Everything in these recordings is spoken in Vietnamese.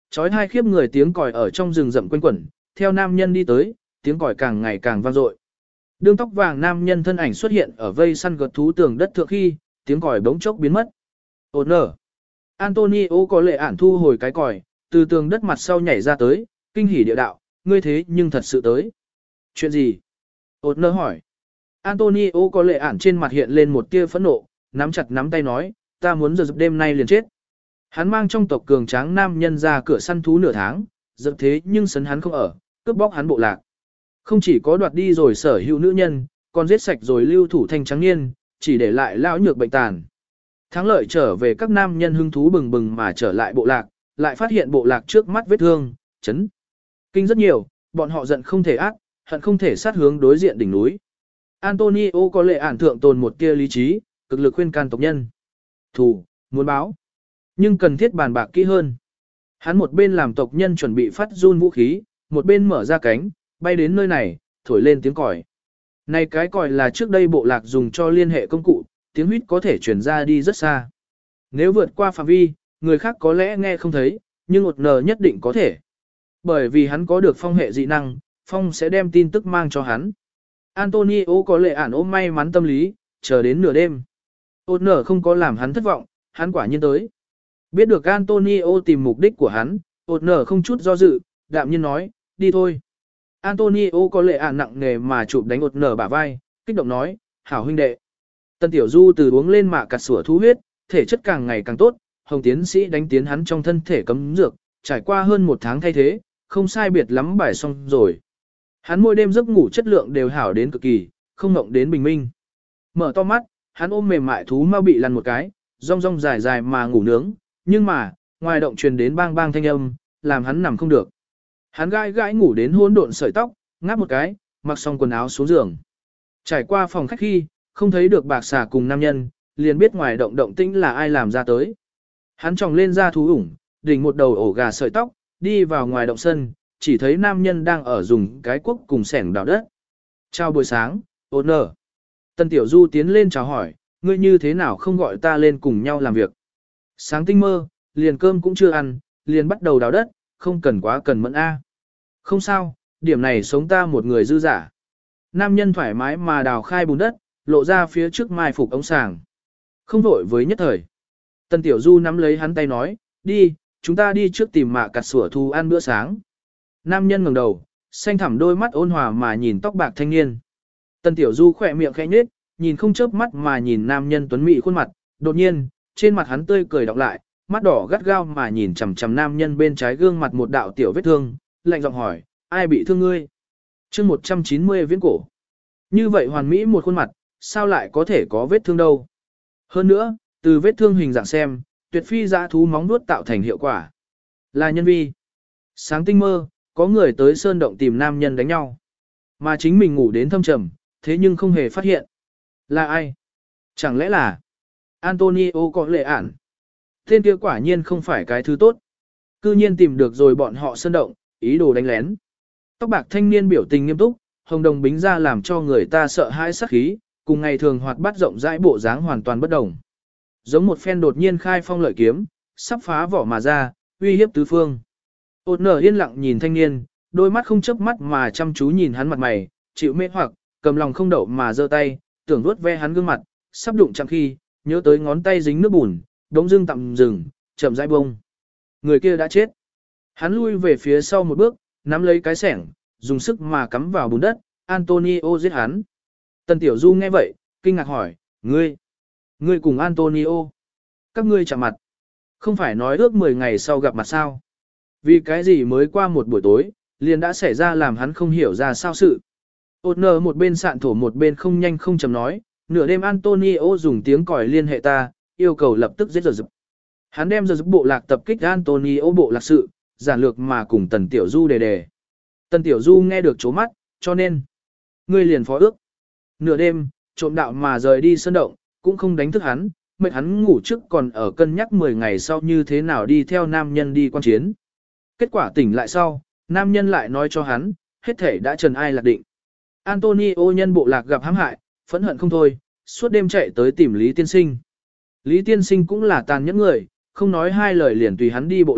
Chói hai khiếp người tiếng còi ở trong rừng rậm quanh quẩn, theo nam nhân đi tới, tiếng còi càng ngày càng vang dội. Đương tóc vàng nam nhân thân ảnh xuất hiện ở vây săn gật thú tường đất thượng khi, tiếng còi bỗng chốc biến mất. Ôn nở. Antonio có lệ ản thu hồi cái còi, từ tường đất mặt sau nhảy ra tới, kinh hỉ địa đạo, ngươi thế nhưng thật sự tới. Chuyện gì? Ôn nở hỏi. Antonio có lệ ản trên mặt hiện lên một tia phẫn nộ, nắm chặt nắm tay nói, ta muốn giờ đêm nay liền chết. Hắn mang trong tộc cường tráng nam nhân ra cửa săn thú nửa tháng, giật thế nhưng sấn hắn không ở, cướp bóc hắn bộ lạc. Không chỉ có đoạt đi rồi sở hữu nữ nhân, còn giết sạch rồi lưu thủ thanh trắng niên, chỉ để lại lão nhược bệnh tàn. Thắng lợi trở về các nam nhân hưng thú bừng bừng mà trở lại bộ lạc, lại phát hiện bộ lạc trước mắt vết thương, chấn. Kinh rất nhiều, bọn họ giận không thể ác, hận không thể sát hướng đối diện đỉnh núi. Antonio có lệ ản thượng tồn một tia lý trí, cực lực khuyên can tộc nhân. Thù, muốn báo. Nhưng cần thiết bàn bạc kỹ hơn. Hắn một bên làm tộc nhân chuẩn bị phát run vũ khí, một bên mở ra cánh, bay đến nơi này, thổi lên tiếng còi. Này cái còi là trước đây bộ lạc dùng cho liên hệ công cụ, tiếng huýt có thể truyền ra đi rất xa. Nếu vượt qua phạm vi, người khác có lẽ nghe không thấy, nhưng một nờ nhất định có thể. Bởi vì hắn có được phong hệ dị năng, phong sẽ đem tin tức mang cho hắn. Antonio có lệ ản ôm may mắn tâm lý, chờ đến nửa đêm. Ôn nở không có làm hắn thất vọng, hắn quả nhiên tới. Biết được Antonio tìm mục đích của hắn, ôn nở không chút do dự, đạm nhiên nói, đi thôi. Antonio có lệ ản nặng nề mà chụp đánh ôn nở bả vai, kích động nói, hảo huynh đệ. Tân Tiểu Du từ uống lên mạ cặt sủa thú huyết, thể chất càng ngày càng tốt, Hồng tiến sĩ đánh tiến hắn trong thân thể cấm dược, trải qua hơn một tháng thay thế, không sai biệt lắm bài xong rồi. Hắn mỗi đêm giấc ngủ chất lượng đều hảo đến cực kỳ, không ngộng đến bình minh. Mở to mắt, hắn ôm mềm mại thú mau bị lăn một cái, rong rong dài dài mà ngủ nướng, nhưng mà, ngoài động truyền đến bang bang thanh âm, làm hắn nằm không được. Hắn gãi gãi ngủ đến hỗn độn sợi tóc, ngáp một cái, mặc xong quần áo xuống giường. Trải qua phòng khách khi, không thấy được bạc xà cùng nam nhân, liền biết ngoài động động tĩnh là ai làm ra tới. Hắn tròng lên ra thú ủng, đỉnh một đầu ổ gà sợi tóc, đi vào ngoài động sân, chỉ thấy nam nhân đang ở dùng cái cuốc cùng sẻng đào đất. Chào buổi sáng, ôn nở. Tân Tiểu Du tiến lên chào hỏi, ngươi như thế nào không gọi ta lên cùng nhau làm việc. Sáng tinh mơ, liền cơm cũng chưa ăn, liền bắt đầu đào đất, không cần quá cần mẫn a. Không sao, điểm này sống ta một người dư giả. Nam nhân thoải mái mà đào khai bùn đất, lộ ra phía trước mai phục ống sàng. Không vội với nhất thời. Tân Tiểu Du nắm lấy hắn tay nói, đi, chúng ta đi trước tìm mạ cặt sủa thú ăn bữa sáng. Nam nhân ngẩng đầu, xanh thẳm đôi mắt ôn hòa mà nhìn tóc bạc thanh niên. Tân Tiểu Du khỏe miệng khẽ nhếch, nhìn không chớp mắt mà nhìn nam nhân tuấn mỹ khuôn mặt, đột nhiên, trên mặt hắn tươi cười đọc lại, mắt đỏ gắt gao mà nhìn chằm chằm nam nhân bên trái gương mặt một đạo tiểu vết thương, lạnh giọng hỏi, ai bị thương ngươi? Chương 190 viễn cổ. Như vậy hoàn mỹ một khuôn mặt, sao lại có thể có vết thương đâu? Hơn nữa, từ vết thương hình dạng xem, tuyệt phi dã thú móng vuốt tạo thành hiệu quả. Là nhân vi. Sáng tinh mơ, có người tới sơn động tìm nam nhân đánh nhau. Mà chính mình ngủ đến thâm trầm, thế nhưng không hề phát hiện. Là ai? Chẳng lẽ là Antonio có lệ ản? Tên kia quả nhiên không phải cái thứ tốt. Cư nhiên tìm được rồi bọn họ sơn động, ý đồ đánh lén. Tóc bạc thanh niên biểu tình nghiêm túc, hồng đồng bính ra làm cho người ta sợ hãi sắc khí, cùng ngày thường hoạt bát rộng rãi bộ dáng hoàn toàn bất đồng. Giống một phen đột nhiên khai phong lợi kiếm, sắp phá vỏ mà ra, uy hiếp tứ phương. Ôn nở yên lặng nhìn thanh niên, đôi mắt không chớp mắt mà chăm chú nhìn hắn mặt mày, chịu mê hoặc, cầm lòng không đậu mà giơ tay, tưởng vuốt ve hắn gương mặt, sắp đụng chạm khi, nhớ tới ngón tay dính nước bùn, đống dưng tạm dừng, chậm rãi bông. Người kia đã chết. Hắn lui về phía sau một bước, nắm lấy cái sẻng, dùng sức mà cắm vào bùn đất, Antonio giết hắn. Tần Tiểu Du nghe vậy, kinh ngạc hỏi, ngươi cùng Antonio, các ngươi chạm mặt. Không phải nói ước 10 ngày sau gặp mặt sao? Vì cái gì mới qua một buổi tối, liền đã xảy ra làm hắn không hiểu ra sao sự. Ôt nờ một bên sạn thổ một bên không nhanh không chậm nói, nửa đêm Antonio dùng tiếng còi liên hệ ta, yêu cầu lập tức giết giờ dực. Hắn đem giờ dực bộ lạc tập kích Antonio bộ lạc sự, giản lược mà cùng Tần Tiểu Du đề. Tần Tiểu Du nghe được chố mắt, cho nên, ngươi liền phó ước. Nửa đêm, trộm đạo mà rời đi sơn động, cũng không đánh thức hắn, mệt hắn ngủ trước còn ở cân nhắc 10 ngày sau như thế nào đi theo nam nhân đi quan chiến. Kết quả tỉnh lại sau, nam nhân lại nói cho hắn, hết thể đã trần ai lạc định. Antonio nhân bộ lạc gặp hãm hại, phẫn hận không thôi, suốt đêm chạy tới tìm Lý Tiên Sinh. Lý Tiên Sinh cũng là tàn nhẫn người, không nói hai lời liền tùy hắn đi bộ lạc,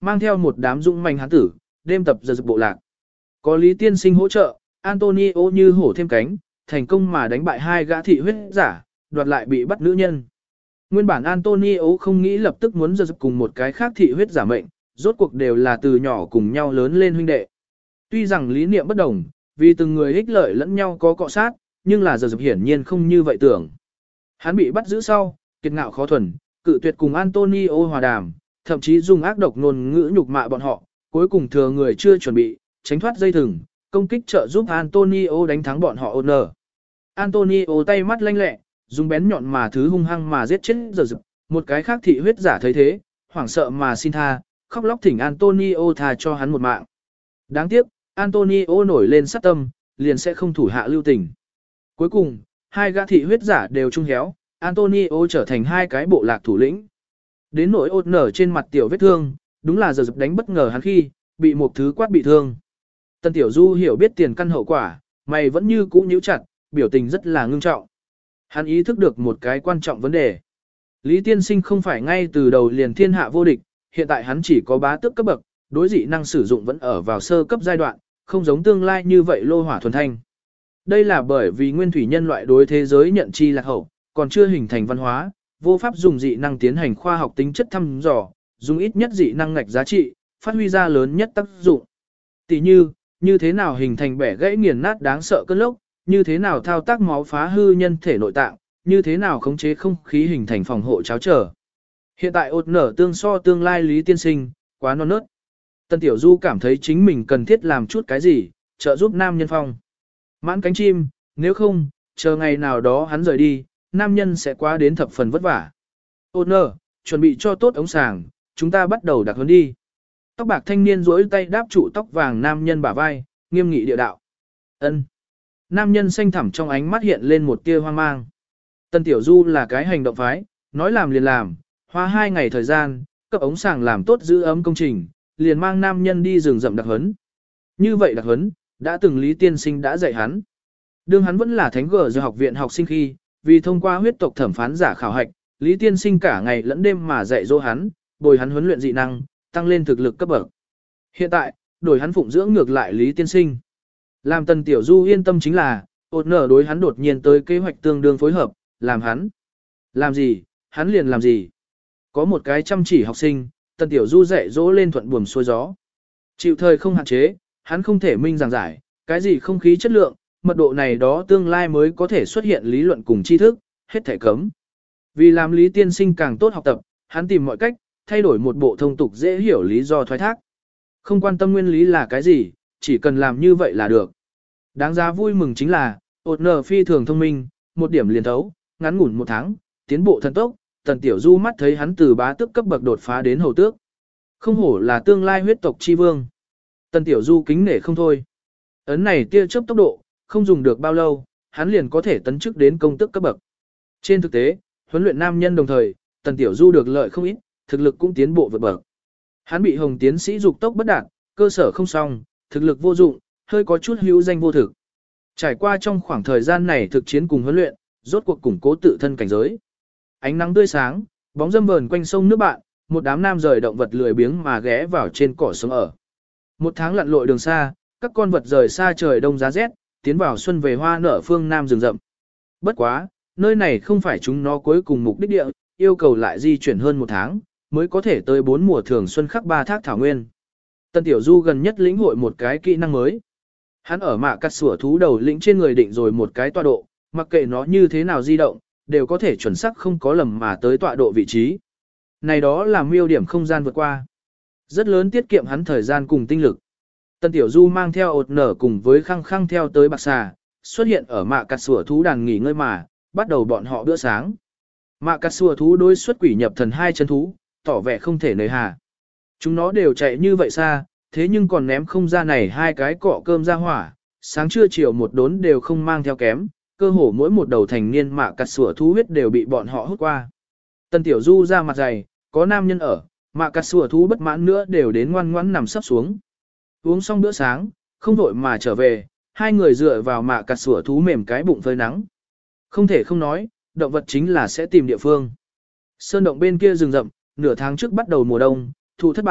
mang theo một đám dũng manh hán tử, đêm tập giờ bộ lạc. Có Lý Tiên Sinh hỗ trợ, Antonio như hổ thêm cánh, thành công mà đánh bại hai gã thị huyết giả, đoạt lại bị bắt nữ nhân. Nguyên bản Antonio không nghĩ lập tức muốn giật cùng một cái khác thị huyết giả mệnh, rốt cuộc đều là từ nhỏ cùng nhau lớn lên huynh đệ. Tuy rằng lý niệm bất đồng, vì từng người ích lợi lẫn nhau có cọ sát, nhưng là giờ hiển nhiên không như vậy tưởng. Hắn bị bắt giữ sau, kiệt ngạo khó thuần, cự tuyệt cùng Antonio hòa đàm, thậm chí dùng ác độc ngôn ngữ nhục mạ bọn họ, cuối cùng thừa người chưa chuẩn bị, tránh thoát dây thừng, công kích trợ giúp Antonio đánh thắng bọn họ ôn nở. Antonio tay mắt lanh lẹ, dùng bén nhọn mà thứ hung hăng mà giết chết giờ dực, một cái khác thị huyết giả thấy thế, hoảng sợ mà xin tha, khóc lóc thỉnh Antonio tha cho hắn một mạng. Đáng tiếc, Antonio nổi lên sát tâm, liền sẽ không thủ hạ lưu tình. Cuối cùng, hai gã thị huyết giả đều trung héo, Antonio trở thành hai cái bộ lạc thủ lĩnh. Đến nỗi ôn nở trên mặt tiểu vết thương, đúng là giờ dực đánh bất ngờ hắn khi, bị một thứ quát bị thương. Tân Tiểu Du hiểu biết tiền căn hậu quả, mày vẫn như cũ nhíu chặt, biểu tình rất là ngưng trọng. Hắn ý thức được một cái quan trọng vấn đề. Lý Tiên Sinh không phải ngay từ đầu liền thiên hạ vô địch, hiện tại hắn chỉ có bá tước cấp bậc, đối dị năng sử dụng vẫn ở vào sơ cấp giai đoạn, không giống tương lai như vậy lô hỏa thuần thanh. Đây là bởi vì nguyên thủy nhân loại đối thế giới nhận chi lạc hậu, còn chưa hình thành văn hóa, vô pháp dùng dị năng tiến hành khoa học tính chất thăm dò, dùng ít nhất dị năng ngạch giá trị, phát huy ra lớn nhất tác dụng. Tỷ như thế nào hình thành bẻ gãy nghiền nát đáng sợ cơn lốc, như thế nào thao tác máu phá hư nhân thể nội tạng, như thế nào khống chế không khí hình thành phòng hộ cháo trở. Hiện tại ột nở tương so tương lai Lý Tiên Sinh, quá non nớt. Tân Tiểu Du cảm thấy chính mình cần thiết làm chút cái gì, trợ giúp nam nhân phong. Mãn cánh chim, nếu không, chờ ngày nào đó hắn rời đi, nam nhân sẽ quá đến thập phần vất vả. Ột nở, chuẩn bị cho tốt ống sàng, chúng ta bắt đầu đặc huấn đi. Tóc bạc thanh niên duỗi tay đáp trụ tóc vàng nam nhân bả vai, nghiêm nghị địa đạo. Ân. Nam nhân xanh thẳm trong ánh mắt hiện lên một tia hoang mang. Tân Tiểu Du là cái hành động phái, nói làm liền làm, hoa 2 ngày thời gian, cấp ống sàng làm tốt giữ ấm công trình, liền mang nam nhân đi rừng rậm đặc huấn. Như vậy đặc huấn, đã từng Lý Tiên Sinh đã dạy hắn. Đương hắn vẫn là thánh gở giờ học viện học sinh khi, vì thông qua huyết tộc thẩm phán giả khảo hạch, Lý Tiên Sinh cả ngày lẫn đêm mà dạy dỗ hắn, bồi hắn huấn luyện dị năng, tăng lên thực lực cấp bậc. Hiện tại, đổi hắn phụng dưỡng ngược lại Lý Tiên Sinh. Làm Tần Tiểu Du yên tâm chính là, ột nở đối hắn đột nhiên tới kế hoạch tương đương phối hợp, làm hắn. Làm gì, hắn liền làm gì. Có một cái chăm chỉ học sinh, Tần Tiểu Du dạy dỗ lên thuận buồm xuôi gió. Chịu thời không hạn chế, hắn không thể minh giảng giải, cái gì không khí chất lượng, mật độ này đó tương lai mới có thể xuất hiện lý luận cùng tri thức, hết thể cấm. Vì làm Lý Tiên Sinh càng tốt học tập, hắn tìm mọi cách, thay đổi một bộ thông tục dễ hiểu lý do thoái thác. Không quan tâm nguyên lý là cái gì, chỉ cần làm như vậy là được. Đáng giá vui mừng chính là, ột nở phi thường thông minh, một điểm liền thấu, ngắn ngủn 1 tháng, tiến bộ thần tốc, Tần Tiểu Du mắt thấy hắn từ bá tước cấp bậc đột phá đến hầu tước. Không hổ là tương lai huyết tộc chi vương. Tần Tiểu Du kính nể không thôi. Ấn này tia chớp tốc độ, không dùng được bao lâu, hắn liền có thể tấn chức đến công tước cấp bậc. Trên thực tế, huấn luyện nam nhân đồng thời, Tần Tiểu Du được lợi không ít, thực lực cũng tiến bộ vượt bậc. Hắn bị Hồng tiến sĩ dục tốc bất đạt, cơ sở không xong, thực lực vô dụng, hơi có chút hữu danh vô thực. Trải qua trong khoảng thời gian này thực chiến cùng huấn luyện, rốt cuộc củng cố tự thân cảnh giới. Ánh nắng tươi sáng, bóng râm vờn quanh sông nước bạn, một đám nam rời động vật lười biếng mà ghé vào trên cỏ sống ở. 1 tháng lặn lội đường xa, các con vật rời xa trời đông giá rét, tiến vào xuân về hoa nở phương nam rừng rậm. Bất quá, nơi này không phải chúng nó cuối cùng mục đích địa, yêu cầu lại di chuyển hơn 1 tháng, mới có thể tới 4 mùa thường xuân khắc 3 thác thảo nguyên. Tân Tiểu Du gần nhất lĩnh hội một cái kỹ năng mới. Hắn ở mạ cắt sủa thú đầu lĩnh trên người định rồi một cái tọa độ, mặc kệ nó như thế nào di động, đều có thể chuẩn xác không có lầm mà tới tọa độ vị trí. Này đó là miêu điểm không gian vượt qua. Rất lớn tiết kiệm hắn thời gian cùng tinh lực. Tân Tiểu Du mang theo ột nở cùng với khăng khăng theo tới bạc xà, xuất hiện ở mạ cắt sủa thú đàn nghỉ ngơi mà, bắt đầu bọn họ bữa sáng. Mạ cắt sủa thú đối xuất quỷ nhập thần 2 chân thú, tỏ vẻ không thể nời hà. Chúng nó đều chạy như vậy xa, thế nhưng còn ném không ra này 2 cái cọ cơm ra hỏa, sáng trưa chiều một đốn đều không mang theo kém, cơ hồ mỗi một đầu thành niên mạ cắt sủa thú huyết đều bị bọn họ hút qua. Tân Tiểu Du ra mặt dày, có nam nhân ở, mạ cắt sủa thú bất mãn nữa đều đến ngoan ngoãn nằm sấp xuống. Uống xong bữa sáng, không vội mà trở về, 2 người dựa vào mạ cắt sủa thú mềm cái bụng phơi nắng. Không thể không nói, động vật chính là sẽ tìm địa phương. Sơn động bên kia rừng rậm, nửa tháng trước bắt đầu mùa đông, thu thất bại,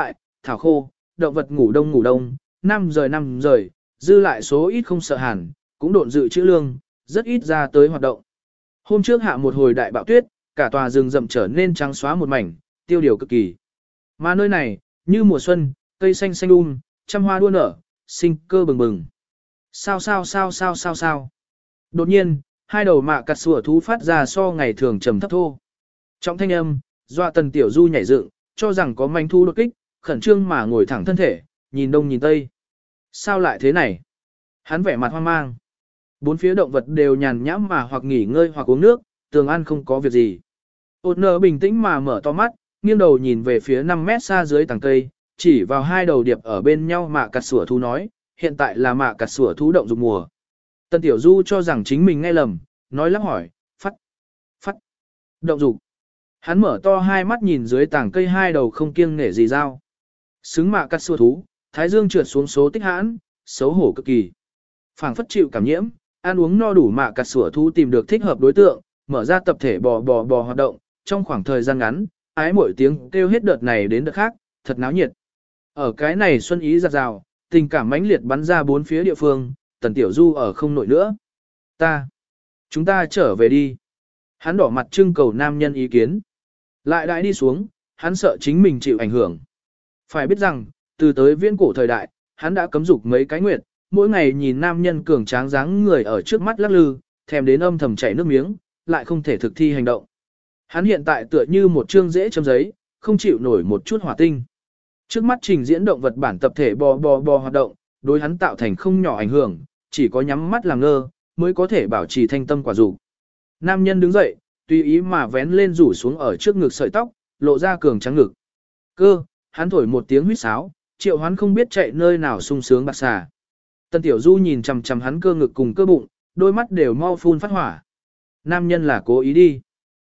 thảo khô, động vật ngủ đông, năm rời, dư lại số ít không sợ hàn, cũng độn dự trữ lương, rất ít ra tới hoạt động. Hôm trước hạ một hồi đại bão tuyết, cả tòa rừng rậm trở nên trắng xóa một mảnh, tiêu điều cực kỳ. Mà nơi này, như mùa xuân, cây xanh xanh trăm hoa đua nở, sinh cơ bừng bừng. Sao. Đột nhiên, hai đầu mạ cặt sủa thú phát ra so ngày thường trầm thấp thô. Trong thanh âm, dọa Tần Tiểu Du nhảy dựng, cho rằng có manh thu đột kích, khẩn trương mà ngồi thẳng thân thể, nhìn đông nhìn tây. Sao lại thế này? Hắn vẻ mặt hoang mang. Bốn phía động vật đều nhàn nhãm mà hoặc nghỉ ngơi hoặc uống nước, tường an không có việc gì. Ôn nở bình tĩnh mà mở to mắt, nghiêng đầu nhìn về phía 5 mét xa dưới tầng cây, chỉ vào hai đầu điệp ở bên nhau mạ cặt sủa thú nói, hiện tại là mạ cặt sủa thú động dục mùa. Tần Tiểu Du cho rằng chính mình nghe lầm, nói lắp hỏi, phát, động dục. Hắn mở to hai mắt nhìn dưới tảng cây hai đầu không kiêng nể gì dao. Xứng mạ cắt xua thú, thái dương trượt xuống số tích hãn, xấu hổ cực kỳ. Phảng phất chịu cảm nhiễm, ăn uống no đủ mạ cắt sủa thú tìm được thích hợp đối tượng, mở ra tập thể bò hoạt động, trong khoảng thời gian ngắn, ái mỗi tiếng kêu hết đợt này đến đợt khác, thật náo nhiệt. Ở cái này xuân ý giặt rào, tình cảm mãnh liệt bắn ra bốn phía địa phương, Tần Tiểu Du ở không nổi nữa. Chúng ta trở về đi. Hắn đỏ mặt trưng cầu nam nhân ý kiến. Lại đãi đi xuống, hắn sợ chính mình chịu ảnh hưởng. Phải biết rằng, từ tới viễn cổ thời đại, hắn đã cấm dục mấy cái nguyệt, mỗi ngày nhìn nam nhân cường tráng dáng người ở trước mắt lắc lư, thèm đến âm thầm chảy nước miếng, lại không thể thực thi hành động. Hắn hiện tại tựa như một chương dễ châm giấy, không chịu nổi một chút hỏa tinh. Trước mắt trình diễn động vật bản tập thể bò hoạt động, đối hắn tạo thành không nhỏ ảnh hưởng, chỉ có nhắm mắt làm ngơ, mới có thể bảo trì thanh tâm quả dục. Nam nhân đứng dậy, tùy ý mà vén lên rủ xuống ở trước ngực sợi tóc, lộ ra cường trắng ngực. Hắn thổi một tiếng huýt sáo, Triệu Hoán không biết chạy nơi nào sung sướng bạc xà. Tần Tiểu Du nhìn chằm chằm hắn cơ ngực cùng cơ bụng, đôi mắt đều mau phun phát hỏa. Nam nhân là cố ý đi.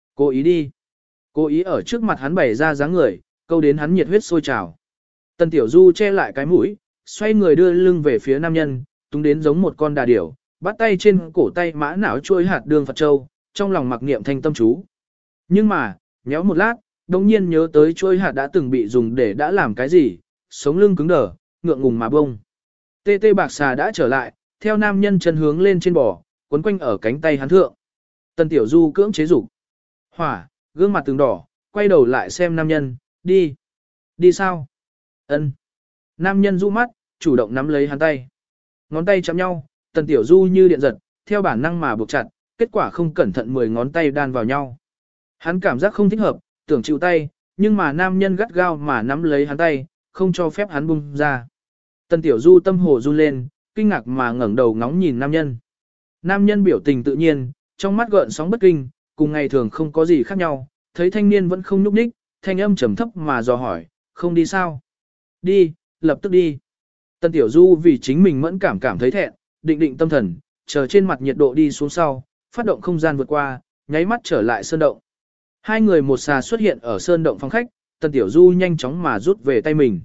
Cố ý ở trước mặt hắn bày ra dáng người, câu đến hắn nhiệt huyết sôi trào. Tần Tiểu Du che lại cái mũi, xoay người đưa lưng về phía nam nhân, túng đến giống một con đà điểu, bắt tay trên cổ tay mã não trôi hạt đường Phật Châu, trong lòng mặc niệm thanh tâm chú. Nhưng mà, nhéo một lát, đồng nhiên nhớ tới trôi hạt đã từng bị dùng để đã làm cái gì, sống lưng cứng đờ, ngượng ngùng mà bông. Tê tê bạc xà đã trở lại, theo nam nhân chân hướng lên trên bò, quấn quanh ở cánh tay hắn thượng. Tần Tiểu Du cưỡng chế dục. Hỏa, gương mặt từng đỏ, quay đầu lại xem nam nhân, đi. Đi sao? Ân. Nam nhân du mắt, chủ động nắm lấy hắn tay. Ngón tay chạm nhau, Tần Tiểu Du như điện giật, theo bản năng mà buộc chặt, kết quả không cẩn thận 10 ngón tay đan vào nhau. Hắn cảm giác không thích hợp, tưởng chịu tay, nhưng mà nam nhân gắt gao mà nắm lấy hắn tay, không cho phép hắn bung ra. Tần Tiểu Du tâm hồ run lên, kinh ngạc mà ngẩng đầu ngóng nhìn nam nhân. Nam nhân biểu tình tự nhiên, trong mắt gợn sóng bất kinh, cùng ngày thường không có gì khác nhau, thấy thanh niên vẫn không nhúc nhích, thanh âm trầm thấp mà dò hỏi, không đi sao? Đi, lập tức đi. Tần Tiểu Du vì chính mình mẫn cảm thấy thẹn, định tâm thần, chờ trên mặt nhiệt độ đi xuống sau, phát động không gian vượt qua, nháy mắt trở lại sơn động. Hai người một xà xuất hiện ở sơn động phòng khách, Tần Tiểu Du nhanh chóng mà rút về tay mình.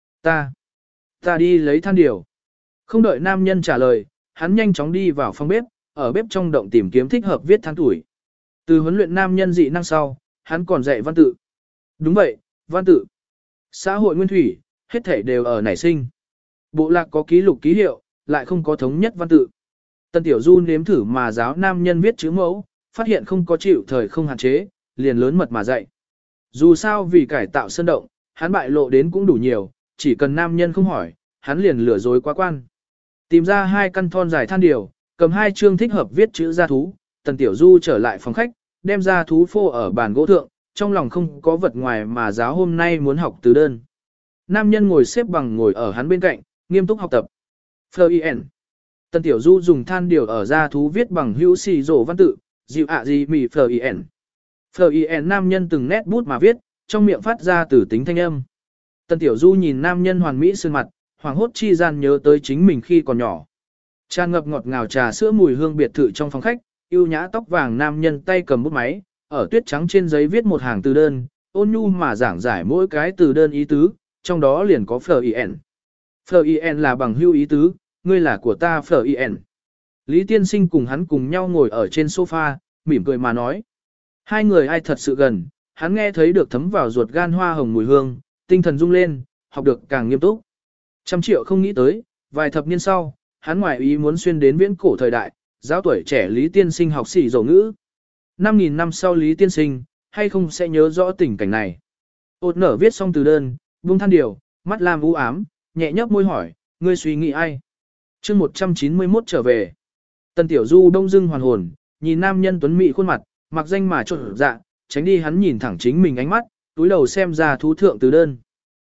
Ta đi lấy than điều. Không đợi nam nhân trả lời, hắn nhanh chóng đi vào phòng bếp, ở bếp trong động tìm kiếm thích hợp viết than tuổi. Từ huấn luyện nam nhân dị năng sau, hắn còn dạy văn tự. Đúng vậy, văn tự. Xã hội nguyên thủy, hết thể đều ở nảy sinh. Bộ lạc có ký lục ký hiệu, lại không có thống nhất văn tự. Tần Tiểu Du nếm thử mà giáo nam nhân viết chữ mẫu, phát hiện không có chịu thời không hạn chế, liền lớn mật mà dạy. Dù sao vì cải tạo sơn động, hắn bại lộ đến cũng đủ nhiều, chỉ cần nam nhân không hỏi, hắn liền lừa dối quá quan. Tìm ra 2 căn thon dài than điều, cầm 2 chương thích hợp viết chữ gia thú, Tần Tiểu Du trở lại phòng khách, đem gia thú phô ở bàn gỗ thượng, trong lòng không có vật ngoài mà giáo hôm nay muốn học từ đơn. Nam nhân ngồi xếp bằng ngồi ở hắn bên cạnh, nghiêm túc học tập. F.I.N. Tần Tiểu Du dùng than điều ở gia thú viết bằng hữu xì rổ văn tự, dịu ạ gì mì F.I.N. F.I.N. nam nhân từng nét bút mà viết, trong miệng phát ra từ tính thanh âm. Tần Tiểu Du nhìn nam nhân hoàn mỹ sơn mặt, hoàng hốt chi gian nhớ tới chính mình khi còn nhỏ. Tràn ngập ngọt ngào trà sữa mùi hương biệt thự trong phòng khách, yêu nhã tóc vàng nam nhân tay cầm bút máy, ở tuyết trắng trên giấy viết một hàng từ đơn, ôn nhu mà giảng giải mỗi cái từ đơn ý tứ, trong đó liền có F.I.N. F.I.N. là bằng hữu ý tứ, ngươi là của ta F.I.N. Lý Tiên Sinh cùng hắn cùng nhau ngồi ở trên sofa, mỉm cười mà nói. Hai người ai thật sự gần, hắn nghe thấy được thấm vào ruột gan hoa hồng mùi hương, tinh thần rung lên, học được càng nghiêm túc. 100 triệu không nghĩ tới, vài thập niên sau, hắn ngoại ý muốn xuyên đến viễn cổ thời đại, giáo tuổi trẻ Lý Tiên Sinh học sĩ dầu ngữ. 5.000 năm sau Lý Tiên Sinh, hay không sẽ nhớ rõ tình cảnh này. Ôt nở viết xong từ đơn, buông than điều, mắt lam u ám, nhẹ nhấp môi hỏi, ngươi suy nghĩ ai? chương 191 trở về. Tần Tiểu Du đông dưng hoàn hồn, nhìn nam nhân tuấn mỹ khuôn mặt, mặc danh mà trộn dạ, tránh đi hắn nhìn thẳng chính mình ánh mắt, túi đầu xem ra thú thượng từ đơn.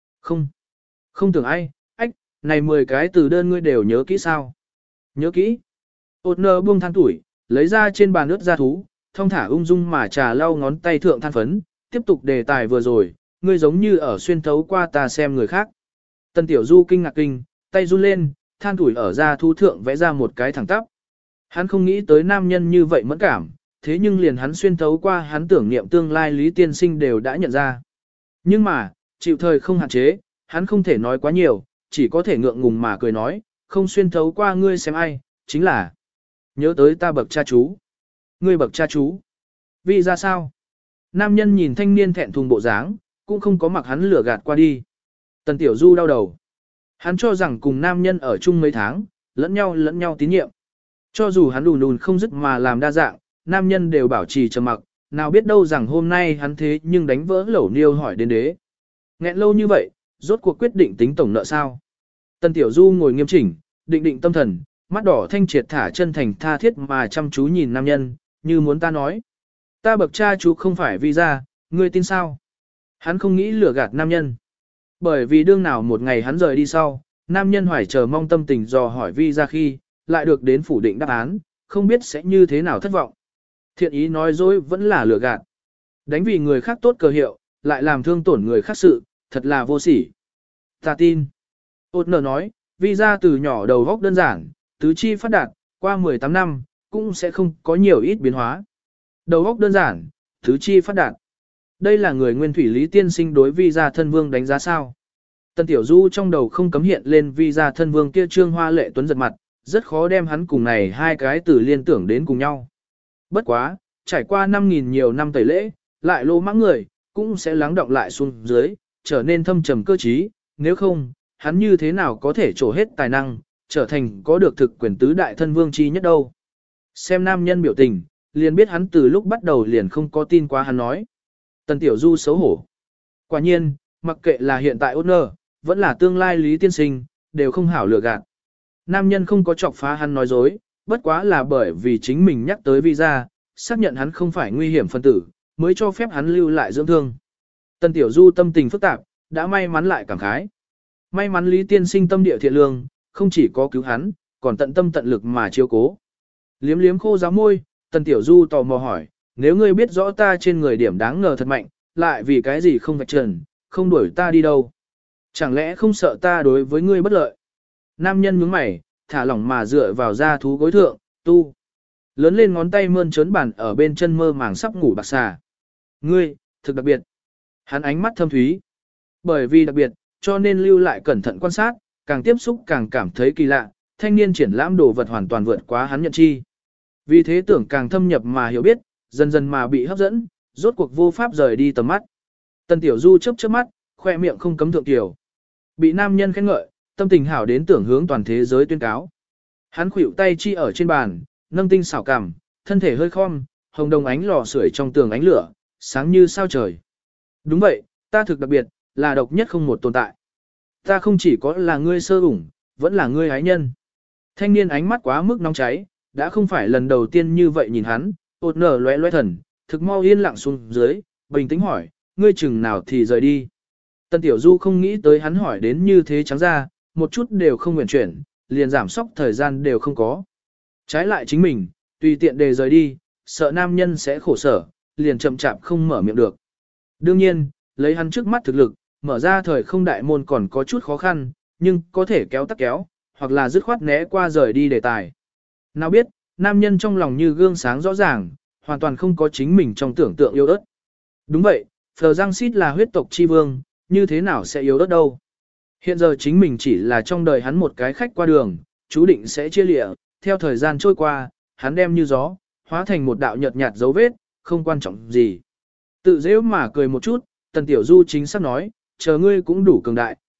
Không tưởng ai, ách, này 10 cái từ đơn ngươi đều nhớ kỹ sao? Nhớ kỹ. Ôt nở buông than tuổi, lấy ra trên bàn ướt ra thú, thong thả ung dung mà trà lau ngón tay thượng than phấn, tiếp tục đề tài vừa rồi, ngươi giống như ở xuyên thấu qua ta xem người khác. Tần Tiểu Du kinh ngạc kinh, tay run lên, than tuổi ở ra thú thượng vẽ ra một cái thẳng tắp. Hắn không nghĩ tới nam nhân như vậy mẫn cảm, thế nhưng liền hắn xuyên thấu qua hắn tưởng niệm tương lai Lý Tiên Sinh đều đã nhận ra. Nhưng mà, chịu thời không hạn chế, hắn không thể nói quá nhiều, chỉ có thể ngượng ngùng mà cười nói, không xuyên thấu qua ngươi xem ai, chính là nhớ tới ta bậc cha chú. Ngươi bậc cha chú. Vì ra sao? Nam nhân nhìn thanh niên thẹn thùng bộ dáng, cũng không có mặc hắn lừa gạt qua đi. Tần Tiểu Du đau đầu. Hắn cho rằng cùng nam nhân ở chung mấy tháng, lẫn nhau tín nhiệm. Cho dù hắn đùn không dứt mà làm đa dạng, nam nhân đều bảo trì trầm mặc, nào biết đâu rằng hôm nay hắn thế nhưng đánh vỡ lẩu niêu hỏi đến đế. Nghẹn lâu như vậy, rốt cuộc quyết định tính tổng nợ sao? Tần Tiểu Du ngồi nghiêm chỉnh, định tâm thần, mắt đỏ thanh triệt thả chân thành tha thiết mà chăm chú nhìn nam nhân, như muốn ta nói. Ta bậc cha chú không phải vì ra, ngươi tin sao? Hắn không nghĩ lừa gạt nam nhân. Bởi vì đương nào một ngày hắn rời đi sau, nam nhân hoài chờ mong tâm tình dò hỏi vi ra khi, lại được đến phủ định đáp án, không biết sẽ như thế nào thất vọng. Thiện ý nói dối vẫn là lừa gạt. Đánh vì người khác tốt cờ hiệu, lại làm thương tổn người khác sự, thật là vô sỉ. Ta tin. Ôt nở nói, vi ra từ nhỏ đầu góc đơn giản, tứ chi phát đạt, qua 18 năm, cũng sẽ không có nhiều ít biến hóa. Đầu óc đơn giản, tứ chi phát đạt. Đây là người nguyên thủy Lý Tiên Sinh đối vi gia thân vương đánh giá sao. Tần Tiểu Du trong đầu không cấm hiện lên vi gia thân vương kia trương hoa lệ tuấn giật mặt, rất khó đem hắn cùng này hai cái từ liên tưởng đến cùng nhau. Bất quá, trải qua 5.000 nhiều năm tẩy lễ, lại lô mãng người, cũng sẽ lắng động lại xuống dưới, trở nên thâm trầm cơ trí, nếu không, hắn như thế nào có thể trổ hết tài năng, trở thành có được thực quyền tứ đại thân vương chi nhất đâu. Xem nam nhân biểu tình, liền biết hắn từ lúc bắt đầu liền không có tin quá hắn nói. Tần Tiểu Du xấu hổ. Quả nhiên, mặc kệ là hiện tại ốt nơ, vẫn là tương lai Lý Tiên Sinh, đều không hảo lừa gạt. Nam nhân không có chọc phá hắn nói dối, bất quá là bởi vì chính mình nhắc tới visa, xác nhận hắn không phải nguy hiểm phân tử, mới cho phép hắn lưu lại dưỡng thương. Tần Tiểu Du tâm tình phức tạp, đã may mắn lại cảm khái. May mắn Lý Tiên Sinh tâm địa thiện lương, không chỉ có cứu hắn, còn tận tâm tận lực mà chiếu cố. Liếm liếm khô giáo môi, Tần Tiểu Du tò mò hỏi, nếu ngươi biết rõ ta trên người điểm đáng ngờ thật mạnh, lại vì cái gì không vạch trần, không đuổi ta đi đâu? Chẳng lẽ không sợ ta đối với ngươi bất lợi? Nam nhân nhướng mày, thả lỏng mà dựa vào da thú gối thượng, tu. Lớn lên ngón tay mơn trớn bản ở bên chân mơ màng sắp ngủ bạc xà. Ngươi, thực đặc biệt. Hắn ánh mắt thâm thúy. Bởi vì đặc biệt, cho nên lưu lại cẩn thận quan sát, càng tiếp xúc càng cảm thấy kỳ lạ, thanh niên triển lãm đồ vật hoàn toàn vượt quá hắn nhận chi. Vì thế tưởng càng thâm nhập mà hiểu biết, dần dần mà bị hấp dẫn, rốt cuộc vô pháp rời đi tầm mắt. Tần Tiểu Du chớp chớp mắt, khoe miệng không cấm thượng tiểu. Bị nam nhân khen ngợi, tâm tình hảo đến tưởng hướng toàn thế giới tuyên cáo. Hắn khuỷu tay chi ở trên bàn, nâng tinh xảo cằm, thân thể hơi khom, hồng đồng ánh lò sưởi trong tường ánh lửa, sáng như sao trời. Đúng vậy, ta thực đặc biệt, là độc nhất không một tồn tại. Ta không chỉ có là ngươi sơ ủng, vẫn là ngươi ái nhân. Thanh niên ánh mắt quá mức nóng cháy, đã không phải lần đầu tiên như vậy nhìn hắn, ột nở loe loe thần, thực mau yên lặng xuống dưới, bình tĩnh hỏi, ngươi chừng nào thì rời đi. Tần Tiểu Du không nghĩ tới hắn hỏi đến như thế trắng ra, một chút đều không nguyện chuyển, liền giảm sóc thời gian đều không có. Trái lại chính mình, tùy tiện để rời đi, sợ nam nhân sẽ khổ sở, liền chậm chạp không mở miệng được. Đương nhiên, lấy hắn trước mắt thực lực, mở ra thời không đại môn còn có chút khó khăn, nhưng có thể kéo tắc kéo, hoặc là dứt khoát né qua rời đi đề tài. Nào biết, nam nhân trong lòng như gương sáng rõ ràng, hoàn toàn không có chính mình trong tưởng tượng yêu ớt. Đúng vậy, Phờ Giang Sít là huyết tộc chi vương, như thế nào sẽ yêu ớt đâu. Hiện giờ chính mình chỉ là trong đời hắn một cái khách qua đường, chú định sẽ chia lịa, theo thời gian trôi qua, hắn đem như gió, hóa thành một đạo nhợt nhạt dấu vết, không quan trọng gì. Tự dễ mà cười một chút, Tần Tiểu Du chính xác nói, chờ ngươi cũng đủ cường đại,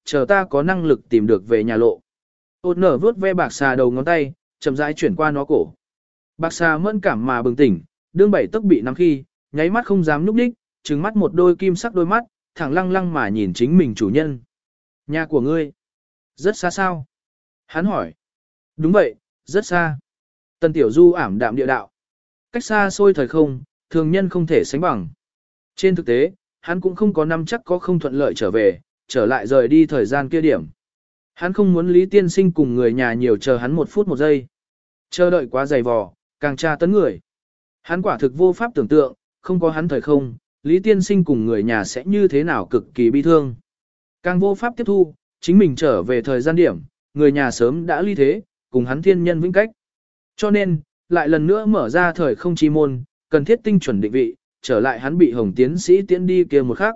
chờ ta có năng lực tìm được về nhà lộ. Ôn nở vuốt ve bạc xà đầu ngón tay, chậm rãi chuyển qua nó cổ. Bạc xà mẫn cảm mà bừng tỉnh, đương bảy tức bị nắm khi, nháy mắt không dám nhúc đích, trừng mắt một đôi kim sắc đôi mắt, thẳng lăng lăng mà nhìn chính mình chủ nhân. Nhà của ngươi, rất xa sao? Hắn hỏi. Đúng vậy, rất xa. Tần Tiểu Du ảm đạm địa đạo. Cách xa xôi thời không, thường nhân không thể sánh bằng. Trên thực tế, hắn cũng không có năm chắc có không thuận lợi trở về, trở lại rời đi thời gian kia điểm. Hắn không muốn Lý Tiên Sinh cùng người nhà nhiều chờ hắn 1 phút 1 giây. Chờ đợi quá dày vò, càng tra tấn người. Hắn quả thực vô pháp tưởng tượng, không có hắn thời không, Lý Tiên Sinh cùng người nhà sẽ như thế nào cực kỳ bi thương. Càng vô pháp tiếp thu, chính mình trở về thời gian điểm, người nhà sớm đã ly thế, cùng hắn thiên nhân vĩnh cách. Cho nên, lại lần nữa mở ra thời không chi môn, cần thiết tinh chuẩn định vị, trở lại hắn bị Hồng tiến sĩ tiễn đi kia một khắc.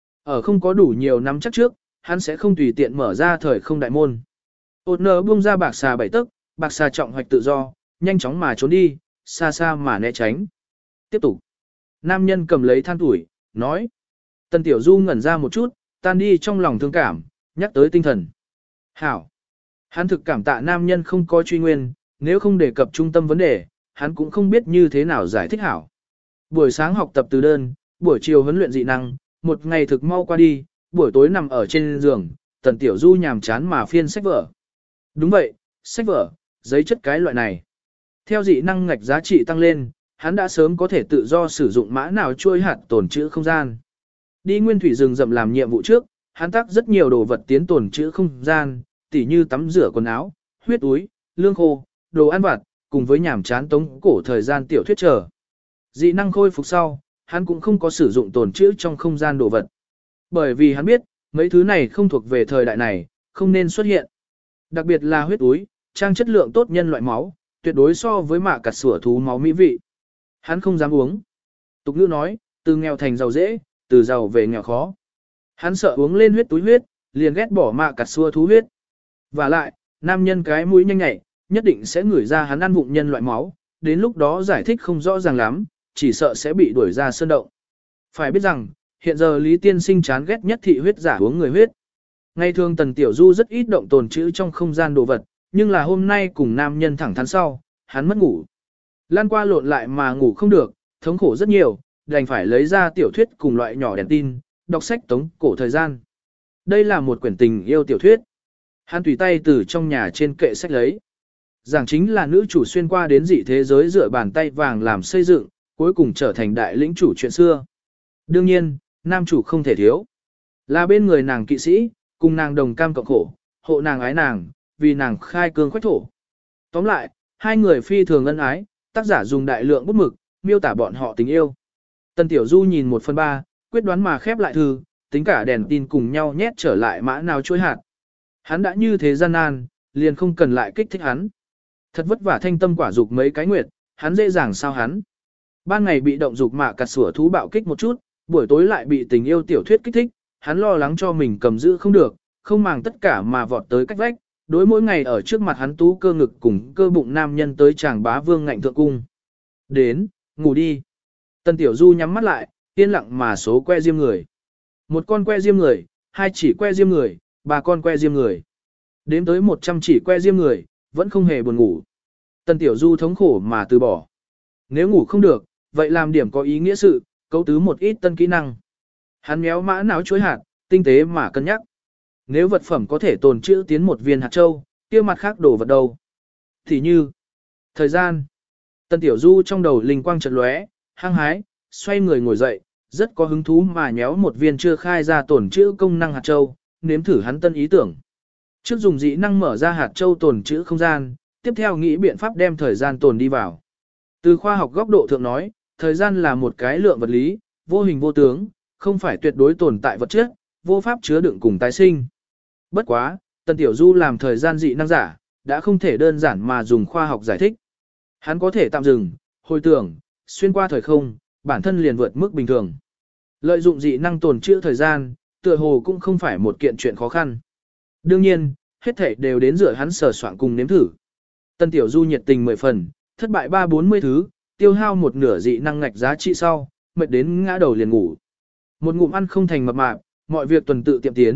Ở không có đủ nhiều năm chắc trước, hắn sẽ không tùy tiện mở ra thời không đại môn. Ôn nở buông ra bạc xà 7 tấc, bạc xà trọng hoạch tự do, nhanh chóng mà trốn đi, xa xa mà né tránh. Tiếp tục. Nam nhân cầm lấy than tuổi, nói. Tần Tiểu Du ngẩn ra một chút, tan đi trong lòng thương cảm, nhắc tới tinh thần. Hảo. Hắn thực cảm tạ nam nhân không có truy nguyên, nếu không đề cập trung tâm vấn đề, hắn cũng không biết như thế nào giải thích hảo. Buổi sáng học tập từ đơn, buổi chiều huấn luyện dị năng, một ngày thực mau qua đi, buổi tối nằm ở trên giường, Tần Tiểu Du nhàm chán mà phiên sách vở. Đúng vậy, sách vở, giấy chất cái loại này. Theo dị năng ngạch giá trị tăng lên, hắn đã sớm có thể tự do sử dụng mã nào trôi hạt tồn trữ không gian. Đi nguyên thủy rừng rậm làm nhiệm vụ trước, hắn tác rất nhiều đồ vật tiến tồn trữ không gian, tỉ như tắm rửa quần áo, huyết túi, lương khô, đồ ăn vặt, cùng với nhảm chán tống cổ thời gian tiểu thuyết chờ. Dị năng khôi phục sau, hắn cũng không có sử dụng tồn trữ trong không gian đồ vật. Bởi vì hắn biết, mấy thứ này không thuộc về thời đại này, không nên xuất hiện. Đặc biệt là huyết túi, trang chất lượng tốt nhân loại máu, tuyệt đối so với mạ cặt sủa thú máu mỹ vị. Hắn không dám uống. Tục ngữ nói, từ nghèo thành giàu dễ, từ giàu về nghèo khó. Hắn sợ uống lên huyết túi huyết, liền ghét bỏ mạ cặt sủa thú huyết. Và lại, nam nhân cái mũi nhanh nhạy, nhất định sẽ ngửi ra hắn ăn vụng nhân loại máu, đến lúc đó giải thích không rõ ràng lắm, chỉ sợ sẽ bị đuổi ra sơn động. Phải biết rằng, hiện giờ Lý Tiên Sinh chán ghét nhất thị huyết giả uống người huyết. Ngày thường Tần Tiểu Du rất ít động tồn trữ trong không gian đồ vật, nhưng là hôm nay cùng nam nhân thẳng thắn sau, hắn mất ngủ. Lan qua lộn lại mà ngủ không được, thống khổ rất nhiều, đành phải lấy ra tiểu thuyết cùng loại nhỏ đèn tin, đọc sách tống cổ thời gian. Đây là một quyển tình yêu tiểu thuyết. Hắn tùy tay từ trong nhà trên kệ sách lấy. Giảng chính là nữ chủ xuyên qua đến dị thế giới dựa bàn tay vàng làm xây dựng, cuối cùng trở thành đại lĩnh chủ chuyện xưa. Đương nhiên, nam chủ không thể thiếu. Là bên người nàng kỵ sĩ, cùng nàng đồng cam cộng khổ, hộ nàng ái nàng, vì nàng khai cương khoách thổ. Tóm lại, hai người phi thường ân ái, tác giả dùng đại lượng bút mực, miêu tả bọn họ tình yêu. Tần Tiểu Du nhìn 1/3, quyết đoán mà khép lại thư, tính cả đèn tin cùng nhau nhét trở lại mã nào chuối hạt. Hắn đã như thế gian nan, liền không cần lại kích thích hắn. Thật vất vả thanh tâm quả dục mấy cái nguyệt, hắn dễ dàng sao hắn. Ban ngày bị động dục mạ cặt sủa thú bạo kích một chút, buổi tối lại bị tình yêu tiểu thuyết kích thích, hắn lo lắng cho mình cầm giữ không được, không màng tất cả mà vọt tới cách vách, đối mỗi ngày ở trước mặt hắn tú cơ ngực cùng cơ bụng nam nhân tới chàng bá vương ngạnh thượng cung. Đến, ngủ đi. Tần Tiểu Du nhắm mắt lại, yên lặng mà số que diêm người. 1 con que diêm người, 2 chỉ que diêm người, 3 con que diêm người. Đếm tới 100 chỉ que diêm người, vẫn không hề buồn ngủ. Tần Tiểu Du thống khổ mà từ bỏ. Nếu ngủ không được, vậy làm điểm có ý nghĩa sự, cấu tứ một ít tân kỹ năng. Hắn méo mã não chuối hạt, tinh tế mà cân nhắc. Nếu vật phẩm có thể tồn trữ tiến 1 viên hạt châu, kia mặt khác đổ vật đâu? Thì như, thời gian. Tần Tiểu Du trong đầu linh quang chợt lóe, hăng hái, xoay người ngồi dậy, rất có hứng thú mà nhéo 1 viên chưa khai ra tồn trữ công năng hạt châu, nếm thử hắn tân ý tưởng. Trước dùng dị năng mở ra hạt châu tồn trữ không gian, tiếp theo nghĩ biện pháp đem thời gian tồn đi vào. Từ khoa học góc độ thượng nói, thời gian là một cái lượng vật lý, vô hình vô tướng, không phải tuyệt đối tồn tại vật chất, vô pháp chứa đựng cùng tái sinh. Bất quá, Tần Tiểu Du làm thời gian dị năng giả, đã không thể đơn giản mà dùng khoa học giải thích. Hắn có thể tạm dừng, hồi tưởng, xuyên qua thời không, bản thân liền vượt mức bình thường. Lợi dụng dị năng tồn trữ thời gian, tựa hồ cũng không phải một kiện chuyện khó khăn. Đương nhiên, hết thảy đều đến dựa hắn sở soạn cùng nếm thử. Tần Tiểu Du nhiệt tình 10 phần, thất bại 3-40 thứ, tiêu hao 1/2 dị năng ngạch giá trị sau, mệt đến ngã đầu liền ngủ. Một ngụm ăn không thành mập mạp, mọi việc tuần tự tiệm tiến,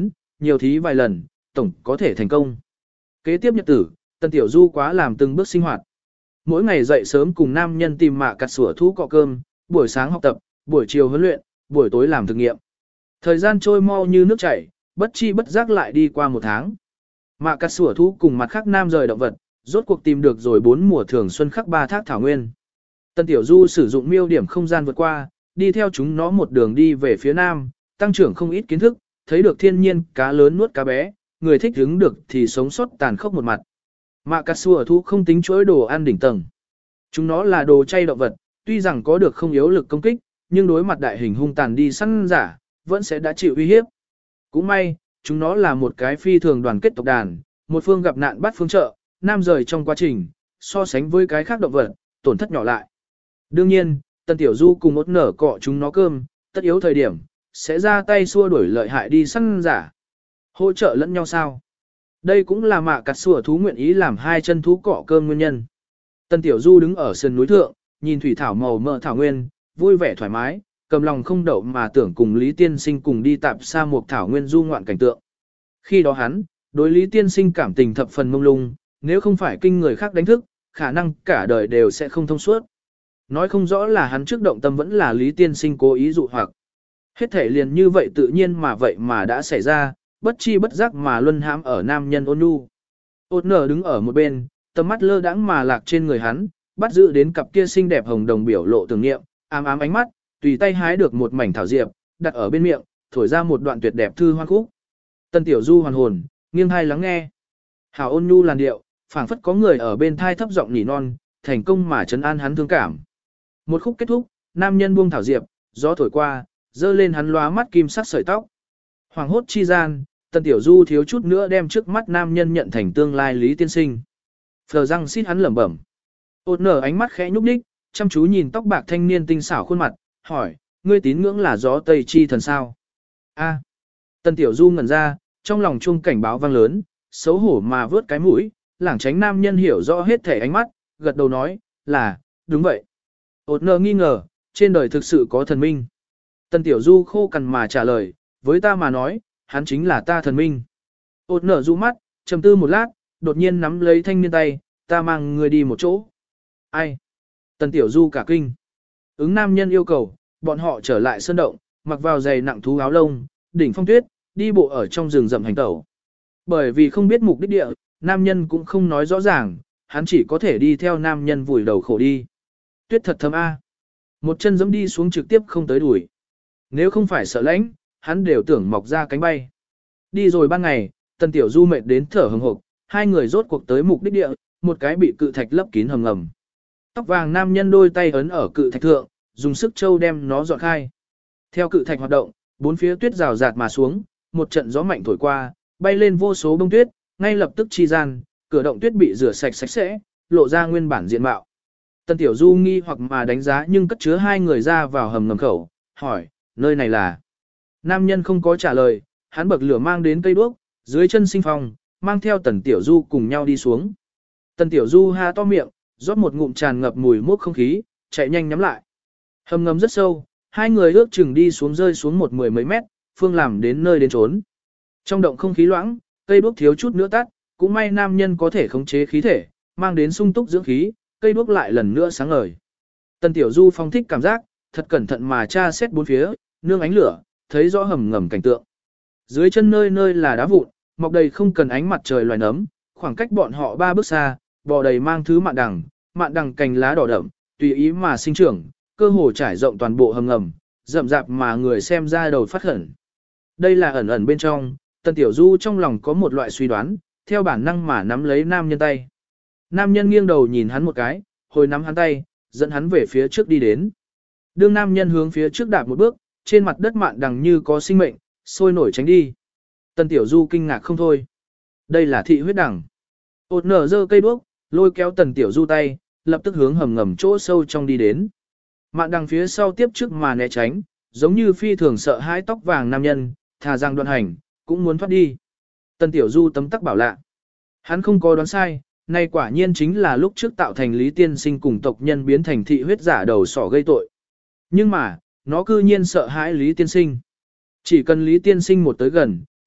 nhiều thí vài lần, tổng có thể thành công. Kế tiếp nhật tử, Tần Tiểu Du quá làm từng bước sinh hoạt. Mỗi ngày dậy sớm cùng nam nhân tìm mạ cặt sủa thú cọ cơm, buổi sáng học tập, buổi chiều huấn luyện, buổi tối làm thực nghiệm. Thời gian trôi mau như nước chảy, bất chi bất giác lại đi qua một tháng. Mạ cặt sủa thú cùng mặt khác nam rời động vật, rốt cuộc tìm được rồi 4 mùa thường xuân khắc 3 thác thảo nguyên. Tần Tiểu Du sử dụng miêu điểm không gian vượt qua, đi theo chúng nó một đường đi về phía nam, tăng trưởng không ít kiến thức, thấy được thiên nhiên cá lớn nuốt cá bé, người thích hứng được thì sống sót tàn khốc một mặt. Mạ cà sùa thú không tính chuỗi đồ ăn đỉnh tầng. Chúng nó là đồ chay động vật, tuy rằng có được không yếu lực công kích, nhưng đối mặt đại hình hung tàn đi săn giả, vẫn sẽ đã chịu uy hiếp. Cũng may, chúng nó là một cái phi thường đoàn kết tộc đàn, một phương gặp nạn bắt phương trợ, nam rời trong quá trình, so sánh với cái khác động vật, tổn thất nhỏ lại. Đương nhiên, Tần Tiểu Du cùng một nở cọ chúng nó cơm, tất yếu thời điểm, sẽ ra tay xua đuổi lợi hại đi săn giả. Hỗ trợ lẫn nhau sao? Đây cũng là mạ cặt sủa thú nguyện ý làm hai chân thú cọ cơm nguyên nhân. Tần Tiểu Du đứng ở sườn núi thượng, nhìn thủy thảo màu mỡ thảo nguyên, vui vẻ thoải mái, cầm lòng không đậu mà tưởng cùng Lý Tiên Sinh cùng đi tạp sa một thảo nguyên du ngoạn cảnh tượng. Khi đó hắn, đối Lý Tiên Sinh cảm tình thập phần mông lung, nếu không phải kinh người khác đánh thức, khả năng cả đời đều sẽ không thông suốt. Nói không rõ là hắn trước động tâm vẫn là Lý Tiên Sinh cố ý dụ hoặc. Hết thể liền như vậy tự nhiên mà vậy mà đã xảy ra, bất chi bất giác mà luân hãm ở nam nhân ôn nhu. Ôn nở đứng ở một bên, tầm mắt lơ đãng mà lạc trên người hắn, bắt giữ đến cặp kia xinh đẹp hồng đồng biểu lộ tưởng niệm, ám ám ánh mắt, tùy tay hái được một mảnh thảo diệp, đặt ở bên miệng, thổi ra một đoạn tuyệt đẹp thư hoan khúc. Tần Tiểu Du hoàn hồn, nghiêng hai lắng nghe. Hảo ôn nhu làn điệu, phảng phất có người ở bên thai thấp giọng nỉ non, thành công mà trấn an hắn thương cảm. Một khúc kết thúc, nam nhân buông thảo diệp, gió thổi qua, dơ lên hắn lóa mắt kim sắc sợi tóc. Hoàng hốt chi gian, Tần Tiểu Du thiếu chút nữa đem trước mắt nam nhân nhận thành tương lai Lý Tiên Sinh. Phờ răng xít hắn lẩm bẩm. Ôn nở ánh mắt khẽ nhúc nhích, chăm chú nhìn tóc bạc thanh niên tinh xảo khuôn mặt, hỏi, ngươi tín ngưỡng là gió tây chi thần sao? A. Tần Tiểu Du ngẩn ra, trong lòng chuông cảnh báo vang lớn, xấu hổ mà vớt cái mũi, lảng tránh nam nhân hiểu rõ hết thể ánh mắt, gật đầu nói, là, đúng vậy. Ôn nở nghi ngờ, trên đời thực sự có thần minh. Tần Tiểu Du khô cằn mà trả lời, với ta mà nói, hắn chính là ta thần minh. Ôn nở du mắt, trầm tư một lát, đột nhiên nắm lấy thanh niên tay, ta mang người đi một chỗ. Ai? Tần Tiểu Du cả kinh. Ứng nam nhân yêu cầu, bọn họ trở lại sơn động, mặc vào giày nặng thú áo lông, đỉnh phong tuyết, đi bộ ở trong rừng rậm hành tẩu. Bởi vì không biết mục đích địa, nam nhân cũng không nói rõ ràng, hắn chỉ có thể đi theo nam nhân vùi đầu khổ đi. Tuyết thật thấm a. Một chân giẫm đi xuống trực tiếp không tới đuổi. Nếu không phải sợ lãnh, hắn đều tưởng mọc ra cánh bay. Đi rồi ban ngày, Tần Tiểu Du mệt đến thở hừng hực, hai người rốt cuộc tới mục đích địa, một cái bị cự thạch lấp kín hầm ngầm. Tóc vàng nam nhân đôi tay ấn ở cự thạch thượng, dùng sức châu đem nó dọn khai. Theo cự thạch hoạt động, bốn phía tuyết rào rạt mà xuống, một trận gió mạnh thổi qua, bay lên vô số bông tuyết, ngay lập tức chi gian, cửa động tuyết bị rửa sạch sạch sẽ, lộ ra nguyên bản diện mạo. Tần Tiểu Du nghi hoặc mà đánh giá nhưng cất chứa hai người ra vào hầm ngầm khẩu, hỏi, nơi này là... Nam nhân không có trả lời, hắn bậc lửa mang đến cây đuốc, dưới chân sinh phong, mang theo Tần Tiểu Du cùng nhau đi xuống. Tần Tiểu Du ha to miệng, rót một ngụm tràn ngập mùi mốc không khí, chạy nhanh nhắm lại. Hầm ngầm rất sâu, hai người ước chừng đi xuống rơi xuống một mười mấy mét, phương làm đến nơi đến trốn. Trong động không khí loãng, cây đuốc thiếu chút nữa tắt, cũng may nam nhân có thể khống chế khí thể, mang đến sung túc dưỡng khí, cây đuốc lại lần nữa sáng ngời. Tần Tiểu Du phong thích cảm giác, thật cẩn thận mà tra xét bốn phía, nương ánh lửa, thấy rõ hầm ngầm cảnh tượng. Dưới chân nơi nơi là đá vụn, mọc đầy không cần ánh mặt trời loài nấm, khoảng cách bọn họ 3 bước xa, bò đầy mang thứ mạn đằng cành lá đỏ đậm, tùy ý mà sinh trưởng, cơ hồ trải rộng toàn bộ hầm ngầm, rậm rạp mà người xem ra đầu phát khẩn. Đây là ẩn ẩn bên trong, Tần Tiểu Du trong lòng có một loại suy đoán, theo bản năng mà nắm lấy nam nhân tay. Nam nhân nghiêng đầu nhìn hắn một cái, hồi nắm hắn tay, dẫn hắn về phía trước đi đến. Đương nam nhân hướng phía trước đạp một bước, trên mặt đất mạn đằng như có sinh mệnh, sôi nổi tránh đi. Tần Tiểu Du kinh ngạc không thôi. Đây là thị huyết đằng. Ôn nở giơ cây đuốc, lôi kéo Tần Tiểu Du tay, lập tức hướng hầm ngầm chỗ sâu trong đi đến. Mạn đằng phía sau tiếp trước mà né tránh, giống như phi thường sợ hãi tóc vàng nam nhân, thà rằng đoạn hành, cũng muốn thoát đi. Tần Tiểu Du tấm tắc bảo lạ. Hắn không có đoán sai, này quả nhiên chính là lúc trước tạo thành Lý Tiên Sinh cùng tộc nhân biến thành thị huyết giả đầu sỏ gây tội. Nhưng mà, nó cư nhiên sợ hãi Lý Tiên Sinh. Chỉ cần Lý Tiên Sinh một tới gần,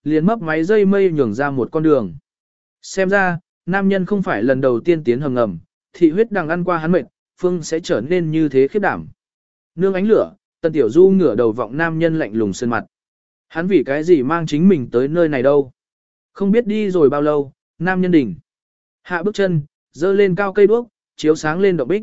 liền mấp máy dây mây nhường ra một con đường. Xem ra, nam nhân không phải lần đầu tiên tiến hầm ngầm, thị huyết đang ăn qua hắn mệt, phương sẽ trở nên như thế khiếp đảm. Nương ánh lửa, Tần Tiểu Du ngửa đầu vọng nam nhân lạnh lùng sơn mặt. Hắn vì cái gì mang chính mình tới nơi này đâu? Không biết đi rồi bao lâu, nam nhân đỉnh. Hạ bước chân, dơ lên cao cây đuốc, chiếu sáng lên động bích.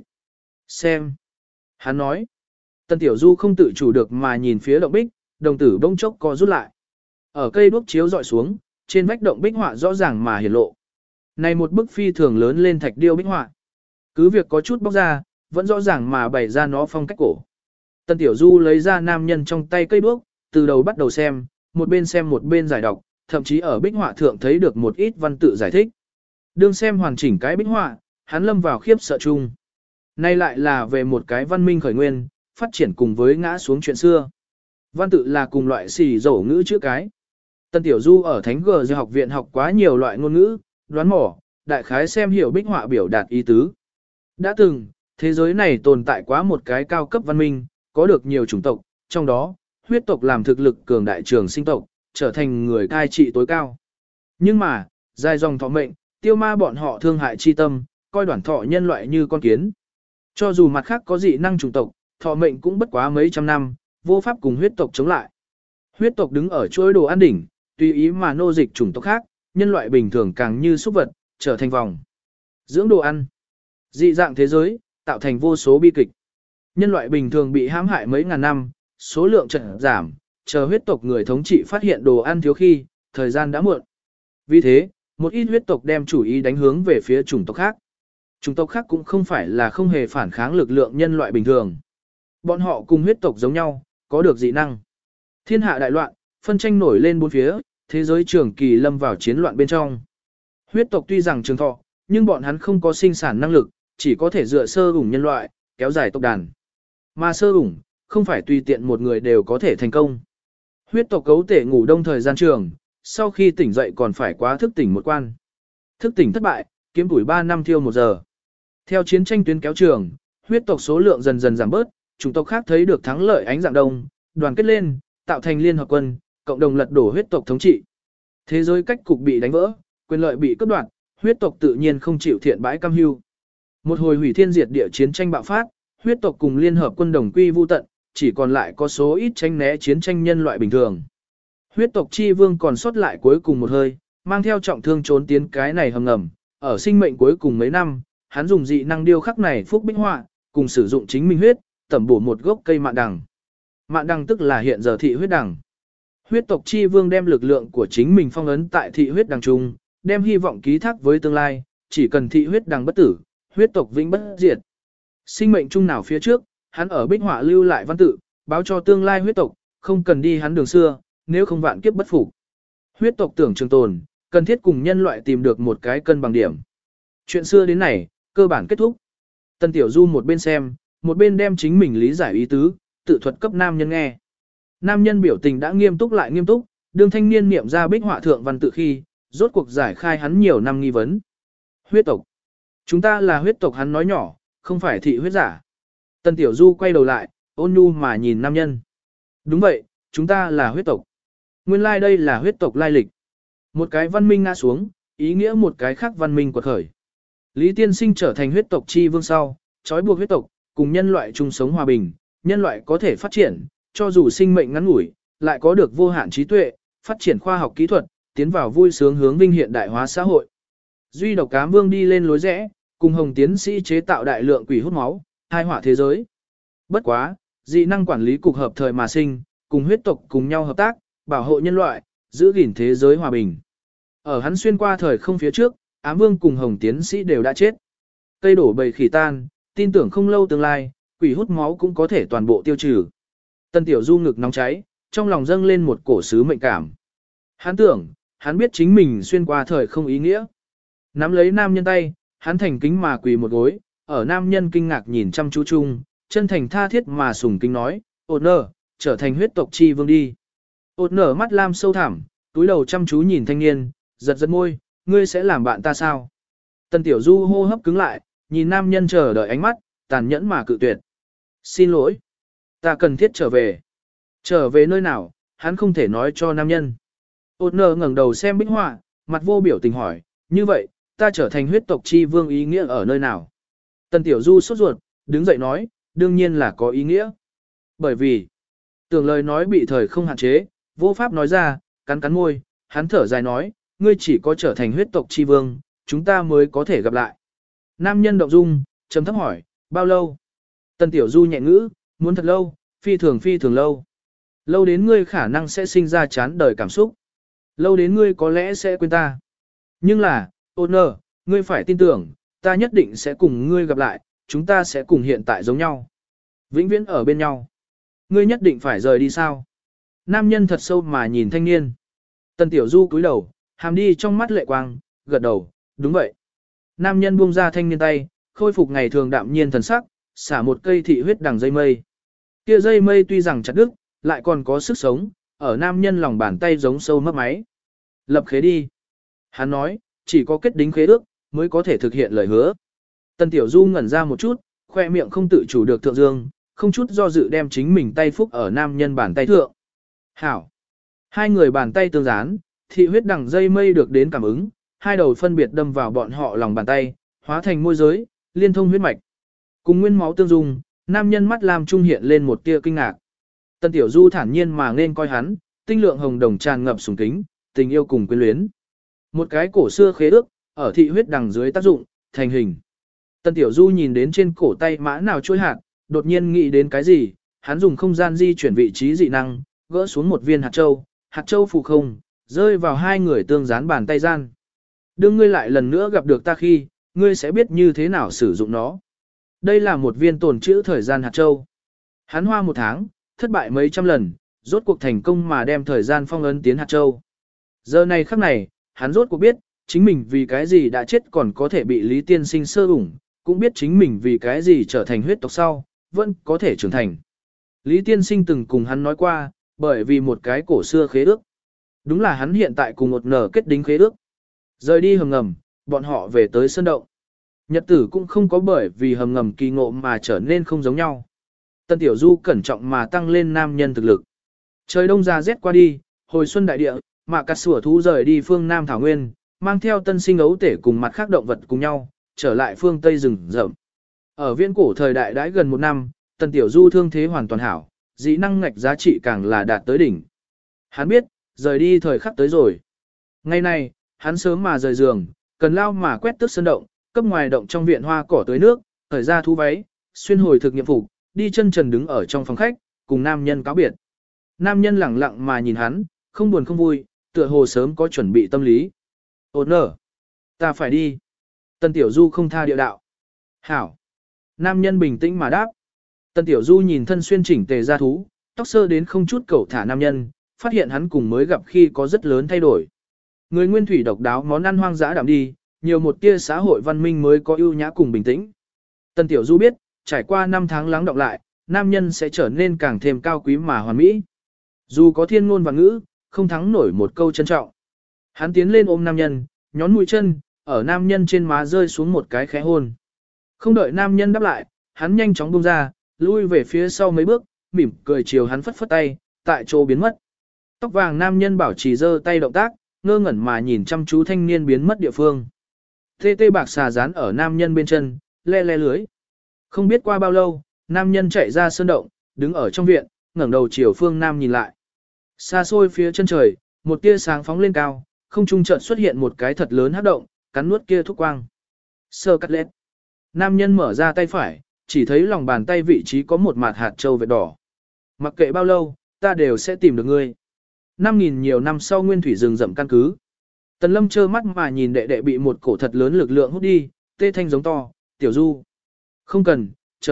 Xem. Hắn nói. Tần Tiểu Du không tự chủ được mà nhìn phía động bích, đồng tử bông chốc co rút lại. Ở cây đuốc chiếu dọi xuống, trên vách động bích họa rõ ràng mà hiển lộ. Này một bức phi thường lớn lên thạch điêu bích họa. Cứ việc có chút bóc ra, vẫn rõ ràng mà bày ra nó phong cách cổ. Tần Tiểu Du lấy ra nam nhân trong tay cây đuốc, từ đầu bắt đầu xem một bên giải đọc, thậm chí ở bích họa thượng thấy được một ít văn tự giải thích. Đương xem hoàn chỉnh cái bích họa, hắn lâm vào khiếp sợ chung. Nay lại là về một cái văn minh khởi nguyên, phát triển cùng với ngã xuống chuyện xưa. Văn tự là cùng loại xì dỗ ngữ chữ cái. Tần Tiểu Du ở Thánh G học viện học quá nhiều loại ngôn ngữ, đoán mò, đại khái xem hiểu bích họa biểu đạt ý tứ. Đã từng, thế giới này tồn tại quá một cái cao cấp văn minh, có được nhiều chủng tộc, trong đó, huyết tộc làm thực lực cường đại trường sinh tộc, trở thành người cai trị tối cao. Nhưng mà, dài dòng thọ mệnh, tiêu ma bọn họ thương hại chi tâm, coi đoản thọ nhân loại như con kiến. Cho dù mặt khác có dị năng chủng tộc, thọ mệnh cũng bất quá mấy trăm năm, vô pháp cùng huyết tộc chống lại. Huyết tộc đứng ở chuỗi đồ ăn đỉnh, tùy ý mà nô dịch chủng tộc khác, nhân loại bình thường càng như súc vật, trở thành vòng. Dưỡng đồ ăn. Dị dạng thế giới, tạo thành vô số bi kịch. Nhân loại bình thường bị hãm hại mấy ngàn năm, số lượng chợt giảm, chờ huyết tộc người thống trị phát hiện đồ ăn thiếu khi, thời gian đã muộn. Vì thế, một ít huyết tộc đem chủ ý đánh hướng về phía chủng tộc khác. Chủng tộc khác cũng không phải là không hề phản kháng lực lượng nhân loại bình thường. Bọn họ cùng huyết tộc giống nhau, có được dị năng. Thiên hạ đại loạn, phân tranh nổi lên bốn phía, thế giới trường kỳ lâm vào chiến loạn bên trong. Huyết tộc tuy rằng trường thọ, nhưng bọn hắn không có sinh sản năng lực, chỉ có thể dựa sơ ủng nhân loại, kéo dài tộc đàn. Mà sơ ủng, không phải tùy tiện một người đều có thể thành công. Huyết tộc cấu thể ngủ đông thời gian trường, sau khi tỉnh dậy còn phải quá thức tỉnh một quan. Thức tỉnh thất bại, kiếm tuổi 3 năm thiêu 1 giờ. Theo chiến tranh tuyến kéo trường, huyết tộc số lượng dần dần giảm bớt, chủng tộc khác thấy được thắng lợi ánh dạng đông, đoàn kết lên, tạo thành liên hợp quân, cộng đồng lật đổ huyết tộc thống trị. Thế giới cách cục bị đánh vỡ, quyền lợi bị cướp đoạt, huyết tộc tự nhiên không chịu thiện bãi cam hưu. Một hồi hủy thiên diệt địa chiến tranh bạo phát, huyết tộc cùng liên hợp quân đồng quy vu tận, chỉ còn lại có số ít tranh né chiến tranh nhân loại bình thường. Huyết tộc chi vương còn sót lại cuối cùng một hơi, mang theo trọng thương trốn tiến cái này hầm ngầm, ở sinh mệnh cuối cùng mấy năm, hắn dùng dị năng điêu khắc này phúc bích họa, cùng sử dụng chính mình huyết, tẩm bổ một gốc cây mạn đằng. Mạn đằng tức là hiện giờ thị huyết đằng. Huyết tộc chi vương đem lực lượng của chính mình phong ấn tại thị huyết đằng trung, đem hy vọng ký thác với tương lai, chỉ cần thị huyết đằng bất tử, huyết tộc vĩnh bất diệt. Sinh mệnh chung nào phía trước, hắn ở bích họa lưu lại văn tự, báo cho tương lai huyết tộc, không cần đi hắn đường xưa, nếu không vạn kiếp bất phục. Huyết tộc tưởng trường tồn, cần thiết cùng nhân loại tìm được một cái cân bằng điểm. Chuyện xưa đến này, cơ bản kết thúc. Tần Tiểu Du một bên xem, một bên đem chính mình lý giải ý tứ, tự thuật cấp nam nhân nghe. Nam nhân biểu tình đã nghiêm túc lại nghiêm túc, đương thanh niên niệm ra bích họa thượng văn tự khi, rốt cuộc giải khai hắn nhiều năm nghi vấn. Huyết tộc. Chúng ta là huyết tộc, hắn nói nhỏ, không phải thị huyết giả. Tần Tiểu Du quay đầu lại, ôn nhu mà nhìn nam nhân. Đúng vậy, chúng ta là huyết tộc. Nguyên lai đây là huyết tộc lai lịch. Một cái văn minh ngã xuống, ý nghĩa một cái khác văn minh quật khởi. Lý Tiên Sinh trở thành huyết tộc chi vương sau, trói buộc huyết tộc, cùng nhân loại chung sống hòa bình, nhân loại có thể phát triển, cho dù sinh mệnh ngắn ngủi, lại có được vô hạn trí tuệ, phát triển khoa học kỹ thuật, tiến vào vui sướng hướng vinh hiện đại hóa xã hội. Duy độc Ám Vương đi lên lối rẽ, cùng Hồng tiến sĩ chế tạo đại lượng quỷ hút máu, hai họa thế giới. Bất quá, dị năng quản lý cục hợp thời mà sinh, cùng huyết tộc cùng nhau hợp tác, bảo hộ nhân loại, giữ gìn thế giới hòa bình. Ở hắn xuyên qua thời không phía trước, Ám Vương cùng Hồng tiến sĩ đều đã chết. Cây đổ bầy khỉ tan, tin tưởng không lâu tương lai, quỷ hút máu cũng có thể toàn bộ tiêu trừ. Tân Tiểu Du ngực nóng cháy, trong lòng dâng lên một cổ sứ mệnh cảm. Hắn tưởng, hắn biết chính mình xuyên qua thời không ý nghĩa. Nắm lấy nam nhân tay, hắn thành kính mà quỳ một gối, ở nam nhân kinh ngạc nhìn chăm chú chung, chân thành tha thiết mà sùng kính nói, ột nở, trở thành huyết tộc chi vương đi. Ột nở mắt lam sâu thẳm, túi đầu chăm chú nhìn thanh niên, giật giật môi, ngươi sẽ làm bạn ta sao? Tân Tiểu Du hô hấp cứng lại, nhìn nam nhân chờ đợi ánh mắt, tàn nhẫn mà cự tuyệt. Xin lỗi, ta cần thiết trở về. Trở về nơi nào, hắn không thể nói cho nam nhân. Ôn nờ ngẩng đầu xem bích họa, mặt vô biểu tình hỏi, như vậy, ta trở thành huyết tộc chi vương ý nghĩa ở nơi nào? Tần Tiểu Du sốt ruột, đứng dậy nói, đương nhiên là có ý nghĩa. Bởi vì, tưởng lời nói bị thời không hạn chế, vô pháp nói ra, cắn cắn môi, hắn thở dài nói, ngươi chỉ có trở thành huyết tộc chi vương, chúng ta mới có thể gặp lại. Nam nhân động dung, trầm thấp hỏi, bao lâu? Tần Tiểu Du nhẹ ngữ, muốn thật lâu, phi thường lâu. Lâu đến ngươi khả năng sẽ sinh ra chán đời cảm xúc. Lâu đến ngươi có lẽ sẽ quên ta. Nhưng là, Honor, ngươi phải tin tưởng, ta nhất định sẽ cùng ngươi gặp lại, chúng ta sẽ cùng hiện tại giống nhau. Vĩnh viễn ở bên nhau. Ngươi nhất định phải rời đi sao? Nam nhân thật sâu mà nhìn thanh niên. Tần Tiểu Du cúi đầu, hàm đi trong mắt lệ quang, gật đầu, đúng vậy. Nam nhân buông ra thanh niên tay, khôi phục ngày thường đạm nhiên thần sắc, xả một cây thị huyết đằng dây mây. Kia dây mây tuy rằng chặt đứt, lại còn có sức sống, ở nam nhân lòng bàn tay giống sâu mấp máy. Lập khế đi. Hắn nói, chỉ có kết đính khế ước, mới có thể thực hiện lời hứa. Tần Tiểu Du ngẩn ra một chút, khoe miệng không tự chủ được thượng dương, không chút do dự đem chính mình tay phúc ở nam nhân bàn tay thượng. Hảo. Hai người bàn tay tương dán, thị huyết đằng dây mây được đến cảm ứng, hai đầu phân biệt đâm vào bọn họ lòng bàn tay, hóa thành môi giới, liên thông huyết mạch. Cùng nguyên máu tương dung, nam nhân mắt làm trung hiện lên một tia kinh ngạc. Tần Tiểu Du thản nhiên mà nên coi hắn, tinh lượng hồng đồng tràn ngập sùng kính, tình yêu cùng quyến luyến. Một cái cổ xưa khế ước, ở thị huyết đằng dưới tác dụng, thành hình. Tần Tiểu Du nhìn đến trên cổ tay mã nào trôi hạt, đột nhiên nghĩ đến cái gì, hắn dùng không gian di chuyển vị trí dị năng, gỡ xuống một viên hạt châu phù không, rơi vào hai người tương dán bàn tay gian. Đương ngươi lại lần nữa gặp được ta khi, ngươi sẽ biết như thế nào sử dụng nó. Đây là một viên tồn trữ thời gian hạt châu. Hắn hoa một tháng, thất bại mấy trăm lần, rốt cuộc thành công mà đem thời gian phong ấn tiến hạt châu. Giờ này khắc này, hắn rốt cuộc biết, chính mình vì cái gì đã chết còn có thể bị Lý Tiên Sinh sơ ủng, cũng biết chính mình vì cái gì trở thành huyết tộc sau, vẫn có thể trưởng thành. Lý Tiên Sinh từng cùng hắn nói qua, bởi vì một cái cổ xưa khế ước. Đúng là hắn hiện tại cùng một nở kết đính khế ước. Rời đi hầm ngầm, bọn họ về tới sơn động. Nhật tử cũng không có bởi vì hầm ngầm kỳ ngộ mà trở nên không giống nhau. Tần Tiểu Du cẩn trọng mà tăng lên nam nhân thực lực. Trời đông ra rét qua đi, hồi xuân đại địa, mà cắt sủa thú rời đi phương Nam Thảo Nguyên, mang theo tân sinh ấu tể cùng mặt khác động vật cùng nhau, trở lại phương Tây rừng rậm. Ở viễn cổ thời đại đãi gần một năm, Tần Tiểu Du thương thế hoàn toàn hảo, dĩ năng ngạch giá trị càng là đạt tới đỉnh. Hắn biết, rời đi thời khắc tới rồi. Ngày nay, hắn sớm mà rời giường, cần lao mà quét tước sân động, cấp ngoài động trong viện hoa cỏ tưới nước, thời ra thú váy, xuyên hồi thực nghiệm phục, đi chân trần đứng ở trong phòng khách, cùng nam nhân cáo biệt. Nam nhân lẳng lặng mà nhìn hắn, không buồn không vui, tựa hồ sớm có chuẩn bị tâm lý. Ôn nở, ta phải đi. Tần Tiểu Du không tha địa đạo. Hảo. Nam nhân bình tĩnh mà đáp. Tần Tiểu Du nhìn thân xuyên chỉnh tề ra thú, tóc sơ đến không chút cẩu thả nam nhân, phát hiện hắn cùng mới gặp khi có rất lớn thay đổi. Người nguyên thủy độc đáo món ăn hoang dã đạm đi, nhiều một tia xã hội văn minh mới có ưu nhã cùng bình tĩnh. Tần Tiểu Du biết, trải qua 5 tháng lắng đọng lại, nam nhân sẽ trở nên càng thêm cao quý mà hoàn mỹ. Dù có thiên ngôn và ngữ, không thắng nổi một câu trân trọng. Hắn tiến lên ôm nam nhân, nhón mũi chân, ở nam nhân trên má rơi xuống một cái khẽ hôn. Không đợi nam nhân đáp lại, hắn nhanh chóng buông ra, lui về phía sau mấy bước, mỉm cười chiều hắn phất phất tay, tại chỗ biến mất. Tóc vàng nam nhân bảo trì giơ tay động tác, ngơ ngẩn mà nhìn chăm chú thanh niên biến mất địa phương. Tê tê bạc xà dán ở nam nhân bên chân, le le lưới. Không biết qua bao lâu, nam nhân chạy ra sơn động, đứng ở trong viện, ngẩng đầu chiều phương nam nhìn lại. Xa xôi phía chân trời, một tia sáng phóng lên cao, không trung chợt xuất hiện một cái thật lớn hắc động, cắn nuốt kia thúc quang. Sơ cắt lết. Nam nhân mở ra tay phải, chỉ thấy lòng bàn tay vị trí có một mạt hạt châu vệt đỏ. Mặc kệ bao lâu, ta đều sẽ tìm được ngươi. 5.000 nhiều năm sau nguyên thủy rừng rậm căn cứ. Tần Lâm trơ mắt mà nhìn đệ đệ bị một cổ thật lớn lực lượng hút đi, tê thanh giống to, Tiểu Du. Không cần,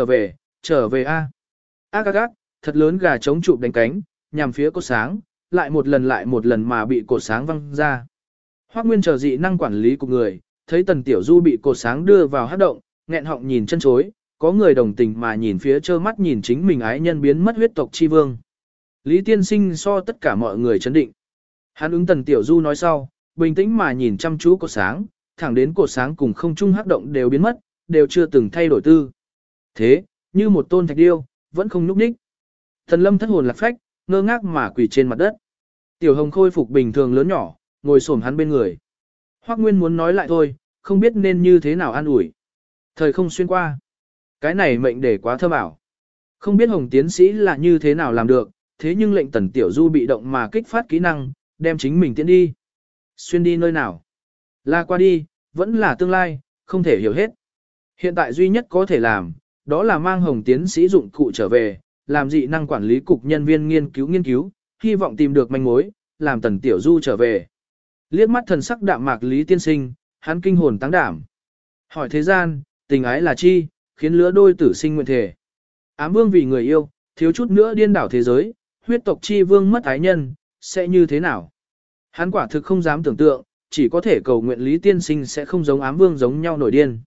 trở về a. Ác ác ác, thật lớn gà trống chụp đánh cánh, nhằm phía cột sáng, lại một lần mà bị cột sáng văng ra. Hoắc Nguyên chờ dị năng quản lý của người, thấy Tần Tiểu Du bị cột sáng đưa vào hắc động, nghẹn họng nhìn chân chối, có người đồng tình mà nhìn phía trơ mắt nhìn chính mình ái nhân biến mất huyết tộc chi vương. Lý Tiên Sinh so tất cả mọi người chấn định. Hắn ứng Tần Tiểu Du nói sau, bình tĩnh mà nhìn chăm chú cột sáng, thẳng đến cột sáng cùng không trung hắc động đều biến mất, đều chưa từng thay đổi tư. Thế, như một tôn thạch điêu, vẫn không nhúc nhích. Thần Lâm thất hồn lạc phách, ngơ ngác mà quỳ trên mặt đất. Tiểu Hồng khôi phục bình thường lớn nhỏ, ngồi xổm hắn bên người. Hoắc Nguyên muốn nói lại thôi, không biết nên như thế nào an ủi. Thời không xuyên qua. Cái này mệnh để quá thơ bảo. Không biết Hồng tiến sĩ là như thế nào làm được, thế nhưng lệnh Tần Tiểu Du bị động mà kích phát kỹ năng, đem chính mình tiến đi. Xuyên đi nơi nào? Là qua đi, vẫn là tương lai, không thể hiểu hết. Hiện tại duy nhất có thể làm, đó là mang Hồng tiến sĩ dụng cụ trở về, làm dị năng quản lý cục nhân viên nghiên cứu, hy vọng tìm được manh mối, làm Tần Tiểu Du trở về. Liếc mắt thần sắc đạm mạc Lý tiên sinh, hắn kinh hồn táng đảm. Hỏi thế gian, tình ái là chi, khiến lứa đôi tử sinh nguyện thể. Ám vương vì người yêu, thiếu chút nữa điên đảo thế giới, huyết tộc chi vương mất ái nhân, sẽ như thế nào? Hắn quả thực không dám tưởng tượng, chỉ có thể cầu nguyện Lý tiên sinh sẽ không giống ám vương giống nhau nổi điên.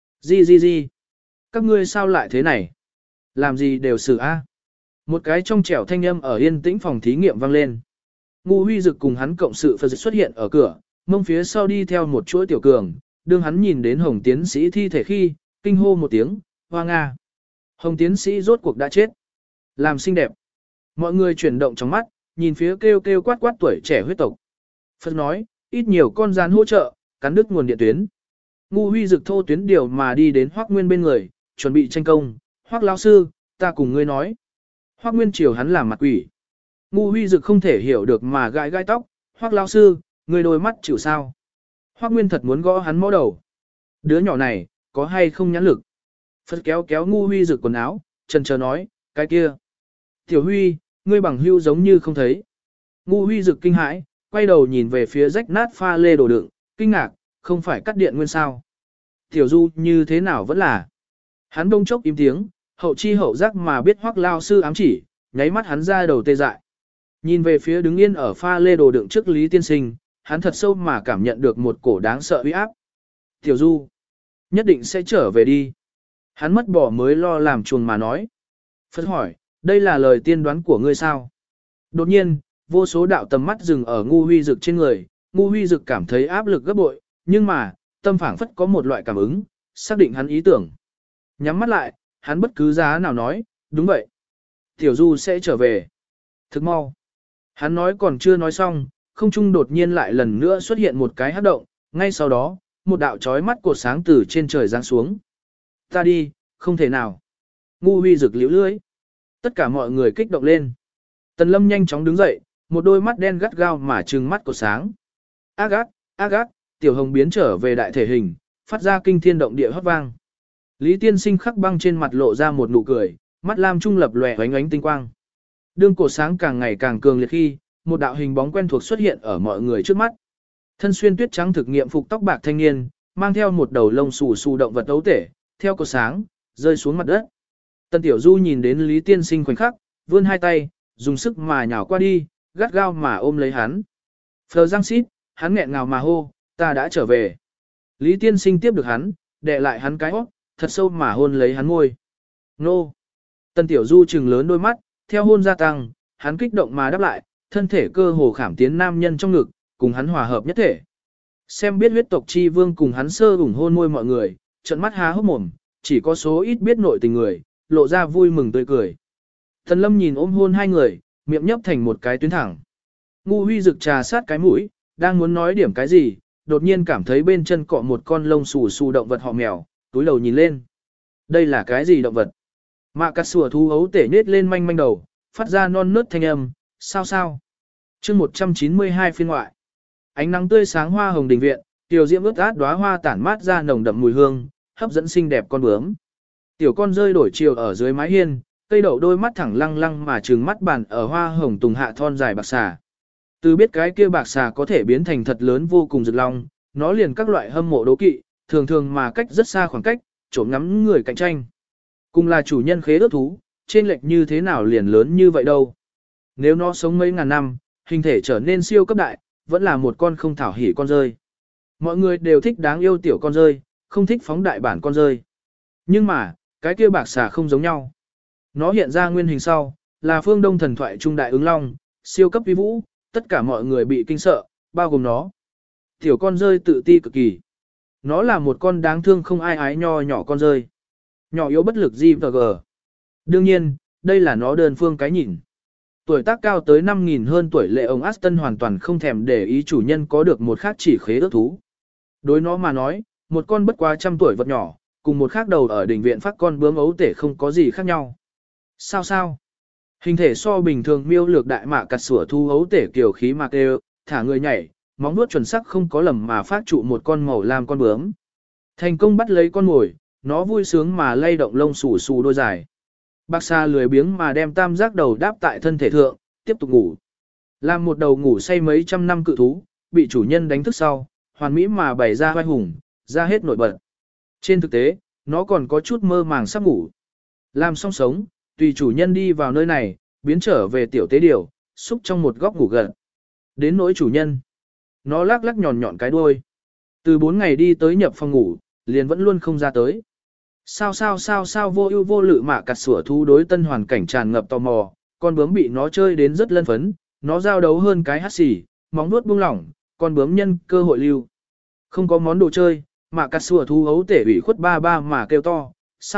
Gì? Các ngươi sao lại thế này? Làm gì đều xử a? Một cái trong trẻo thanh âm ở yên tĩnh phòng thí nghiệm vang lên. Ngu Huy Dực cùng hắn cộng sự Phật xuất hiện ở cửa, mông phía sau đi theo một chuỗi tiểu cường, đương hắn nhìn đến Hồng tiến sĩ thi thể khi, kinh hô một tiếng, hoa nga. Hồng tiến sĩ rốt cuộc đã chết. Làm xinh đẹp. Mọi người chuyển động trong mắt, nhìn phía kêu quát tuổi trẻ huyết tộc. Phật nói, ít nhiều con rắn hỗ trợ, cắn đứt nguồn điện tuyến. Ngu Huy Dực thô tuyến điều mà đi đến Hoắc Nguyên bên người, chuẩn bị tranh công. Hoắc lão sư, ta cùng ngươi nói. Hoắc Nguyên chiều hắn làm mặt quỷ. Ngu Huy Dực không thể hiểu được mà gai tóc. Hoắc lão sư, ngươi đôi mắt chịu sao? Hoắc Nguyên thật muốn gõ hắn mõ đầu. Đứa nhỏ này, có hay không nhãn lực? Phật kéo Ngu Huy Dực quần áo, chần chờ nói, cái kia. Tiểu Huy, ngươi bằng hưu giống như không thấy. Ngu Huy Dực kinh hãi, quay đầu nhìn về phía rách nát pha lê đồ đựng, kinh ngạc, không phải cắt điện nguyên sao. Tiểu Du như thế nào vẫn là. Hắn đông chốc im tiếng, hậu chi hậu giác mà biết Hoắc lao sư ám chỉ, nháy mắt hắn ra đầu tê dại. Nhìn về phía đứng yên ở pha lê đồ đựng trước Lý tiên sinh, hắn thật sâu mà cảm nhận được một cổ đáng sợ uy áp. Tiểu Du, nhất định sẽ trở về đi. Hắn mất bỏ mới lo làm chuồng mà nói. Phật hỏi, đây là lời tiên đoán của ngươi sao? Đột nhiên, vô số đạo tầm mắt dừng ở Ngu Huy Dực trên người, Ngu Huy Dực cảm thấy áp lực gấp bội, nhưng mà, tâm phảng phất có một loại cảm ứng, xác định hắn ý tưởng. Nhắm mắt lại, hắn bất cứ giá nào nói, đúng vậy. Tiểu Du sẽ trở về. Thức mau. Hắn nói còn chưa nói xong, không trung đột nhiên lại lần nữa xuất hiện một cái hắc động, ngay sau đó, một đạo chói mắt cột sáng từ trên trời giáng xuống. Ta đi, không thể nào. Ngu Huy Dực liễu lưỡi. Tất cả mọi người kích động lên. Tần Lâm nhanh chóng đứng dậy, một đôi mắt đen gắt gao mà trừng mắt cột sáng. Ác ác, Tiểu Hồng biến trở về đại thể hình, phát ra kinh thiên động địa hót vang. Lý tiên sinh khắc băng trên mặt lộ ra một nụ cười, mắt lam trung lập lòe ánh ánh tinh quang. Đương cột sáng càng ngày càng cường liệt khi, một đạo hình bóng quen thuộc xuất hiện ở mọi người trước mắt. Thân xuyên tuyết trắng thực nghiệm phục tóc bạc thanh niên, mang theo một đầu lông xù động vật ấu tể, theo cột sáng, rơi xuống mặt đất. Tần Tiểu Du nhìn đến Lý tiên sinh khoảnh khắc, vươn hai tay, dùng sức mà nhào qua đi, gắt gao mà ôm lấy hắn. Phờ răng xít, hắn nghẹn ngào mà hô, ta đã trở về. Lý tiên sinh tiếp được hắn, đè lại hắn cái hót, thật sâu mà hôn lấy hắn môi. Nô! Tần Tiểu Du trừng lớn đôi mắt, theo hôn gia tăng, hắn kích động mà đáp lại, thân thể cơ hồ khảm tiến nam nhân trong ngực, cùng hắn hòa hợp nhất thể. Xem biết huyết tộc chi vương cùng hắn sơ ủng hôn môi mọi người, trận mắt há hốc mồm, chỉ có số ít biết nội tình người, lộ ra vui mừng tươi cười. Thần Lâm nhìn ôm hôn hai người, miệng nhấp thành một cái tuyến thẳng. Ngu Huy Dực trà sát cái mũi, đang muốn nói điểm cái gì, đột nhiên cảm thấy bên chân cọ một con lông xù động vật họ mèo, túi đầu nhìn lên. Đây là cái gì động vật? Mạ cắt sủa thú ấu tể nết lên manh đầu, phát ra non nớt thanh âm, sao? chương 192 phiên ngoại. Ánh nắng tươi sáng hoa hồng đình viện, tiểu diễm ướt át đóa hoa tản mát ra nồng đậm mùi hương, hấp dẫn xinh đẹp con bướm. Tiểu con rơi đổi chiều ở dưới mái hiên, cây đậu đôi mắt thẳng lăng mà trừng mắt bàn ở hoa hồng tùng hạ thon dài bạc xà. Từ biết cái kia bạc xà có thể biến thành thật lớn vô cùng rực long, nó liền các loại hâm mộ đố kỵ, thường mà cách rất xa khoảng cách, trộm ngắm người cạnh tranh. Cùng là chủ nhân khế ước thú, trên lệch như thế nào liền lớn như vậy đâu. Nếu nó sống mấy ngàn năm, hình thể trở nên siêu cấp đại, vẫn là một con không thảo hỉ con rơi. Mọi người đều thích đáng yêu tiểu con rơi, không thích phóng đại bản con rơi. Nhưng mà, cái kia bạc xà không giống nhau. Nó hiện ra nguyên hình sau, là phương đông thần thoại trung đại ứng long, siêu cấp vi vũ, tất cả mọi người bị kinh sợ, bao gồm nó. Tiểu con rơi tự ti cực kỳ. Nó là một con đáng thương không ai ái nho nhỏ con rơi. Nhỏ yếu bất lực gì và gờ. Đương nhiên, đây là nó đơn phương cái nhìn. Tuổi tác cao tới 5.000 hơn tuổi lệ ông Aston hoàn toàn không thèm để ý chủ nhân có được một khác chỉ khế ước thú. Đối nó mà nói, một con bất quá trăm tuổi vật nhỏ, cùng một khác đầu ở đỉnh viện phát con bướm ấu tể không có gì khác nhau. Sao? Hình thể so bình thường miêu lược đại mạ cặt sủa thu ấu tể kiểu khí mạc đều, thả người nhảy, móng vuốt chuẩn sắc không có lầm mà phát trụ một con màu lam con bướm. Thành công bắt lấy con mồi, nó vui sướng mà lay động lông xù xù đôi dài. Bác Sa lười biếng mà đem tam giác đầu đáp tại thân thể thượng, tiếp tục ngủ. Làm một đầu ngủ say mấy trăm năm cự thú, bị chủ nhân đánh thức sau, hoàn mỹ mà bày ra vai hùng, ra hết nổi bật. Trên thực tế, nó còn có chút mơ màng sắp ngủ. Làm xong sống, tùy chủ nhân đi vào nơi này, biến trở về tiểu tế điều, xúc trong một góc ngủ gần. Đến nỗi chủ nhân, nó lắc lắc nhọn nhọn cái đuôi. Từ 4 ngày đi tới nhập phòng ngủ, liền vẫn luôn không ra tới. Sao vô ưu vô lự mạ cặt sủa thú đối tân hoàn cảnh tràn ngập tò mò, con bướm bị nó chơi đến rất lân phấn, nó giao đấu hơn cái hắt xỉ, móng nuốt buông lỏng, con bướm nhân cơ hội lưu. Không có món đồ chơi, mạ cặt sủa thú hấu tể ủy khuất ba ba mà kêu to,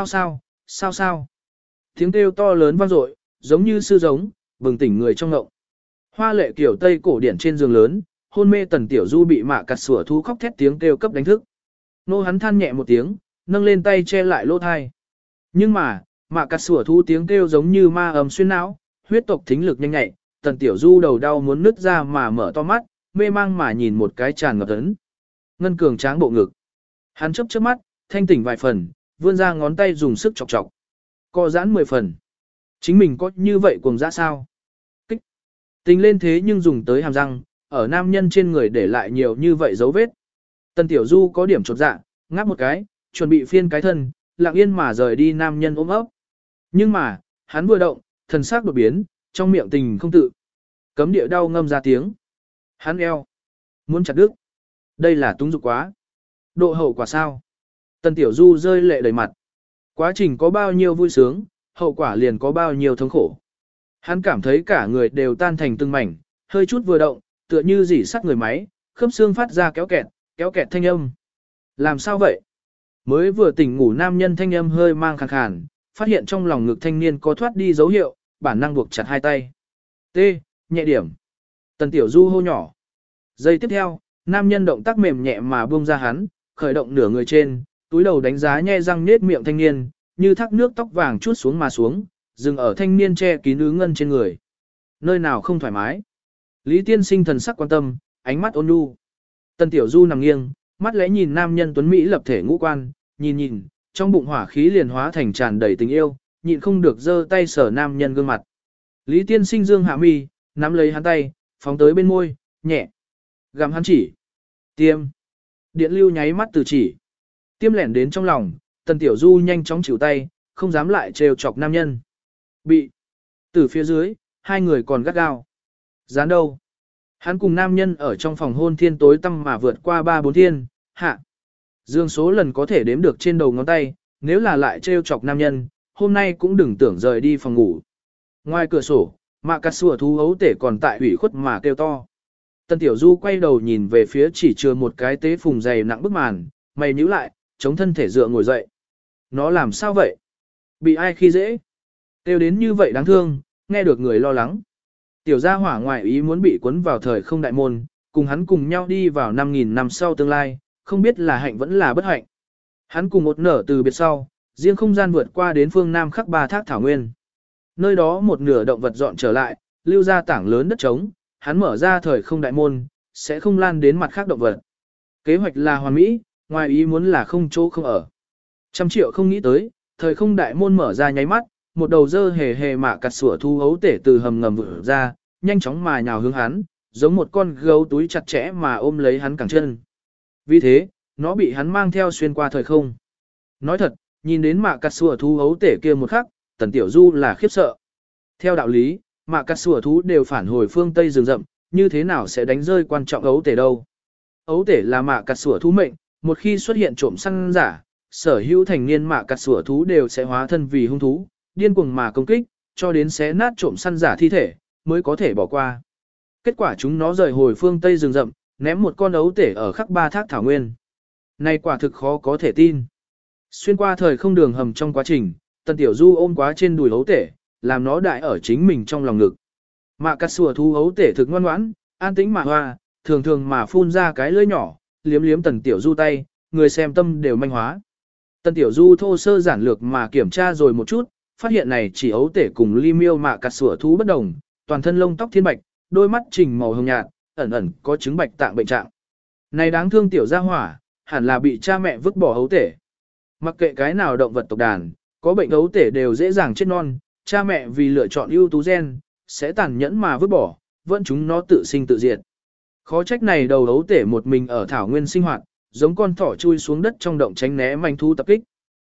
sao. Tiếng kêu to lớn vang dội, giống như sư giống, bừng tỉnh người trong ngộng. Hoa lệ kiểu Tây cổ điển trên giường lớn, hôn mê Tần Tiểu Du bị mạ cặt sủa thú khóc thét tiếng kêu cấp đánh thức. Nô hắn than nhẹ một tiếng, nâng lên tay che lại lỗ thai. Nhưng mà, mạ cặt sủa thú tiếng kêu giống như ma ầm xuyên não, huyết tộc thính lực nhanh nhạy, Tần Tiểu Du đầu đau muốn nứt ra mà mở to mắt, mê mang mà nhìn một cái tràn ngập ấn. Ngân cường tráng bộ ngực. Hắn chớp mắt, thanh tỉnh vài phần, vươn ra ngón tay dùng sức chọc chọc. Co giãn 10 phần. Chính mình có như vậy cuồng dã sao? Kích. Tình lên thế nhưng dùng tới hàm răng, ở nam nhân trên người để lại nhiều như vậy dấu vết. Tần Tiểu Du có điểm chột dạ, ngáp một cái, chuẩn bị phiên cái thân, lặng yên mà rời đi nam nhân ôm ấp. Nhưng mà, hắn vừa động, thần sắc đột biến, trong miệng tình không tự. Cấm địa đau ngâm ra tiếng. Hắn eo. Muốn chặt đứt. Đây là túng dục quá. Độ hậu quả sao? Tần Tiểu Du rơi lệ đầy mặt. Quá trình có bao nhiêu vui sướng, hậu quả liền có bao nhiêu thống khổ. Hắn cảm thấy cả người đều tan thành từng mảnh, hơi chút vừa động, tựa như rỉ sắt người máy, khớp xương phát ra kéo kẹt thanh âm. Làm sao vậy? Mới vừa tỉnh ngủ nam nhân thanh âm hơi mang khàn khàn, phát hiện trong lòng ngực thanh niên có thoát đi dấu hiệu, bản năng buộc chặt hai tay. T, nhẹ điểm. Tần Tiểu Du hô nhỏ. Giây tiếp theo, nam nhân động tác mềm nhẹ mà buông ra hắn, khởi động nửa người trên, túi đầu đánh giá nhe răng nết miệng thanh niên, như thác nước tóc vàng chút xuống mà xuống, dừng ở thanh niên che kín ứ ngân trên người. Nơi nào không thoải mái? Lý Tiên Sinh thần sắc quan tâm, ánh mắt ôn nhu. Tần Tiểu Du nằm nghiêng, mắt lẽ nhìn nam nhân tuấn Mỹ lập thể ngũ quan, nhìn, trong bụng hỏa khí liền hóa thành tràn đầy tình yêu, nhịn không được giơ tay sờ nam nhân gương mặt. Lý Tiên Sinh dương hạ mi, nắm lấy hắn tay, phóng tới bên môi, nhẹ. Gặm hắn chỉ. Tiêm. Điện lưu nháy mắt từ chỉ. Tiêm lẻn đến trong lòng, Tần Tiểu Du nhanh chóng chịu tay, không dám lại trêu chọc nam nhân. Bị. Từ phía dưới, hai người còn gắt gao. Dán đâu? Hắn cùng nam nhân ở trong phòng hôn thiên tối tăm mà vượt qua 3-4 thiên, hạ. Dương số lần có thể đếm được trên đầu ngón tay, nếu là lại trêu chọc nam nhân, hôm nay cũng đừng tưởng rời đi phòng ngủ. Ngoài cửa sổ, mạ cắt sủa thú hấu tể còn tại ủy khuất mà kêu to. Tần Tiểu Du quay đầu nhìn về phía chỉ chừa một cái tế phùng dày nặng bức màn, mày nhíu lại, chống thân thể dựa ngồi dậy. Nó làm sao vậy? Bị ai khi dễ? Kêu đến như vậy đáng thương, nghe được người lo lắng. Tiểu gia hỏa ngoại ý muốn bị cuốn vào thời không đại môn, cùng hắn cùng nhau đi vào 5.000 năm sau tương lai, không biết là hạnh vẫn là bất hạnh. Hắn cùng một nửa từ biệt sau, riêng không gian vượt qua đến phương Nam khắc 3 thác thảo nguyên. Nơi đó một nửa động vật dọn trở lại, lưu ra tảng lớn đất trống, hắn mở ra thời không đại môn, sẽ không lan đến mặt khác động vật. Kế hoạch là hoàn mỹ, ngoài ý muốn là không chỗ không ở. 100 triệu không nghĩ tới, thời không đại môn mở ra nháy mắt, một đầu dơ hề hề mạ cặt sủa thu hấu tể từ hầm ngầm vỡ ra, nhanh chóng mà nhào hướng hắn, giống một con gấu túi chặt chẽ mà ôm lấy hắn cẳng chân. Vì thế, nó bị hắn mang theo xuyên qua thời không. Nói thật, nhìn đến mạ cặt sủa thu hấu tể kia một khắc, Tần Tiểu Du là khiếp sợ. Theo đạo lý, mạ cặt sủa thú đều phản hồi phương Tây rừng rậm, như thế nào sẽ đánh rơi quan trọng ấu tể đâu. Ấu tể là mạ cặt sủa thú mệnh, một khi xuất hiện trộm săn giả, sở hữu thành niên mạ cặt sủa thú đều sẽ hóa thân vì hung thú, điên cuồng mà công kích, cho đến xé nát trộm săn giả thi thể, mới có thể bỏ qua. Kết quả chúng nó rời hồi phương Tây rừng rậm, ném một con ấu tể ở khắc 3 thác thảo nguyên. Này quả thực khó có thể tin. Xuyên qua thời không đường hầm trong quá trình, Tần Tiểu Du ôm quá trên đùi ấu tể, làm nó đại ở chính mình trong lòng ngực. Mạ cắt sủa thú ấu tể thực ngoan ngoãn, an tĩnh mà hoa, thường thường mà phun ra cái lưỡi nhỏ, liếm liếm Tần Tiểu Du tay, người xem tâm đều manh hóa. Tần Tiểu Du thô sơ giản lược mà kiểm tra rồi một chút, phát hiện này chỉ ấu tể cùng ly miêu mạ cắt sủa thú bất đồng, toàn thân lông tóc thiên bạch, đôi mắt trình màu hồng nhạt, ẩn ẩn có chứng bạch tạng bệnh trạng. Này đáng thương tiểu gia hỏa, hẳn là bị cha mẹ vứt bỏ ấu tể. Mặc kệ cái nào động vật tộc đàn, có bệnh ấu tể đều dễ dàng chết non, cha mẹ vì lựa chọn ưu tú gen, sẽ tàn nhẫn mà vứt bỏ, vẫn chúng nó tự sinh tự diệt. Khó trách này đầu ấu tể một mình ở thảo nguyên sinh hoạt, giống con thỏ chui xuống đất trong động tránh né manh thú tập kích.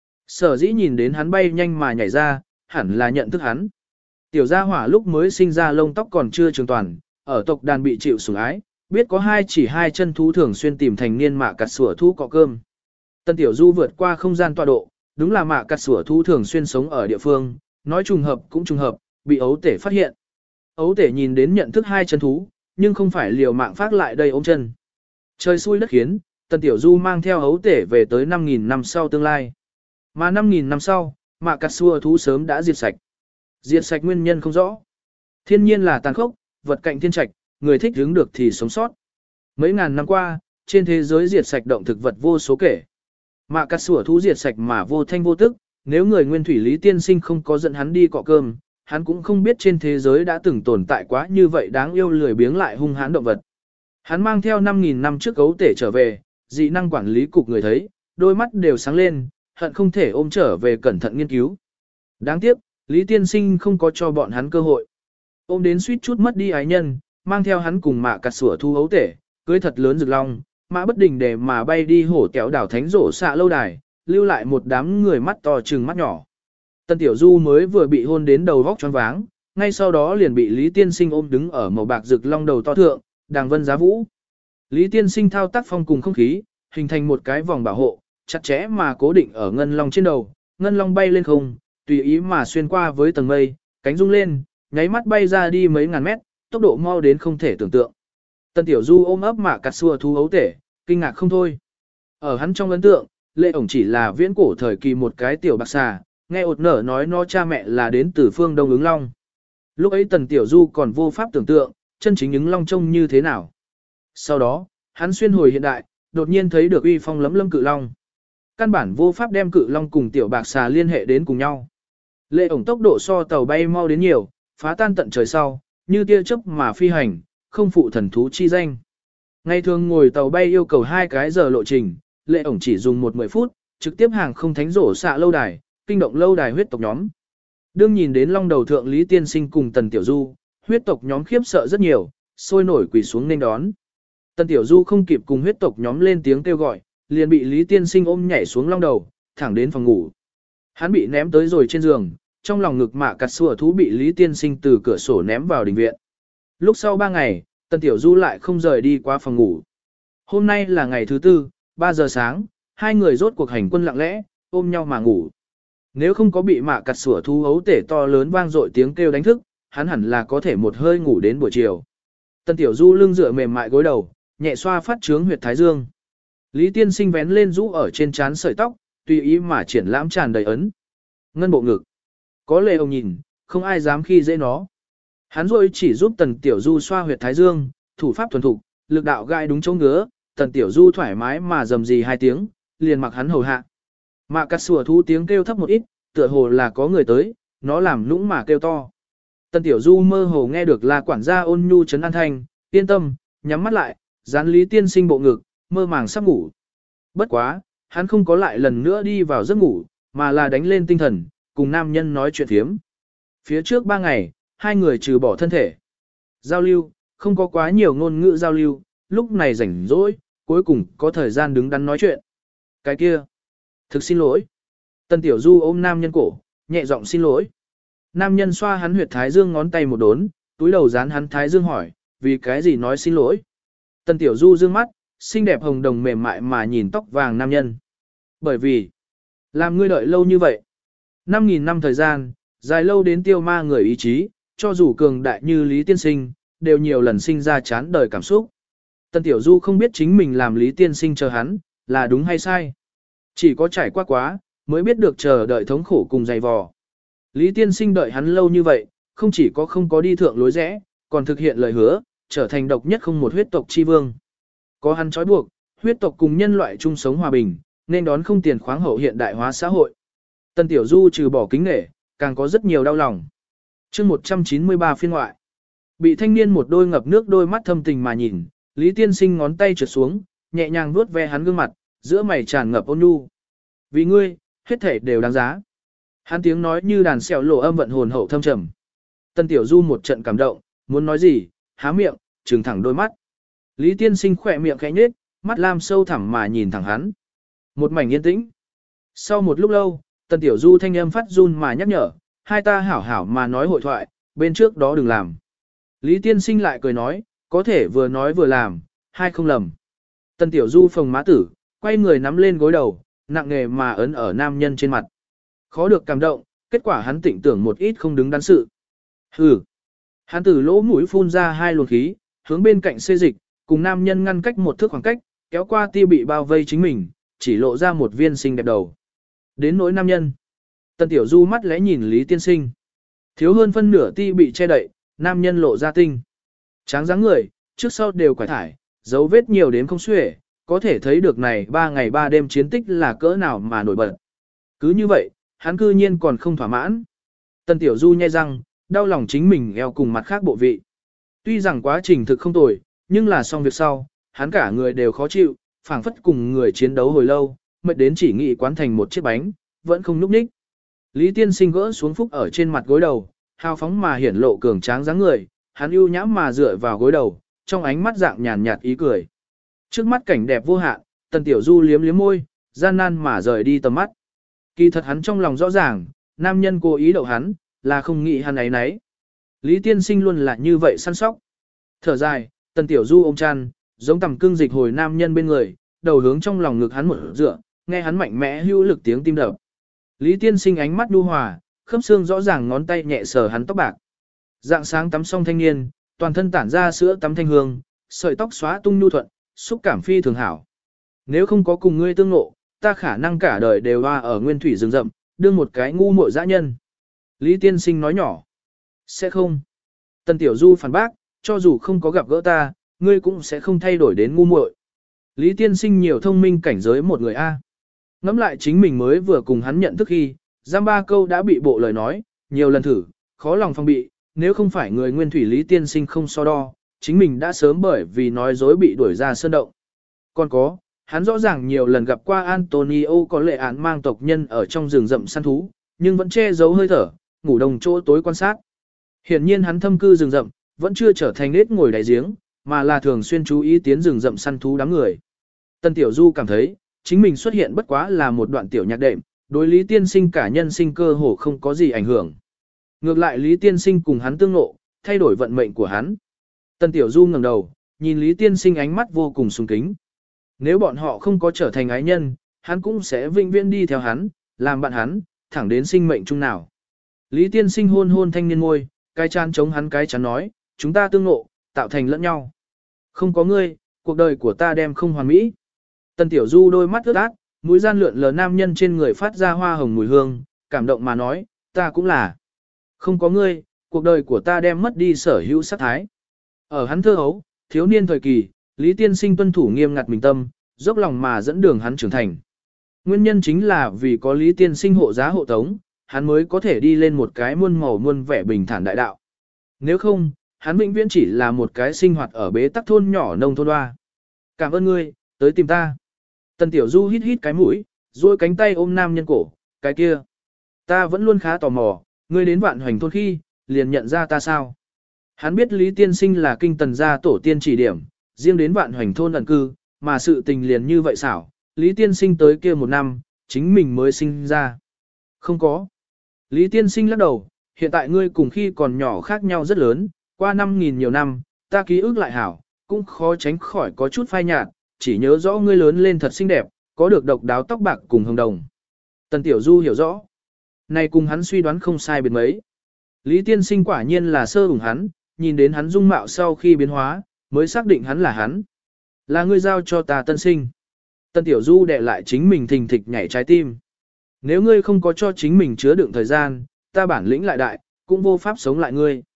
Sở dĩ nhìn đến hắn bay nhanh mà nhảy ra, hẳn là nhận thức hắn. Tiểu gia hỏa lúc mới sinh ra lông tóc còn chưa trường toàn, ở tộc đàn bị chịu sủng ái, biết có hai chân thú thường xuyên tìm thành niên mạ cắt sủa thú cọ cơm. Tân Tiểu Du vượt qua không gian tọa độ, đúng là mạ cắt sủa thú thường xuyên sống ở địa phương, nói trùng hợp cũng trùng hợp, bị ấu tể phát hiện. Ấu tể nhìn đến nhận thức hai chân thú, nhưng không phải liều mạng phát lại đây ôm chân. Trời xui đất khiến, Tần Tiểu Du mang theo ấu tể về tới 5.000 năm sau tương lai. Mà 5.000 năm sau, mạ cắt sủa thú sớm đã diệt sạch. Diệt sạch nguyên nhân không rõ. Thiên nhiên là tàn khốc, vật cạnh thiên trạch, người thích hứng được thì sống sót. Mấy ngàn năm qua, trên thế giới diệt sạch động thực vật vô số kể. Mạ cắt sủa thú diệt sạch mà vô thanh vô tức, nếu người nguyên thủy Lý Tiên Sinh không có dẫn hắn đi cọ cơm, hắn cũng không biết trên thế giới đã từng tồn tại quá như vậy đáng yêu lười biếng lại hung hãn động vật. Hắn mang theo 5.000 năm trước gấu tể trở về, dị năng quản lý cục người thấy, đôi mắt đều sáng lên, hận không thể ôm trở về cẩn thận nghiên cứu. Đáng tiếc, Lý Tiên Sinh không có cho bọn hắn cơ hội. Ôm đến suýt chút mất đi ái nhân, mang theo hắn cùng mạ cắt sủa thu ấu tể, cưới thật lớn rực long, mã bất đình để mà bay đi hổ kéo đảo thánh rổ xạ lâu đài, lưu lại một đám người mắt to trừng mắt nhỏ. Tân Tiểu Du mới vừa bị hôn đến đầu vóc choáng váng, ngay sau đó liền bị Lý Tiên Sinh ôm đứng ở màu bạc rực long đầu to thượng, đàng vân giá vũ. Lý Tiên Sinh thao tác phong cùng không khí, hình thành một cái vòng bảo hộ, chặt chẽ mà cố định ở ngân long trên đầu, ngân long bay lên không, tùy ý mà xuyên qua với tầng mây, cánh rung lên, nháy mắt bay ra đi mấy ngàn mét, tốc độ mau đến không thể tưởng tượng. Tân Tiểu Du ôm ấp mạ cắt sủa thú ấu tể, kinh ngạc không thôi. Ở hắn trong ấn tượng, Lệ ổng chỉ là viễn cổ thời kỳ một cái tiểu bạc xà, nghe ột nở nói nó cha mẹ là đến từ phương Đông ứng long. Lúc ấy Tần Tiểu Du còn vô pháp tưởng tượng, chân chính ứng long trông như thế nào. Sau đó, hắn xuyên hồi hiện đại, đột nhiên thấy được uy phong lấm lâm cự long. Căn bản vô pháp đem cự long cùng tiểu bạc xà liên hệ đến cùng nhau. Lệ ổng tốc độ so tàu bay mau đến nhiều, phá tan tận trời sau, như tia chớp mà phi hành, không phụ thần thú chi danh. Ngày thường ngồi tàu bay yêu cầu 2 cái giờ lộ trình, Lệ ổng chỉ dùng 10 phút, trực tiếp hàng không thánh rổ xạ lâu đài, kinh động lâu đài huyết tộc nhóm. Đương nhìn đến long đầu thượng Lý Tiên Sinh cùng Tần Tiểu Du, huyết tộc nhóm khiếp sợ rất nhiều, sôi nổi quỳ xuống nên đón. Tần Tiểu Du không kịp cùng huyết tộc nhóm lên tiếng kêu gọi, liền bị Lý Tiên Sinh ôm nhảy xuống long đầu, thẳng đến phòng ngủ. Hắn bị ném tới rồi trên giường, trong lòng ngực mạ cắt sủa thú bị Lý Tiên Sinh từ cửa sổ ném vào đình viện. Lúc sau 3 ngày, Tần Tiểu Du lại không rời đi qua phòng ngủ. Hôm nay là ngày thứ 4, 3 giờ sáng, hai người rốt cuộc hành quân lặng lẽ, ôm nhau mà ngủ. Nếu không có bị mạ cắt sủa thú ấu tể to lớn vang dội tiếng kêu đánh thức, hắn hẳn là có thể một hơi ngủ đến buổi chiều. Tần Tiểu Du lưng dựa mềm mại gối đầu, nhẹ xoa phát trướng huyệt thái dương. Lý Tiên Sinh vén lên rũ ở trên trán sợi tóc, tùy ý mà triển lãm tràn đầy ấn. Ngân bộ ngực. Có Lệ ông nhìn, không ai dám khi dễ nó. Hắn rồi chỉ giúp Tần Tiểu Du xoa huyệt thái dương, thủ pháp thuần thục, lực đạo gai đúng chỗ ngứa, Tần Tiểu Du thoải mái mà rầm rì 2 tiếng, liền mặc hắn hầu hạ. Mạ cắt sủa thú tiếng kêu thấp một ít, tựa hồ là có người tới, nó làm nũng mà kêu to. Tần Tiểu Du mơ hồ nghe được là quản gia ôn nhu trấn an thanh, yên tâm, nhắm mắt lại, dán Lý Tiên Sinh bộ ngực, mơ màng sắp ngủ. Bất quá, hắn không có lại lần nữa đi vào giấc ngủ, mà là đánh lên tinh thần, cùng nam nhân nói chuyện phiếm. Phía trước 3 ngày, hai người trừ bỏ thân thể. Giao lưu, không có quá nhiều ngôn ngữ giao lưu, lúc này rảnh rỗi, cuối cùng có thời gian đứng đắn nói chuyện. Cái kia, thực xin lỗi. Tần Tiểu Du ôm nam nhân cổ, nhẹ giọng xin lỗi. Nam nhân xoa hắn huyệt thái dương ngón tay một đốn, túi đầu dán hắn thái dương hỏi, vì cái gì nói xin lỗi. Tần Tiểu Du dương mắt, xinh đẹp hồng đồng mềm mại mà nhìn tóc vàng nam nhân. Bởi vì, làm ngươi đợi lâu như vậy. 5.000 năm thời gian, dài lâu đến tiêu ma người ý chí, cho dù cường đại như Lý Tiên Sinh, đều nhiều lần sinh ra chán đời cảm xúc. Tần Tiểu Du không biết chính mình làm Lý Tiên Sinh chờ hắn, là đúng hay sai. Chỉ có trải qua quá, mới biết được chờ đợi thống khổ cùng dày vò. Lý Tiên Sinh đợi hắn lâu như vậy, không chỉ có không có đi thượng lối rẽ, còn thực hiện lời hứa, trở thành độc nhất không một huyết tộc chi vương. Có hắn trói buộc, huyết tộc cùng nhân loại chung sống hòa bình, nên đón không tiền khoáng hậu hiện đại hóa xã hội. Tân Tiểu Du trừ bỏ kính nể, càng có rất nhiều đau lòng. chương 193 phiên ngoại. Bị thanh niên một đôi ngập nước đôi mắt thâm tình mà nhìn, Lý Tiên Sinh ngón tay trượt xuống, nhẹ nhàng vuốt ve hắn gương mặt, giữa mày tràn ngập ôn nhu. Vì ngươi, hết thể đều đáng giá. Hắn tiếng nói như đàn xèo lộ âm vận hồn hậu thâm trầm. Tân Tiểu Du một trận cảm động, muốn nói gì, há miệng, trừng thẳng đôi mắt. Lý Tiên Sinh khỏe miệng khẽ nhếch, mắt lam sâu thẳm mà nhìn thẳng hắn. Một mảnh yên tĩnh. Sau một lúc lâu, Tân Tiểu Du thanh âm phát run mà nhắc nhở, hai ta hảo hảo mà nói hội thoại, bên trước đó đừng làm. Lý Tiên Sinh lại cười nói, có thể vừa nói vừa làm, hai không lầm. Tân Tiểu Du phồng má tử, quay người nắm lên gối đầu, nặng nề mà ấn ở nam nhân trên mặt. Khó được cảm động, kết quả hắn tỉnh tưởng một ít không đứng đắn sự. Hừ. Hắn từ lỗ mũi phun ra hai luồng khí, hướng bên cạnh xê dịch, cùng nam nhân ngăn cách một thước khoảng cách, kéo qua tia bị bao vây chính mình, chỉ lộ ra một viên xinh đẹp đầu. Đến nỗi nam nhân. Tân Tiểu Du mắt lẽ nhìn Lý Tiên Sinh. Thiếu hơn phân nửa ti bị che đậy, nam nhân lộ ra tinh. Tráng dáng người, trước sau đều quải thải, dấu vết nhiều đến không xuể, có thể thấy được này 3 ngày 3 đêm chiến tích là cỡ nào mà nổi bật. Cứ như vậy, hắn cư nhiên còn không thỏa mãn. Tân Tiểu Du nhai răng, đau lòng chính mình eo cùng mặt khác bộ vị. Tuy rằng quá trình thực không tồi, nhưng là xong việc sau, hắn cả người đều khó chịu, phảng phất cùng người chiến đấu hồi lâu, mệt đến chỉ nghĩ quán thành một chiếc bánh, vẫn không núp ních. Lý Tiên Sinh gỡ xuống phúc ở trên mặt gối đầu, hào phóng mà hiển lộ cường tráng dáng người, hắn ưu nhãm mà dựa vào gối đầu, trong ánh mắt dạng nhàn nhạt ý cười. Trước mắt cảnh đẹp vô hạn, Tần Tiểu Du liếm liếm môi, gian nan mà rời đi tầm mắt. Kỳ thật hắn trong lòng rõ ràng, nam nhân cố ý đậu hắn, là không nghĩ hắn ấy nấy. Lý Tiên Sinh luôn là như vậy săn sóc. Thở dài, Tần Tiểu Du ôm chăn, giống tầm cưng dịch hồi nam nhân bên người, đầu hướng trong lòng ngực hắn một dựa, nghe hắn mạnh mẽ hữu lực tiếng tim đập. Lý Tiên Sinh ánh mắt nhu hòa, khớp xương rõ ràng ngón tay nhẹ sờ hắn tóc bạc. Dạng sáng tắm xong thanh niên, toàn thân tản ra sữa tắm thanh hương, sợi tóc xóa tung nhu thuận, xúc cảm phi thường hảo. Nếu không có cùng ngươi tương ngộ, ta khả năng cả đời đều hoa ở nguyên thủy rừng rậm, đương một cái ngu muội dã nhân. Lý Tiên Sinh nói nhỏ. Sẽ không. Tần Tiểu Du phản bác, cho dù không có gặp gỡ ta, ngươi cũng sẽ không thay đổi đến ngu muội. Lý Tiên Sinh nhiều thông minh cảnh giới một người A. Ngắm lại chính mình mới vừa cùng hắn nhận thức khi, giam 3 câu đã bị bộ lời nói, nhiều lần thử, khó lòng phong bị, nếu không phải người nguyên thủy Lý Tiên Sinh không so đo, chính mình đã sớm bởi vì nói dối bị đuổi ra sơn động. Còn có, hắn rõ ràng nhiều lần gặp qua Antonio có lệ án mang tộc nhân ở trong rừng rậm săn thú, nhưng vẫn che giấu hơi thở, ngủ đồng chỗ tối quan sát. Hiển nhiên hắn thâm cư rừng rậm, vẫn chưa trở thành nết ngồi đáy giếng, mà là thường xuyên chú ý tiến rừng rậm săn thú đám người. Tân Tiểu Du cảm thấy, chính mình xuất hiện bất quá là một đoạn tiểu nhạc đệm, đối Lý Tiên Sinh cả nhân sinh cơ hồ không có gì ảnh hưởng. Ngược lại Lý Tiên Sinh cùng hắn tương ngộ, thay đổi vận mệnh của hắn. Tân Tiểu Du ngẩng đầu, nhìn Lý Tiên Sinh ánh mắt vô cùng sùng kính. Nếu bọn họ không có trở thành ái nhân, hắn cũng sẽ vĩnh viễn đi theo hắn, làm bạn hắn, thẳng đến sinh mệnh chung nào. Lý Tiên Sinh hôn hôn thanh niên môi, cái chán chống hắn cái chán nói, chúng ta tương ngộ, tạo thành lẫn nhau. Không có ngươi, cuộc đời của ta đem không hoàn mỹ. Tần Tiểu Du đôi mắt ướt át, mũi gian lượn lờ nam nhân trên người phát ra hoa hồng mùi hương, cảm động mà nói, ta cũng là. Không có ngươi, cuộc đời của ta đem mất đi sở hữu sát thái. Ở hắn thơ hấu, thiếu niên thời kỳ, Lý Tiên Sinh tuân thủ nghiêm ngặt mình tâm, dốc lòng mà dẫn đường hắn trưởng thành. Nguyên nhân chính là vì có Lý Tiên Sinh hộ giá hộ tống, hắn mới có thể đi lên một cái muôn màu muôn vẻ bình thản đại đạo. Nếu không, hắn vĩnh viễn chỉ là một cái sinh hoạt ở bế tắc thôn nhỏ nông thôn hoa. Cảm ơn ngươi, tới tìm ta. Tần Tiểu Du hít hít cái mũi, duỗi cánh tay ôm nam nhân cổ, cái kia. Ta vẫn luôn khá tò mò, ngươi đến Vạn Hoành thôn khi, liền nhận ra ta sao? Hắn biết Lý Tiên Sinh là kinh tần gia tổ tiên chỉ điểm, riêng đến Vạn Hoành thôn ẩn cư, mà sự tình liền như vậy xảo, Lý Tiên Sinh tới kia một năm, chính mình mới sinh ra. Không có. Lý Tiên Sinh lắc đầu, hiện tại ngươi cùng khi còn nhỏ khác nhau rất lớn, qua 5.000 nhiều năm, ta ký ức lại hảo, cũng khó tránh khỏi có chút phai nhạt, chỉ nhớ rõ ngươi lớn lên thật xinh đẹp, có được độc đáo tóc bạc cùng hồng đồng. Tần Tiểu Du hiểu rõ. Này cùng hắn suy đoán không sai biệt mấy. Lý Tiên Sinh quả nhiên là sơ ủng hắn, nhìn đến hắn dung mạo sau khi biến hóa, mới xác định hắn là hắn. Là ngươi giao cho ta tân sinh. Tần Tiểu Du đè lại chính mình thình thịch nhảy trái tim. Nếu ngươi không có cho chính mình chứa đựng thời gian, ta bản lĩnh lại đại, cũng vô pháp sống lại ngươi.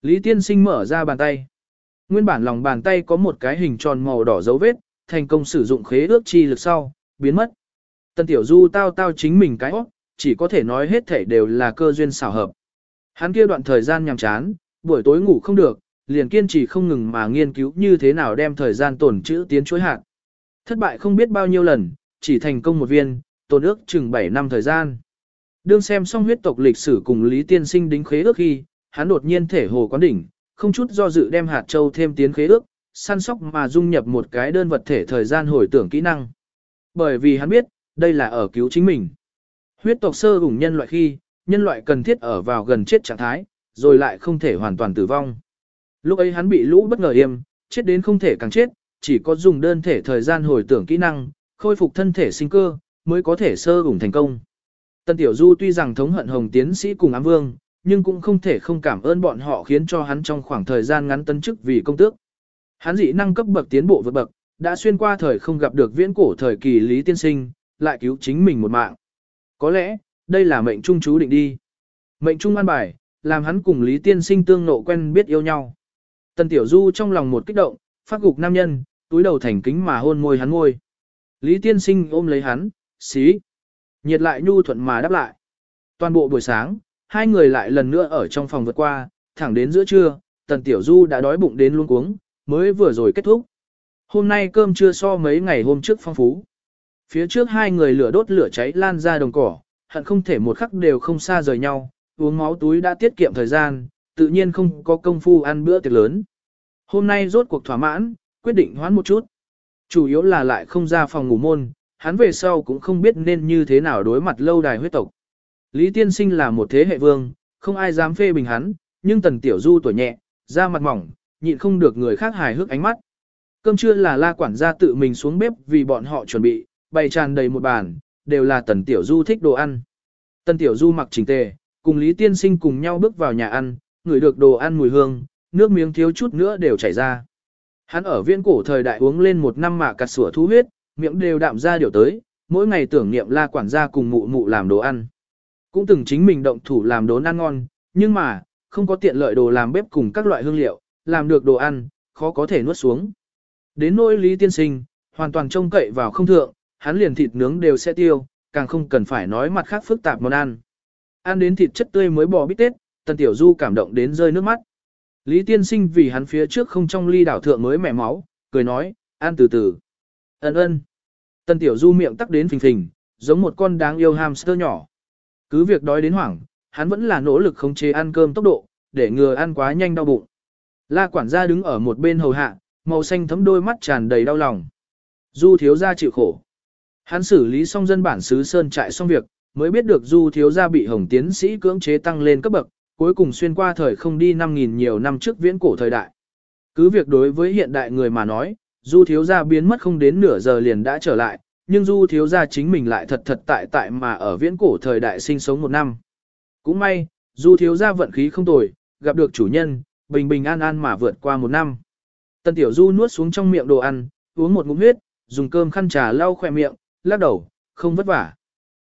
Lý Tiên Sinh mở ra bàn tay. Nguyên bản lòng bàn tay có một cái hình tròn màu đỏ dấu vết, thành công sử dụng khế ước chi lực sau, biến mất. Tần Tiểu Du tao chính mình cái óc, chỉ có thể nói hết thảy đều là cơ duyên xảo hợp. Hắn kia đoạn thời gian nhàm chán, buổi tối ngủ không được, liền kiên trì không ngừng mà nghiên cứu như thế nào đem thời gian tổn trữ tiến chuỗi hạt. Thất bại không biết bao nhiêu lần, chỉ thành công một viên, tổn ước chừng 7 năm thời gian. Đương xem xong huyết tộc lịch sử cùng Lý Tiên Sinh đính khế ước khi, hắn đột nhiên thể hồ quán đỉnh, không chút do dự đem hạt châu thêm tiến khế ước, săn sóc mà dung nhập một cái đơn vật thể thời gian hồi tưởng kỹ năng. Bởi vì hắn biết, đây là ở cứu chính mình. Huyết tộc sơ ủng nhân loại khi, nhân loại cần thiết ở vào gần chết trạng thái, rồi lại không thể hoàn toàn tử vong. Lúc ấy hắn bị lũ bất ngờ yêm, chết đến không thể càng chết, chỉ có dùng đơn thể thời gian hồi tưởng kỹ năng, khôi phục thân thể sinh cơ, mới có thể sơ ủng thành công. Tần Tiểu Du tuy rằng thống hận Hồng tiến sĩ cùng Ám Vương, nhưng cũng không thể không cảm ơn bọn họ khiến cho hắn trong khoảng thời gian ngắn tấn chức vì công tước. Hắn dị năng cấp bậc tiến bộ vượt bậc, đã xuyên qua thời không gặp được viễn cổ thời kỳ Lý Tiên Sinh, lại cứu chính mình một mạng. Có lẽ, đây là mệnh trung chú định đi. Mệnh trung an bài, làm hắn cùng Lý Tiên Sinh tương nộ quen biết yêu nhau. Tần Tiểu Du trong lòng một kích động, phát gục nam nhân, túi đầu thành kính mà hôn môi hắn môi. Lý Tiên Sinh ôm lấy hắn, xí. Nhiệt lại nhu thuận mà đáp lại. Toàn bộ buổi sáng, hai người lại lần nữa ở trong phòng vượt qua, thẳng đến giữa trưa, Tần Tiểu Du đã đói bụng đến luống cuống, mới vừa rồi kết thúc. Hôm nay cơm trưa so mấy ngày hôm trước phong phú. Phía trước hai người lửa đốt lửa cháy lan ra đồng cỏ, hận không thể một khắc đều không xa rời nhau, uống máu túi đã tiết kiệm thời gian, tự nhiên không có công phu ăn bữa tiệc lớn. Hôm nay rốt cuộc thỏa mãn, quyết định hoãn một chút. Chủ yếu là lại không ra phòng ngủ môn, hắn về sau cũng không biết nên như thế nào đối mặt lâu đài huyết tộc. Lý Tiên Sinh là một thế hệ vương, không ai dám phê bình hắn, nhưng Tần Tiểu Du tuổi nhẹ, da mặt mỏng, nhịn không được người khác hài hước ánh mắt. Cơm trưa là La quản gia tự mình xuống bếp vì bọn họ chuẩn bị, bày tràn đầy một bàn, đều là Tần Tiểu Du thích đồ ăn. Tần Tiểu Du mặc chỉnh tề, cùng Lý Tiên Sinh cùng nhau bước vào nhà ăn, ngửi được đồ ăn mùi hương, nước miếng thiếu chút nữa đều chảy ra. Hắn ở viễn cổ thời đại uống lên một năm mạ cà sủa thú huyết, miệng đều đạm ra điều tới, mỗi ngày tưởng niệm La quản gia cùng mụ mụ làm đồ ăn. Cũng từng chính mình động thủ làm đồ ăn ngon, nhưng mà, không có tiện lợi đồ làm bếp cùng các loại hương liệu, làm được đồ ăn, khó có thể nuốt xuống. Đến nỗi Lý Tiên Sinh, hoàn toàn trông cậy vào không thượng, hắn liền thịt nướng đều sẽ tiêu, càng không cần phải nói mặt khác phức tạp món ăn. Ăn đến thịt chất tươi mới bò bít tết, Tần Tiểu Du cảm động đến rơi nước mắt. Lý Tiên Sinh vì hắn phía trước không trong ly đảo thượng mới mẻ máu, cười nói, ăn từ từ. Ân ân. Tần Tiểu Du miệng tắc đến phình phình, giống một con đáng yêu hamster nhỏ. Cứ việc đói đến hoảng, hắn vẫn là nỗ lực khống chế ăn cơm tốc độ, để ngừa ăn quá nhanh đau bụng. La quản gia đứng ở một bên hầu hạ, màu xanh thấm đôi mắt tràn đầy đau lòng. Du thiếu gia chịu khổ. Hắn xử lý xong dân bản xứ Sơn trại xong việc, mới biết được Du thiếu gia bị Hồng tiến sĩ cưỡng chế tăng lên cấp bậc, cuối cùng xuyên qua thời không đi 5.000 nhiều năm trước viễn cổ thời đại. Cứ việc đối với hiện đại người mà nói, Du thiếu gia biến mất không đến nửa giờ liền đã trở lại, nhưng Du thiếu gia chính mình lại thật tại mà ở viễn cổ thời đại sinh sống một năm. Cũng may, Du thiếu gia vận khí không tồi, gặp được chủ nhân, bình bình an an mà vượt qua một năm. Tần Tiểu Du nuốt xuống trong miệng đồ ăn, uống một ngụm huyết, dùng cơm khăn trà lau khỏe miệng, lắc đầu, không vất vả.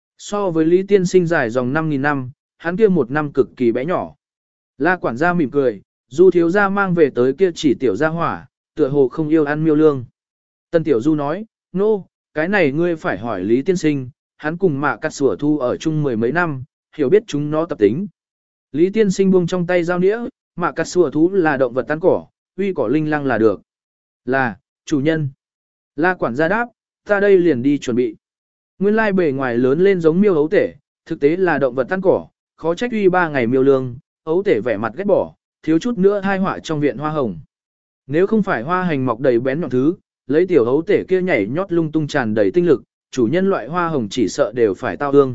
So với Lý Tiên Sinh dài dòng 5.000 năm, hắn kia một năm cực kỳ bé nhỏ. La quản gia mỉm cười, Du thiếu gia mang về tới kia chỉ tiểu gia hỏa, tựa hồ không yêu ăn miêu lương. Tần Tiểu Du nói, nô, cái này ngươi phải hỏi Lý Tiên Sinh, hắn cùng mạ cắt sủa thu ở chung mười mấy năm, hiểu biết chúng nó tập tính. Lý Tiên Sinh buông trong tay dao nĩa, mạ cắt sủa thú là động vật tan cỏ, uy cỏ linh lăng là được. Là, chủ nhân. La quản gia đáp, ta đây liền đi chuẩn bị. Nguyên lai bề ngoài lớn lên giống miêu ấu tể, thực tế là động vật tan cỏ, khó trách uy 3 ngày miêu lương, ấu tể vẻ mặt ghét bỏ, thiếu chút nữa hai họa trong viện hoa hồng. Nếu không phải hoa hành mọc đầy bén nhọn thứ, lấy tiểu ấu tể kia nhảy nhót lung tung tràn đầy tinh lực, chủ nhân loại hoa hồng chỉ sợ đều phải tao ương.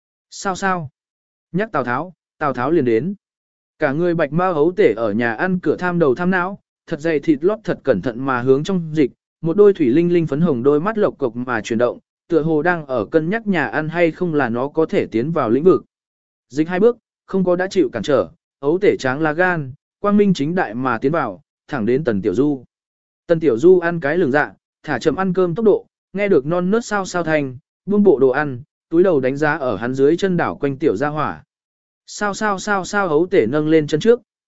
Sao? Nhắc Tào Tháo liền đến. Cả người bạch ma ấu tể ở nhà ăn cửa tham đầu tham não, thật dày thịt lót thật cẩn thận mà hướng trong dịch, một đôi thủy linh linh phấn hồng đôi mắt lộc cộc mà chuyển động, tựa hồ đang ở cân nhắc nhà ăn hay không là nó có thể tiến vào lĩnh vực. Dịch 2 bước, không có đã chịu cản trở, ấu tể tráng lá gan, quang minh chính đại mà tiến vào, thẳng đến Tần Tiểu Du. Tần Tiểu Du ăn cái lường dạ, thả chậm ăn cơm tốc độ, nghe được non nớt sao thành, buông bộ đồ ăn, túi đầu đánh giá ở hắn dưới chân đảo quanh tiểu gia hỏa. Sao ấu tể nâng lên chân trước,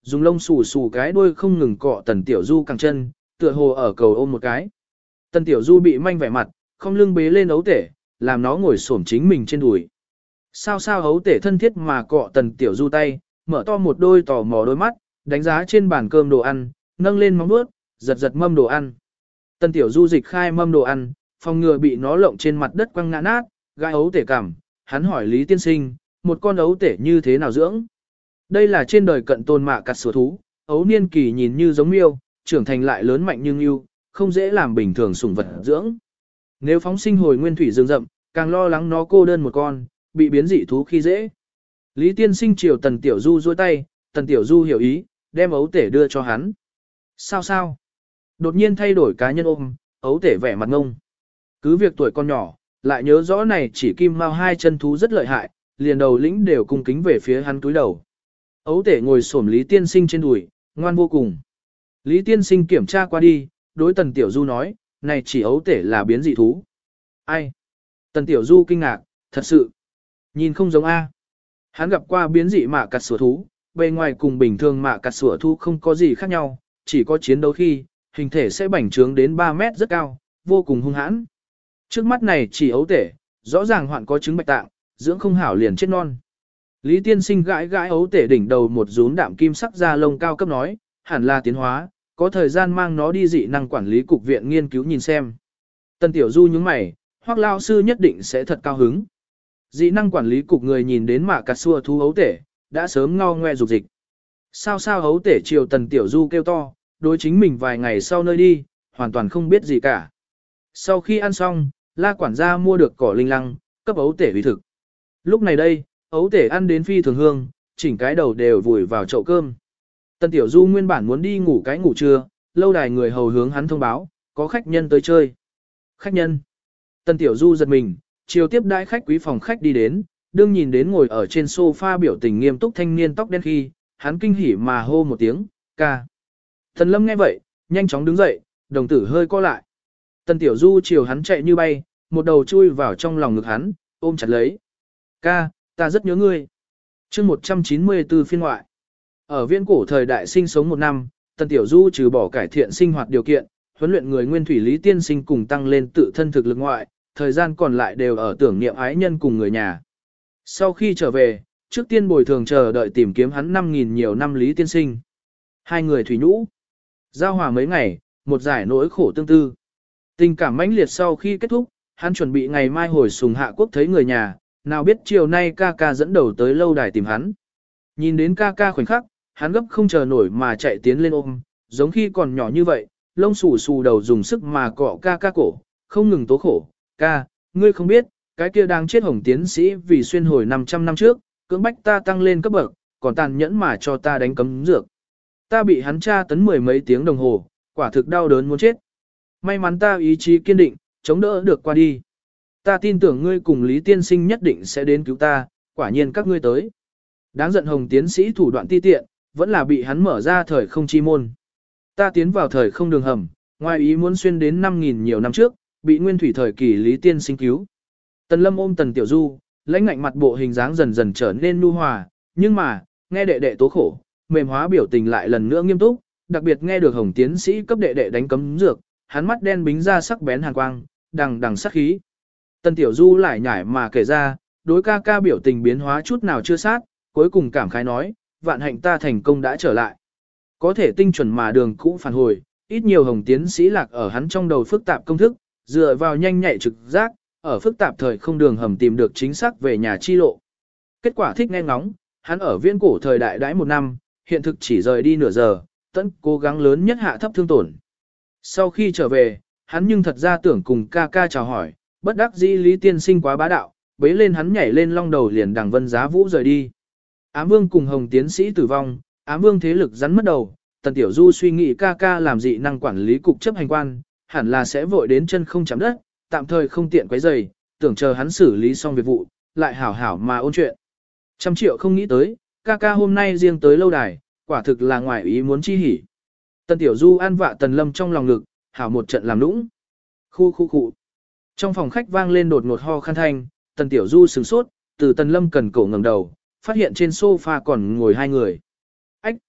dùng lông xù xù cái đuôi không ngừng cọ Tần Tiểu Du cẳng chân, tựa hồ ở cầu ôm một cái. Tần Tiểu Du bị manh vẻ mặt, không lưng bế lên ấu tể, làm nó ngồi xổm chính mình trên đùi. Sao sao ấu tể thân thiết mà cọ Tần Tiểu Du tay, mở to một đôi tò mò đôi mắt, đánh giá trên bàn cơm đồ ăn, nâng lên móng vuốt, giật giật mâm đồ ăn. Tần Tiểu Du dịch khai mâm đồ ăn, phòng ngừa bị nó lộng trên mặt đất quăng ngã nát, gai ấu tể cảm, hắn hỏi Lý Tiên Sinh, một con ấu tể như thế nào dưỡng? Đây là trên đời cận tồn mạ cặt sủa thú, ấu niên kỳ nhìn như giống miêu, trưởng thành lại lớn mạnh nhưng yêu, không dễ làm bình thường sủng vật dưỡng. Nếu phóng sinh hồi nguyên thủy rừng rậm, càng lo lắng nó cô đơn một con, bị biến dị thú khi dễ. Lý Tiên Sinh chiều Tần Tiểu Du duỗi tay, Tần Tiểu Du hiểu ý, đem ấu tể đưa cho hắn. Sao sao? Đột nhiên thay đổi cá nhân ôm, ấu tể vẻ mặt ngông. Cứ việc tuổi con nhỏ, lại nhớ rõ này chỉ kim mao hai chân thú rất lợi hại, liền đầu lĩnh đều cung kính về phía hắn túi đầu. Ấu tể ngồi xổm Lý Tiên Sinh trên đùi, ngoan vô cùng. Lý Tiên Sinh kiểm tra qua đi, đối Tần Tiểu Du nói, này chỉ ấu tể là biến dị thú. Ai? Tần Tiểu Du kinh ngạc, thật sự. Nhìn không giống A. Hắn gặp qua biến dị mạ cặt sủa thú, bề ngoài cùng bình thường mạ cặt sủa thú không có gì khác nhau, chỉ có chiến đấu khi, hình thể sẽ bành trướng đến 3 mét rất cao, vô cùng hung hãn. Trước mắt này chỉ ấu tể, rõ ràng hoạn có chứng bạch tạng, dưỡng không hảo liền chết non. Lý Tiên Sinh gãi gãi ấu tể đỉnh đầu một rúm đạm kim sắc da lông cao cấp nói, hẳn là tiến hóa, có thời gian mang nó đi dị năng quản lý cục viện nghiên cứu nhìn xem. Tần Tiểu Du nhướng mày, Hoắc lao sư nhất định sẽ thật cao hứng. Dị năng quản lý cục người nhìn đến mạ cà xua thú ấu tể, đã sớm ngao ngoe dục dịch. Sao sao ấu tể chiều Tần Tiểu Du kêu to, đối chính mình vài ngày sau nơi đi, hoàn toàn không biết gì cả. Sau khi ăn xong, La quản gia mua được cỏ linh lăng, cấp ấu tể uy thực. Lúc này đây, ấu tể ăn đến phi thường hương, chỉnh cái đầu đều vùi vào chậu cơm. Tần Tiểu Du nguyên bản muốn đi ngủ cái ngủ trưa, lâu đài người hầu hướng hắn thông báo, có khách nhân tới chơi. Khách nhân. Tần Tiểu Du giật mình, chiều tiếp đãi khách quý phòng khách đi đến, đương nhìn đến ngồi ở trên sofa biểu tình nghiêm túc thanh niên tóc đen khi, hắn kinh hỉ mà hô một tiếng, ca. Tần Lâm nghe vậy, nhanh chóng đứng dậy, đồng tử hơi co lại. Tần Tiểu Du chiều hắn chạy như bay, một đầu chui vào trong lòng ngực hắn, ôm chặt lấy. Ca, ta rất nhớ ngươi. Chương 194 phiên ngoại. Ở viễn cổ thời đại sinh sống 1 năm, Tần Tiểu Du trừ bỏ cải thiện sinh hoạt điều kiện, huấn luyện người nguyên thủy Lý Tiên Sinh cùng tăng lên tự thân thực lực ngoại, thời gian còn lại đều ở tưởng niệm ái nhân cùng người nhà. Sau khi trở về, trước tiên bồi thường chờ đợi tìm kiếm hắn 5.000 nhiều năm Lý Tiên Sinh. Hai người thủy nhũ. Giao hòa mấy ngày, một giải nỗi khổ tương tư. Tình cảm mãnh liệt sau khi kết thúc, hắn chuẩn bị ngày mai hồi Sùng Hạ Quốc thấy người nhà, nào biết chiều nay ca ca dẫn đầu tới lâu đài tìm hắn. Nhìn đến ca ca khoảnh khắc, hắn gấp không chờ nổi mà chạy tiến lên ôm, giống khi còn nhỏ như vậy, lông xù xù đầu dùng sức mà cọ ca ca cổ, không ngừng tố khổ. Ca, ngươi không biết, cái kia đang chết hồng tiến sĩ vì xuyên hồi 500 năm trước, cưỡng bách ta tăng lên cấp bậc, còn tàn nhẫn mà cho ta đánh cấm dược. Ta bị hắn tra tấn 10 mấy tiếng đồng hồ, quả thực đau đớn muốn chết. May mắn ta ý chí kiên định, chống đỡ được qua đi. Ta tin tưởng ngươi cùng Lý Tiên Sinh nhất định sẽ đến cứu ta, quả nhiên các ngươi tới. Đáng giận hồng tiến sĩ thủ đoạn ti tiện, vẫn là bị hắn mở ra thời không chi môn. Ta tiến vào thời không đường hầm, ngoài ý muốn xuyên đến 5.000 nhiều năm trước, bị nguyên thủy thời kỳ Lý Tiên Sinh cứu. Tần Lâm ôm Tần Tiểu Du, lãnh ngạnh mặt bộ hình dáng dần dần trở nên nhu hòa, nhưng mà, nghe đệ đệ tố khổ, mềm hóa biểu tình lại lần nữa nghiêm túc, đặc biệt nghe được hồng tiến sĩ cấp đệ đệ đánh cấm dược, hắn mắt đen bính ra sắc bén hàn quang, đằng đằng sát khí. Tần Tiểu Du lại nhải mà kể ra, đối ca ca biểu tình biến hóa chút nào chưa sát, cuối cùng cảm khái nói, vạn hạnh ta thành công đã trở lại. Có thể tinh chuẩn mà đường cũ phản hồi, ít nhiều hồng tiến sĩ lạc ở hắn trong đầu phức tạp công thức, dựa vào nhanh nhạy trực giác, ở phức tạp thời không đường hầm tìm được chính xác về nhà chi lộ. Kết quả thích nghe ngóng, hắn ở viễn cổ thời đại đãi 1 năm, hiện thực chỉ rời đi nửa giờ, tận cố gắng lớn nhất hạ thấp thương tổn. Sau khi trở về, hắn nhưng thật ra tưởng cùng ca ca chào hỏi, bất đắc dĩ Lý Tiên Sinh quá bá đạo, bấy lên hắn nhảy lên long đầu liền đằng vân giá vũ rời đi. Ám Vương cùng hồng tiến sĩ tử vong, Ám Vương thế lực rắn mất đầu, Tần Tiểu Du suy nghĩ ca ca làm dị năng quản lý cục chấp hành quan, hẳn là sẽ vội đến chân không chạm đất, tạm thời không tiện quấy rầy, tưởng chờ hắn xử lý xong việc vụ, lại hảo hảo mà ôn chuyện. 100 triệu không nghĩ tới, ca ca hôm nay riêng tới lâu đài, quả thực là ngoài ý muốn chi hỉ. Tần Tiểu Du an vạ Tần Lâm trong lòng ngực, hảo một trận làm nũng. Khu. Trong phòng khách vang lên đột ngột ho khan thanh, Tần Tiểu Du sửng sốt, từ Tần Lâm cần cổ ngẩng đầu, phát hiện trên sofa còn ngồi 2 người. Ách!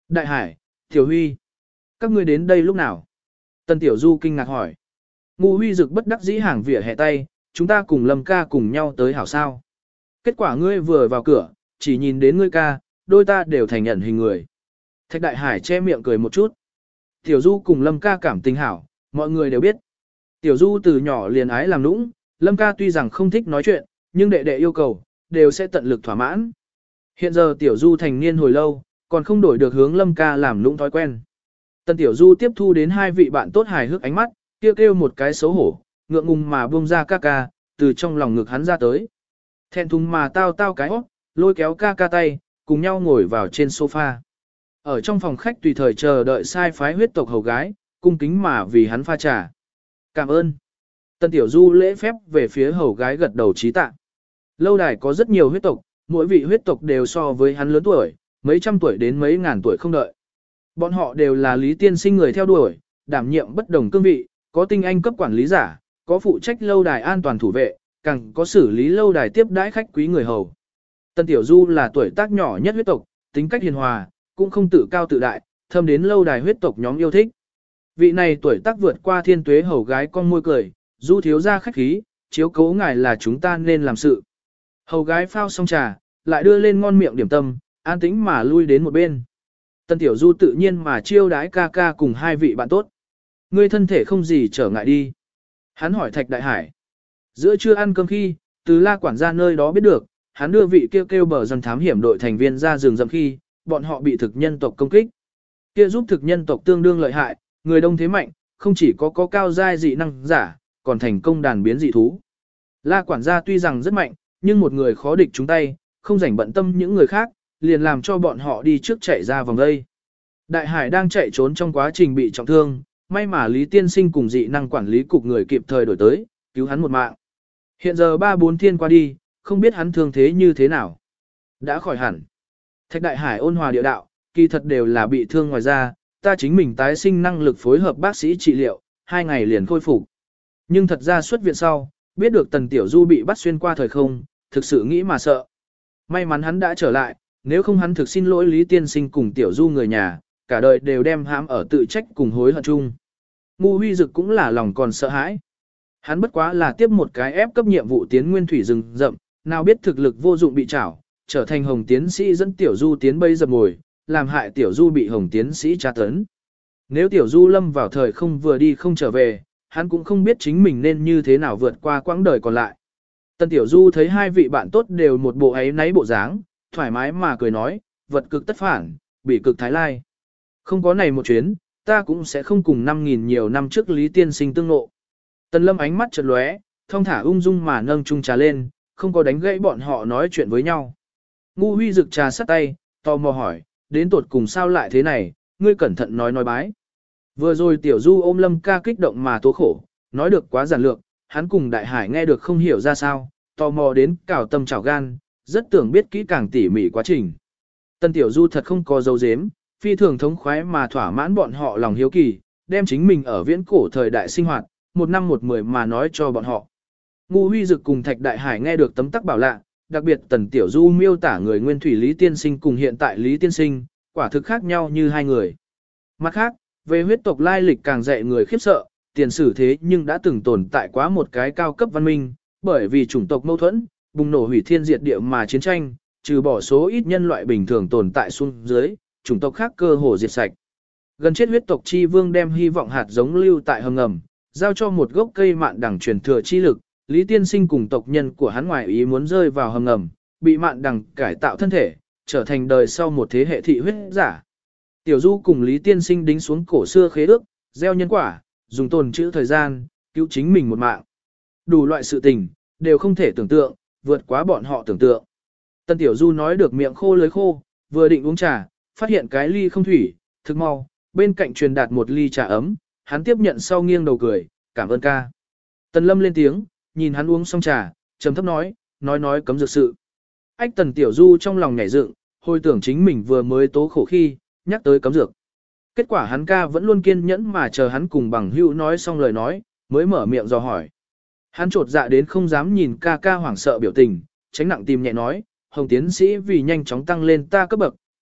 Đại Hải, Tiểu Huy, các ngươi đến đây lúc nào? Tần Tiểu Du kinh ngạc hỏi. Ngu Huy Dực bất đắc dĩ hàng vỉa hè tay, chúng ta cùng Lâm ca cùng nhau tới hảo sao. Kết quả ngươi vừa vào cửa, chỉ nhìn đến ngươi ca, đôi ta đều thành nhận hình người. Thạch Đại Hải che miệng cười một chút. Tiểu Du cùng Lâm ca cảm tình hảo, mọi người đều biết. Tiểu Du từ nhỏ liền ái làm nũng, Lâm ca tuy rằng không thích nói chuyện, nhưng đệ đệ yêu cầu, đều sẽ tận lực thỏa mãn. Hiện giờ Tiểu Du thành niên hồi lâu, còn không đổi được hướng Lâm ca làm nũng thói quen. Tần Tiểu Du tiếp thu đến hai vị bạn tốt hài hước ánh mắt, kêu một cái xấu hổ, ngượng ngùng mà buông ra ca ca, từ trong lòng ngực hắn ra tới. Thẹn thùng mà tao cái hót, lôi kéo ca ca tay, cùng nhau ngồi vào trên sofa. Ở trong phòng khách tùy thời chờ đợi sai phái huyết tộc hầu gái, cung kính mà vì hắn pha trà. Cảm ơn. Tần Tiểu Du lễ phép về phía hầu gái gật đầu trí tạ. Lâu đài có rất nhiều huyết tộc, mỗi vị huyết tộc đều so với hắn lớn tuổi, mấy trăm tuổi đến mấy ngàn tuổi không đợi. Bọn họ đều là Lý Tiên Sinh người theo đuổi, đảm nhiệm bất đồng cương vị, có tinh anh cấp quản lý giả, có phụ trách lâu đài an toàn thủ vệ, càng có xử lý lâu đài tiếp đãi khách quý người hầu. Tần Tiểu Du là tuổi tác nhỏ nhất huyết tộc, tính cách hiền hòa, cũng không tự cao tự đại, thâm đến lâu đài huyết tộc nhóm yêu thích. Vị này tuổi tác vượt qua thiên tuế hầu gái con môi cười, Du thiếu ra khách khí, chiếu cố ngài là chúng ta nên làm sự. Hầu gái phao xong trà, lại đưa lên ngon miệng điểm tâm, an tĩnh mà lui đến một bên. Tần Tiểu Du tự nhiên mà chiêu đái ca ca cùng hai vị bạn tốt. Ngươi thân thể không gì trở ngại đi. Hắn hỏi Thạch Đại Hải. Giữa trưa ăn cơm khi, từ La quản gia nơi đó biết được, hắn đưa vị kêu bờ dân thám hiểm đội thành viên ra rừng rậm khi, bọn họ bị thực nhân tộc công kích. Kia giúp thực nhân tộc tương đương lợi hại, người đông thế mạnh, không chỉ có cao giai dị năng giả, còn thành công đàn biến dị thú. La quản gia tuy rằng rất mạnh, nhưng một người khó địch chúng tay, không rảnh bận tâm những người khác, liền làm cho bọn họ đi trước chạy ra vòng đây. Đại Hải đang chạy trốn trong quá trình bị trọng thương, may mà Lý Tiên Sinh cùng dị năng quản lý cục người kịp thời đổi tới, cứu hắn một mạng. Hiện giờ 3-4 thiên qua đi, không biết hắn thương thế như thế nào. Đã khỏi hẳn. Thạch Đại Hải ôn hòa địa đạo, kỳ thật đều là bị thương ngoài ra, ta chính mình tái sinh năng lực phối hợp bác sĩ trị liệu, 2 ngày liền khôi phục. Nhưng thật ra xuất viện sau, biết được Tần Tiểu Du bị bắt xuyên qua thời không, thực sự nghĩ mà sợ. May mắn hắn đã trở lại, nếu không hắn thực xin lỗi Lý Tiên Sinh cùng Tiểu Du người nhà, cả đời đều đem hãm ở tự trách cùng hối hận chung. Ngu Huy Dực cũng là lòng còn sợ hãi. Hắn bất quá là tiếp một cái ép cấp nhiệm vụ tiến nguyên thủy rừng rậm, nào biết thực lực vô dụng bị trảo, trở thành Hồng tiến sĩ dẫn Tiểu Du tiến bây dập ngồi, làm hại Tiểu Du bị Hồng tiến sĩ tra tấn. Nếu Tiểu Du lâm vào thời không vừa đi không trở về, hắn cũng không biết chính mình nên như thế nào vượt qua quãng đời còn lại. Tần Tiểu Du thấy hai vị bạn tốt đều một bộ ấy náy bộ dáng, thoải mái mà cười nói, vật cực tất phản, bị cực thái lai. Không có này một chuyến, ta cũng sẽ không cùng 5.000 nhiều năm trước Lý Tiên Sinh tương ngộ. Tần Lâm ánh mắt chợt lóe, thong thả ung dung mà nâng chung trà lên, không có đánh gãy bọn họ nói chuyện với nhau. Ngu Huy Dực trà sắt tay, tò mò hỏi, đến tột cùng sao lại thế này, ngươi cẩn thận nói bái. Vừa rồi Tiểu Du ôm Lâm ca kích động mà tố khổ, nói được quá giản lược, hắn cùng Đại Hải nghe được không hiểu ra sao, tò mò đến cào tâm trào gan, rất tưởng biết kỹ càng tỉ mỉ quá trình. Tần Tiểu Du thật không có dấu dếm, phi thường thống khoái mà thỏa mãn bọn họ lòng hiếu kỳ, đem chính mình ở viễn cổ thời đại sinh hoạt, một năm một mười mà nói cho bọn họ. Ngu Huy Dực cùng Thạch Đại Hải nghe được tấm tắc bảo lạ, đặc biệt Tần Tiểu Du miêu tả người nguyên thủy Lý Tiên Sinh cùng hiện tại Lý Tiên Sinh, quả thực khác nhau như hai người. Mặt khác, về huyết tộc lai lịch càng dạy người khiếp sợ, tiền sử thế nhưng đã từng tồn tại quá một cái cao cấp văn minh, bởi vì chủng tộc mâu thuẫn, bùng nổ hủy thiên diệt địa mà chiến tranh, trừ bỏ số ít nhân loại bình thường tồn tại xuống dưới, chủng tộc khác cơ hồ diệt sạch. Gần chết huyết tộc chi vương đem hy vọng hạt giống lưu tại hầm ngầm, giao cho một gốc cây mạn đằng truyền thừa chi lực, Lý Tiên Sinh cùng tộc nhân của hắn ngoài ý muốn rơi vào hầm ngầm, bị mạn đằng cải tạo thân thể, trở thành đời sau một thế hệ thị huyết giả. Tiểu Du cùng Lý Tiên Sinh đính xuống cổ xưa khế ước, gieo nhân quả, dùng tồn trữ thời gian, cứu chính mình một mạng. Đủ loại sự tình, đều không thể tưởng tượng, vượt quá bọn họ tưởng tượng. Tần Tiểu Du nói được miệng khô lưỡi khô, vừa định uống trà, phát hiện cái ly không thủy, thực mau, bên cạnh truyền đạt một ly trà ấm, hắn tiếp nhận sau nghiêng đầu cười, cảm ơn ca. Tần Lâm lên tiếng, nhìn hắn uống xong trà, trầm thấp nói cấm dược sự. Ách Tần Tiểu Du trong lòng nhảy dựng, hồi tưởng chính mình vừa mới tố khổ khi, nhắc tới cấm dược. Kết quả hắn ca vẫn luôn kiên nhẫn mà chờ hắn cùng bằng hữu nói xong lời nói, mới mở miệng dò hỏi. Hắn trột dạ đến không dám nhìn ca ca hoảng sợ biểu tình, tránh nặng tìm nhẹ nói, Hồng tiến sĩ vì nhanh chóng tăng lên ta cấp bậc,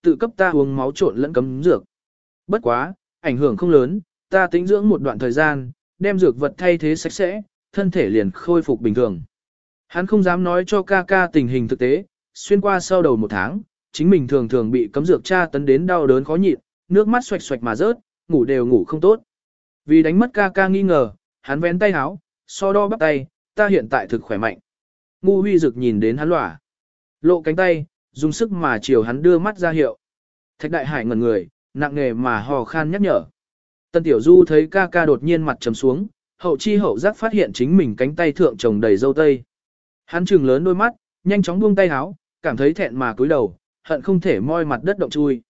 tự cấp ta uống máu trộn lẫn cấm dược. Bất quá, ảnh hưởng không lớn, ta tĩnh dưỡng một đoạn thời gian, đem dược vật thay thế sạch sẽ, thân thể liền khôi phục bình thường. Hắn không dám nói cho ca ca tình hình thực tế, xuyên qua sau đầu một tháng, chính mình thường thường bị cấm dược tra tấn đến đau đớn khó nhịn, nước mắt xoạch xoạch mà rớt, ngủ đều ngủ không tốt. Vì đánh mất ca ca nghi ngờ, hắn vén tay háo, so đo bắp tay, ta hiện tại thực khỏe mạnh. Ngu Huy Dực nhìn đến hắn lỏa, lộ cánh tay, dùng sức mà chiều hắn đưa mắt ra hiệu. Thạch Đại Hải ngẩn người, nặng nề mà hò khan nhắc nhở. Tân Tiểu Du thấy ca ca đột nhiên mặt trầm xuống, hậu chi hậu giác phát hiện chính mình cánh tay thượng trồng đầy dâu tây. Hắn trừng lớn đôi mắt, nhanh chóng buông tay háo, cảm thấy thẹn mà cúi đầu, hận không thể moi mặt đất động chui.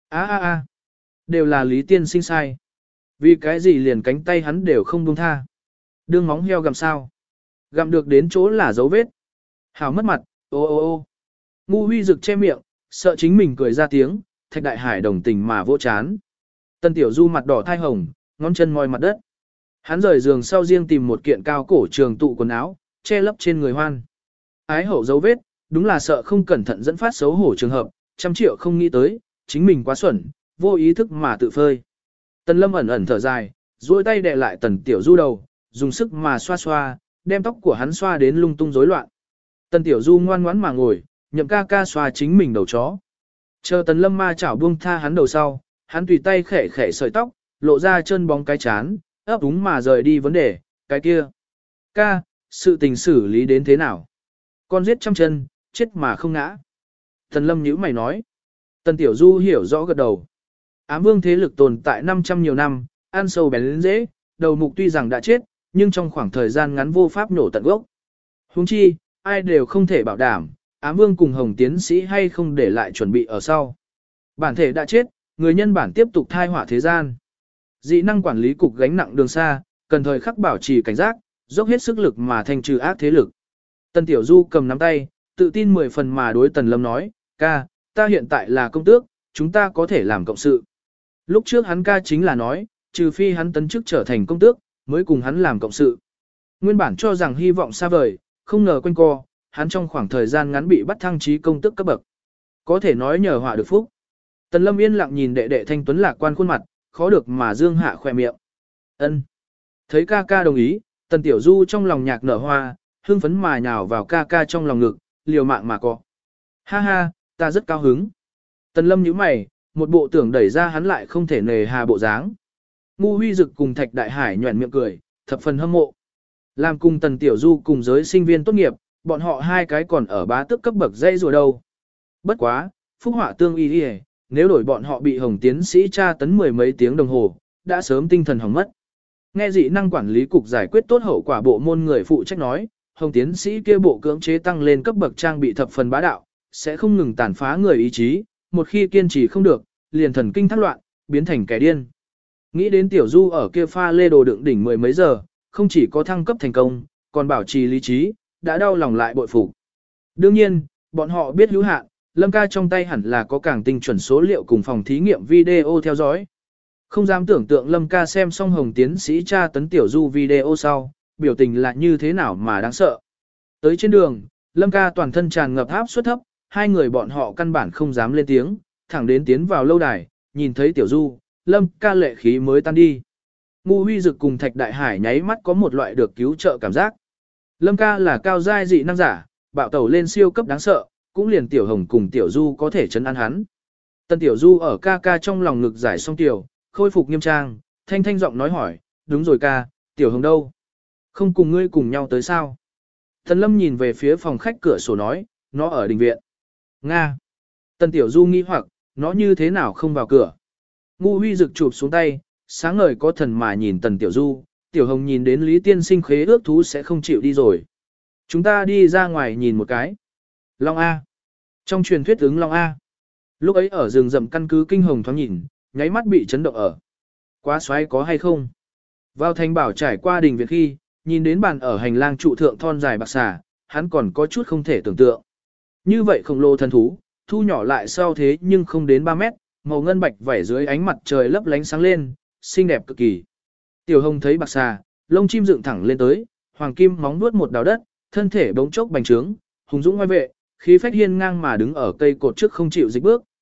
Đều là Lý Tiên Sinh sai. Vì cái gì liền cánh tay hắn đều không buông tha. Đương móng heo gặm sao? Gặm được đến chỗ là dấu vết. Hảo mất mặt, ô. Ngu Huy Dực che miệng, sợ chính mình cười ra tiếng, Thạch Đại Hải đồng tình mà vỗ chán. Tân Tiểu Du mặt đỏ thai hồng, ngón chân moi mặt đất. Hắn rời giường sau riêng tìm một kiện cao cổ trường tụ quần áo, che lấp trên người hoan. Ái hậu dấu vết, đúng là sợ không cẩn thận dẫn phát xấu hổ trường hợp, 100 triệu không nghĩ tới, chính mình quá xuẩn, vô ý thức mà tự phơi. Tần Lâm ẩn ẩn thở dài, duỗi tay đè lại Tần Tiểu Du đầu, dùng sức mà xoa xoa, đem tóc của hắn xoa đến lung tung rối loạn. Tần Tiểu Du ngoan ngoãn mà ngồi, nhậm ca ca xoa chính mình đầu chó. Chờ Tần Lâm ma chảo buông tha hắn đầu sau, hắn tùy tay khẽ khẽ sợi tóc, lộ ra chân bóng cái chán, ấp úng mà rời đi vấn đề, cái kia. Ca, sự tình xử lý đến thế nào? Con giết trăm chân, chết mà không ngã. Tần Lâm nhíu mày nói. Tần Tiểu Du hiểu rõ gật đầu. Ám vương thế lực tồn tại 500 nhiều năm, ăn sâu bén lên dễ, đầu mục tuy rằng đã chết, nhưng trong khoảng thời gian ngắn vô pháp nổ tận gốc. Huống chi, ai đều không thể bảo đảm, ám vương cùng Hồng tiến sĩ hay không để lại chuẩn bị ở sau. Bản thể đã chết, người nhân bản tiếp tục thai họa thế gian. Dị năng quản lý cục gánh nặng đường xa, cần thời khắc bảo trì cảnh giác, dốc hết sức lực mà thanh trừ ác thế lực. Tần Tiểu Du cầm nắm tay, tự tin 10 phần mà đối Tần Lâm nói, ca, ta hiện tại là công tước, chúng ta có thể làm cộng sự. Lúc trước hắn ca chính là nói, trừ phi hắn tấn chức trở thành công tước, mới cùng hắn làm cộng sự. Nguyên bản cho rằng hy vọng xa vời, không ngờ quanh co, hắn trong khoảng thời gian ngắn bị bắt thăng trí công tước cấp bậc. Có thể nói nhờ họa được phúc. Tần Lâm yên lặng nhìn đệ đệ thanh tuấn lạc quan khuôn mặt, khó được mà dương hạ khỏe miệng. Ân. Thấy ca ca đồng ý, Tần Tiểu Du trong lòng nhạc nở hoa, hương phấn mà nhào vào ca ca trong lòng ngực, liều mạng mà cọ. Ha ha, ta rất cao hứng. Tần Lâm nhíu mày, một bộ tưởng đẩy ra hắn lại không thể nề hà bộ dáng. Ngu Huy Dực cùng Thạch Đại Hải nhuận miệng cười, thập phần hâm mộ. Làm cùng Tần Tiểu Du cùng giới sinh viên tốt nghiệp, bọn họ hai cái còn ở bá tước cấp bậc dây rồi đâu. Bất quá, phúc họa tương y đi, nếu đổi bọn họ bị Hồng tiến sĩ tra tấn 10 mấy tiếng đồng hồ, đã sớm tinh thần hỏng mất. Nghe dị năng quản lý cục giải quyết tốt hậu quả bộ môn người phụ trách nói, Hồng tiến sĩ kia bộ cưỡng chế tăng lên cấp bậc trang bị thập phần bá đạo, sẽ không ngừng tàn phá người ý chí, một khi kiên trì không được, liền thần kinh thác loạn, biến thành kẻ điên. Nghĩ đến Tiểu Du ở kia pha lê đồ đựng đỉnh 10 mấy giờ, không chỉ có thăng cấp thành công, còn bảo trì lý trí, đã đau lòng lại bội phục. Đương nhiên, bọn họ biết hữu hạn, Lâm ca trong tay hẳn là có càng tinh chuẩn số liệu cùng phòng thí nghiệm video theo dõi. Không dám tưởng tượng Lâm ca xem xong Hồng tiến sĩ tra tấn Tiểu Du video sau, biểu tình là như thế nào mà đáng sợ. Tới trên đường, Lâm ca toàn thân tràn ngập áp suất thấp, hai người bọn họ căn bản không dám lên tiếng, thẳng đến tiến vào lâu đài, nhìn thấy Tiểu Du, Lâm ca lệ khí mới tan đi. Ngu Huy Dực cùng Thạch Đại Hải nháy mắt có một loại được cứu trợ cảm giác. Lâm ca là cao giai dị năng giả, bạo tẩu lên siêu cấp đáng sợ, cũng liền Tiểu Hồng cùng Tiểu Du có thể chấn an hắn. Tân Tiểu Du ở ca ca trong lòng ngực giải xong Tiểu, khôi phục nghiêm trang, thanh thanh giọng nói hỏi, đúng rồi ca, Tiểu Hồng đâu? Không cùng ngươi cùng nhau tới sao? Tần Lâm nhìn về phía phòng khách cửa sổ nói, nó ở đình viện. Nga. Tần Tiểu Du nghi hoặc, nó như thế nào không vào cửa? Ngu Huy Dực chụp xuống tay, sáng ngời có thần mà nhìn Tần Tiểu Du, Tiểu Hồng nhìn đến Lý Tiên Sinh khế ước thú sẽ không chịu đi rồi. Chúng ta đi ra ngoài nhìn một cái. Long A. Trong truyền thuyết ứng Long A. Lúc ấy ở rừng rậm căn cứ kinh hồng thoáng nhìn, nháy mắt bị chấn động ở. Quá xoáy có hay không? Vào thành bảo trải qua đình viện khi, nhìn đến bàn ở hành lang trụ thượng thon dài bạc xà, hắn còn có chút không thể tưởng tượng. Như vậy khổng lồ thần thú, thu nhỏ lại sau thế nhưng không đến 3 mét, màu ngân bạch vảy dưới ánh mặt trời lấp lánh sáng lên, xinh đẹp cực kỳ. Tiểu Hồng thấy bạc xà, lông chim dựng thẳng lên tới, hoàng kim móng vuốt một đào đất, thân thể bỗng chốc bành trướng, hùng dũng ngoài vệ, khí phách hiên ngang mà đứng ở cây cột trước không chịu dịch bước,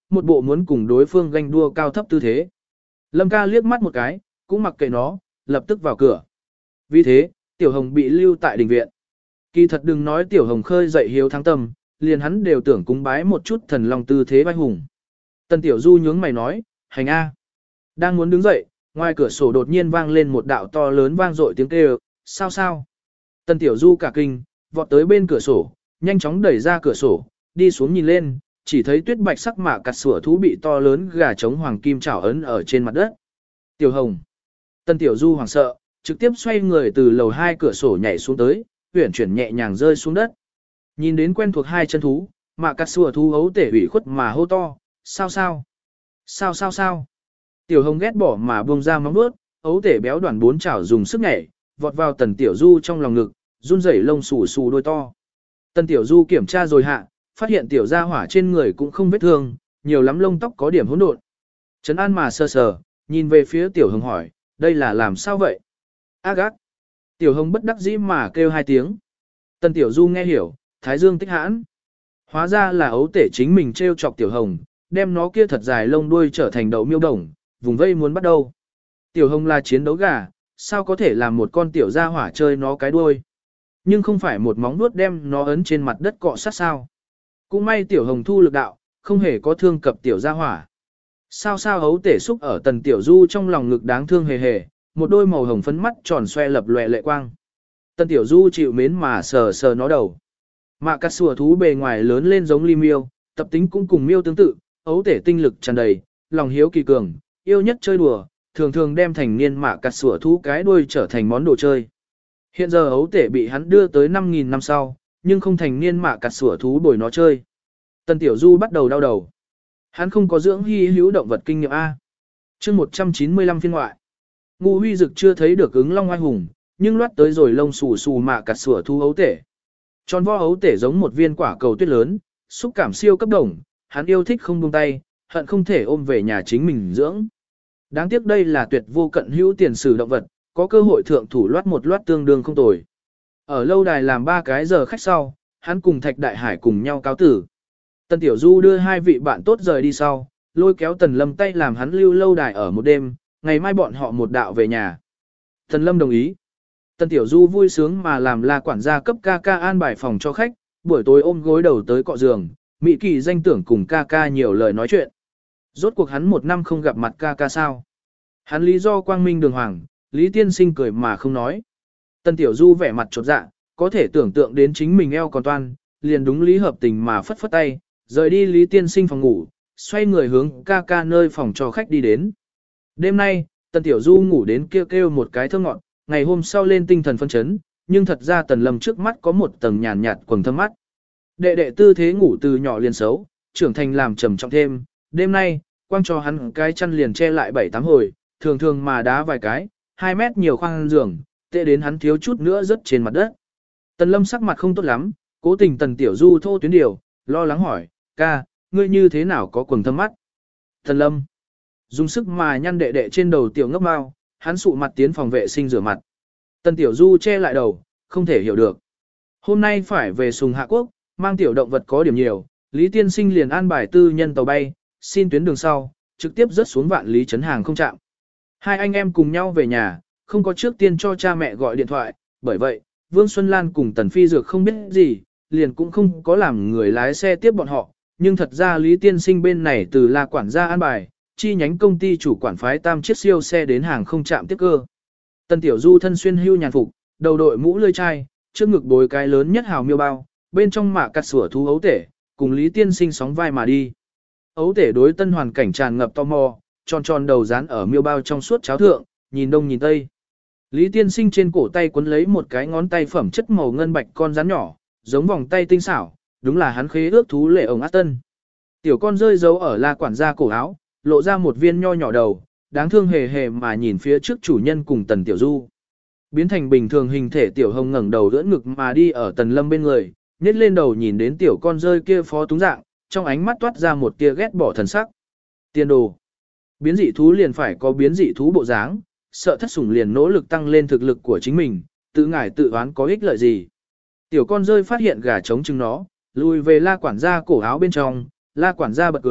một bộ muốn cùng đối phương ganh đua cao thấp tư thế. Lâm ca liếc mắt một cái, cũng mặc kệ nó, lập tức vào cửa. Vì thế, Tiểu Hồng bị lưu tại đình viện. Kỳ thật đừng nói Tiểu Hồng khơi dậy hiếu thắng tâm, liền hắn đều tưởng cúng bái một chút thần long tư thế vai hùng. Tần Tiểu Du nhướng mày nói, hành A. Đang muốn đứng dậy, ngoài cửa sổ đột nhiên vang lên một đạo to lớn vang dội tiếng kêu, sao sao. Tần Tiểu Du cả kinh, vọt tới bên cửa sổ, nhanh chóng đẩy ra cửa sổ, đi xuống nhìn lên, chỉ thấy tuyết bạch sắc mạ cặt sủa thú bị to lớn gà trống hoàng kim chảo ấn ở trên mặt đất. Tiểu Hồng. Tần Tiểu Du hoảng sợ, trực tiếp xoay người từ lầu 2 cửa sổ nhảy xuống tới, huyển chuyển nhẹ nhàng rơi xuống đất. Nhìn đến quen thuộc hai chân thú, mạ cặt sủa thú hấu tể ủy khuất mà hô to, sao sao? Sao sao sao? Tiểu Hồng ghét bỏ mà buông ra móng vuốt, ấu tể béo đoàn bốn chảo dùng sức nhảy, vọt vào Tần Tiểu Du trong lòng ngực, run rẩy lông xù xù đôi to. Tần Tiểu Du kiểm tra rồi hạ, phát hiện tiểu gia hỏa trên người cũng không vết thương, nhiều lắm lông tóc có điểm hỗn độn. Trấn An mà sờ sờ, nhìn về phía Tiểu Hồng hỏi, đây là làm sao vậy? Ác ác. Tiểu Hồng bất đắc dĩ mà kêu hai tiếng. Tần Tiểu Du nghe hiểu, thái dương tích hãn. Hóa ra là ấu tể chính mình trêu chọc Tiểu Hồng, đem nó kia thật dài lông đuôi trở thành đậu miêu đồng, vùng vây muốn bắt đầu. Tiểu Hồng là chiến đấu gà, sao có thể làm một con tiểu gia hỏa chơi nó cái đuôi. Nhưng không phải một móng vuốt đem nó ấn trên mặt đất cọ sát sao. Cũng may Tiểu Hồng thu lực đạo, không hề có thương cập tiểu gia hỏa. Sao sao hấu tể xúc ở Tần Tiểu Du trong lòng ngực đáng thương hề hề, một đôi màu hồng phấn mắt tròn xoe lập lòe lệ quang. Tần Tiểu Du chịu mến mà sờ sờ nó đầu. Mạ cắt sủa thú bề ngoài lớn lên giống ly miêu, tập tính cũng cùng miêu tương tự, ấu tể tinh lực tràn đầy, lòng hiếu kỳ cường, yêu nhất chơi đùa, thường thường đem thành niên mạ cắt sủa thú cái đuôi trở thành món đồ chơi. Hiện giờ ấu tể bị hắn đưa tới 5.000 năm sau, nhưng không thành niên mạ cắt sủa thú bồi nó chơi. Tần Tiểu Du bắt đầu đau đầu. Hắn không có dưỡng hy hữu động vật kinh nghiệm A. chương 195 phiên ngoại. Ngu Huy Dực chưa thấy được ứng long oai hùng, nhưng loát tới rồi lông xù xù mạ cắt sủa thú ấu tể. Tròn vo ấu tể giống một viên quả cầu tuyết lớn, xúc cảm siêu cấp đồng, hắn yêu thích không buông tay, hận không thể ôm về nhà chính mình dưỡng. Đáng tiếc đây là tuyệt vô cận hữu tiền sử động vật, có cơ hội thượng thủ loát một loát tương đương không tồi. Ở lâu đài làm 3 cái giờ khách sau, hắn cùng Thạch Đại Hải cùng nhau cáo tử. Tần Tiểu Du đưa hai vị bạn tốt rời đi sau, lôi kéo Tần Lâm tay làm hắn lưu lâu đài ở một đêm, ngày mai bọn họ một đạo về nhà. Tần Lâm đồng ý. Tần Tiểu Du vui sướng mà làm là quản gia cấp ca ca an bài phòng cho khách, buổi tối ôm gối đầu tới cọ giường, Mỹ Kỳ danh tưởng cùng ca ca nhiều lời nói chuyện. Rốt cuộc hắn 1 năm không gặp mặt ca ca sao. Hắn lý do quang minh đường hoàng, Lý Tiên Sinh cười mà không nói. Tần Tiểu Du vẻ mặt chột dạ, có thể tưởng tượng đến chính mình eo còn toan, liền đúng lý hợp tình mà phất phất tay, rời đi Lý Tiên Sinh phòng ngủ, xoay người hướng ca ca nơi phòng cho khách đi đến. Đêm nay, Tần Tiểu Du ngủ đến kêu kêu một cái thơ ngọn, ngày hôm sau lên tinh thần phân chấn, nhưng thật ra Tần Lâm trước mắt có một tầng nhàn nhạt quầng thâm mắt. Đệ đệ tư thế ngủ từ nhỏ liền xấu, trưởng thành làm trầm trọng thêm, đêm nay, quang cho hắn cái chăn liền che lại 7-8 hồi, thường thường mà đá vài cái, 2 mét nhiều khoang giường, tệ đến hắn thiếu chút nữa rớt trên mặt đất. Tần Lâm sắc mặt không tốt lắm, cố tình Tần Tiểu Du thô tuyến điều, lo lắng hỏi, ca, ngươi như thế nào có quầng thâm mắt? Tần Lâm, dùng sức mà nhăn đệ đệ trên đầu tiểu ngốc mau, hắn sụ mặt tiến phòng vệ sinh rửa mặt. Tần Tiểu Du che lại đầu, không thể hiểu được. Hôm nay phải về Sùng Hạ Quốc, mang tiểu động vật có điểm nhiều, Lý Tiên Sinh liền an bài tư nhân tàu bay, xin tuyến đường sau, trực tiếp rớt xuống Vạn Lý Trấn hàng không chạm. Hai anh em cùng nhau về nhà, không có trước tiên cho cha mẹ gọi điện thoại, bởi vậy, Vương Xuân Lan cùng Tần Phi Dược không biết gì, liền cũng không có làm người lái xe tiếp bọn họ, nhưng thật ra Lý Tiên Sinh bên này từ là quản gia an bài, chi nhánh công ty chủ quản phái 3 chiếc siêu xe đến hàng không chạm tiếp cơ. Tần Tiểu Du thân xuyên hưu nhàn phục, đầu đội mũ lươi chai, trước ngực bối cái lớn nhất hào miêu bao, bên trong mạ cắt sủa thú ấu tể, cùng Lý Tiên Sinh sóng vai mà đi. Ấu tể đối tân hoàn cảnh tràn ngập tò mò, tròn tròn đầu dán ở miêu bao trong suốt cháo thượng, nhìn đông nhìn tây. Lý Tiên Sinh trên cổ tay quấn lấy một cái ngón tay phẩm chất màu ngân bạch con rắn nhỏ, giống vòng tay tinh xảo, đúng là hắn khế ước thú lệ ổng Aston. Tiểu con rơi giấu ở la quản gia cổ áo, lộ ra một viên nho nhỏ đầu, đáng thương hề hề mà nhìn phía trước chủ nhân cùng Tần Tiểu Du. Biến thành bình thường hình thể Tiểu Hồng ngẩng đầu đỡ ngực mà đi ở Tần Lâm bên người, nhếch lên đầu nhìn đến tiểu con rơi kia phó túng dạng, trong ánh mắt toát ra một tia ghét bỏ thần sắc. Tiên đồ. Biến dị thú liền phải có biến dị thú bộ dáng, sợ thất sủng liền nỗ lực tăng lên thực lực của chính mình, tự ngải tự oán có ích lợi gì. Tiểu con rơi phát hiện gà trống chừng nó, lùi về la quản gia cổ áo bên trong, la quản gia bật cười,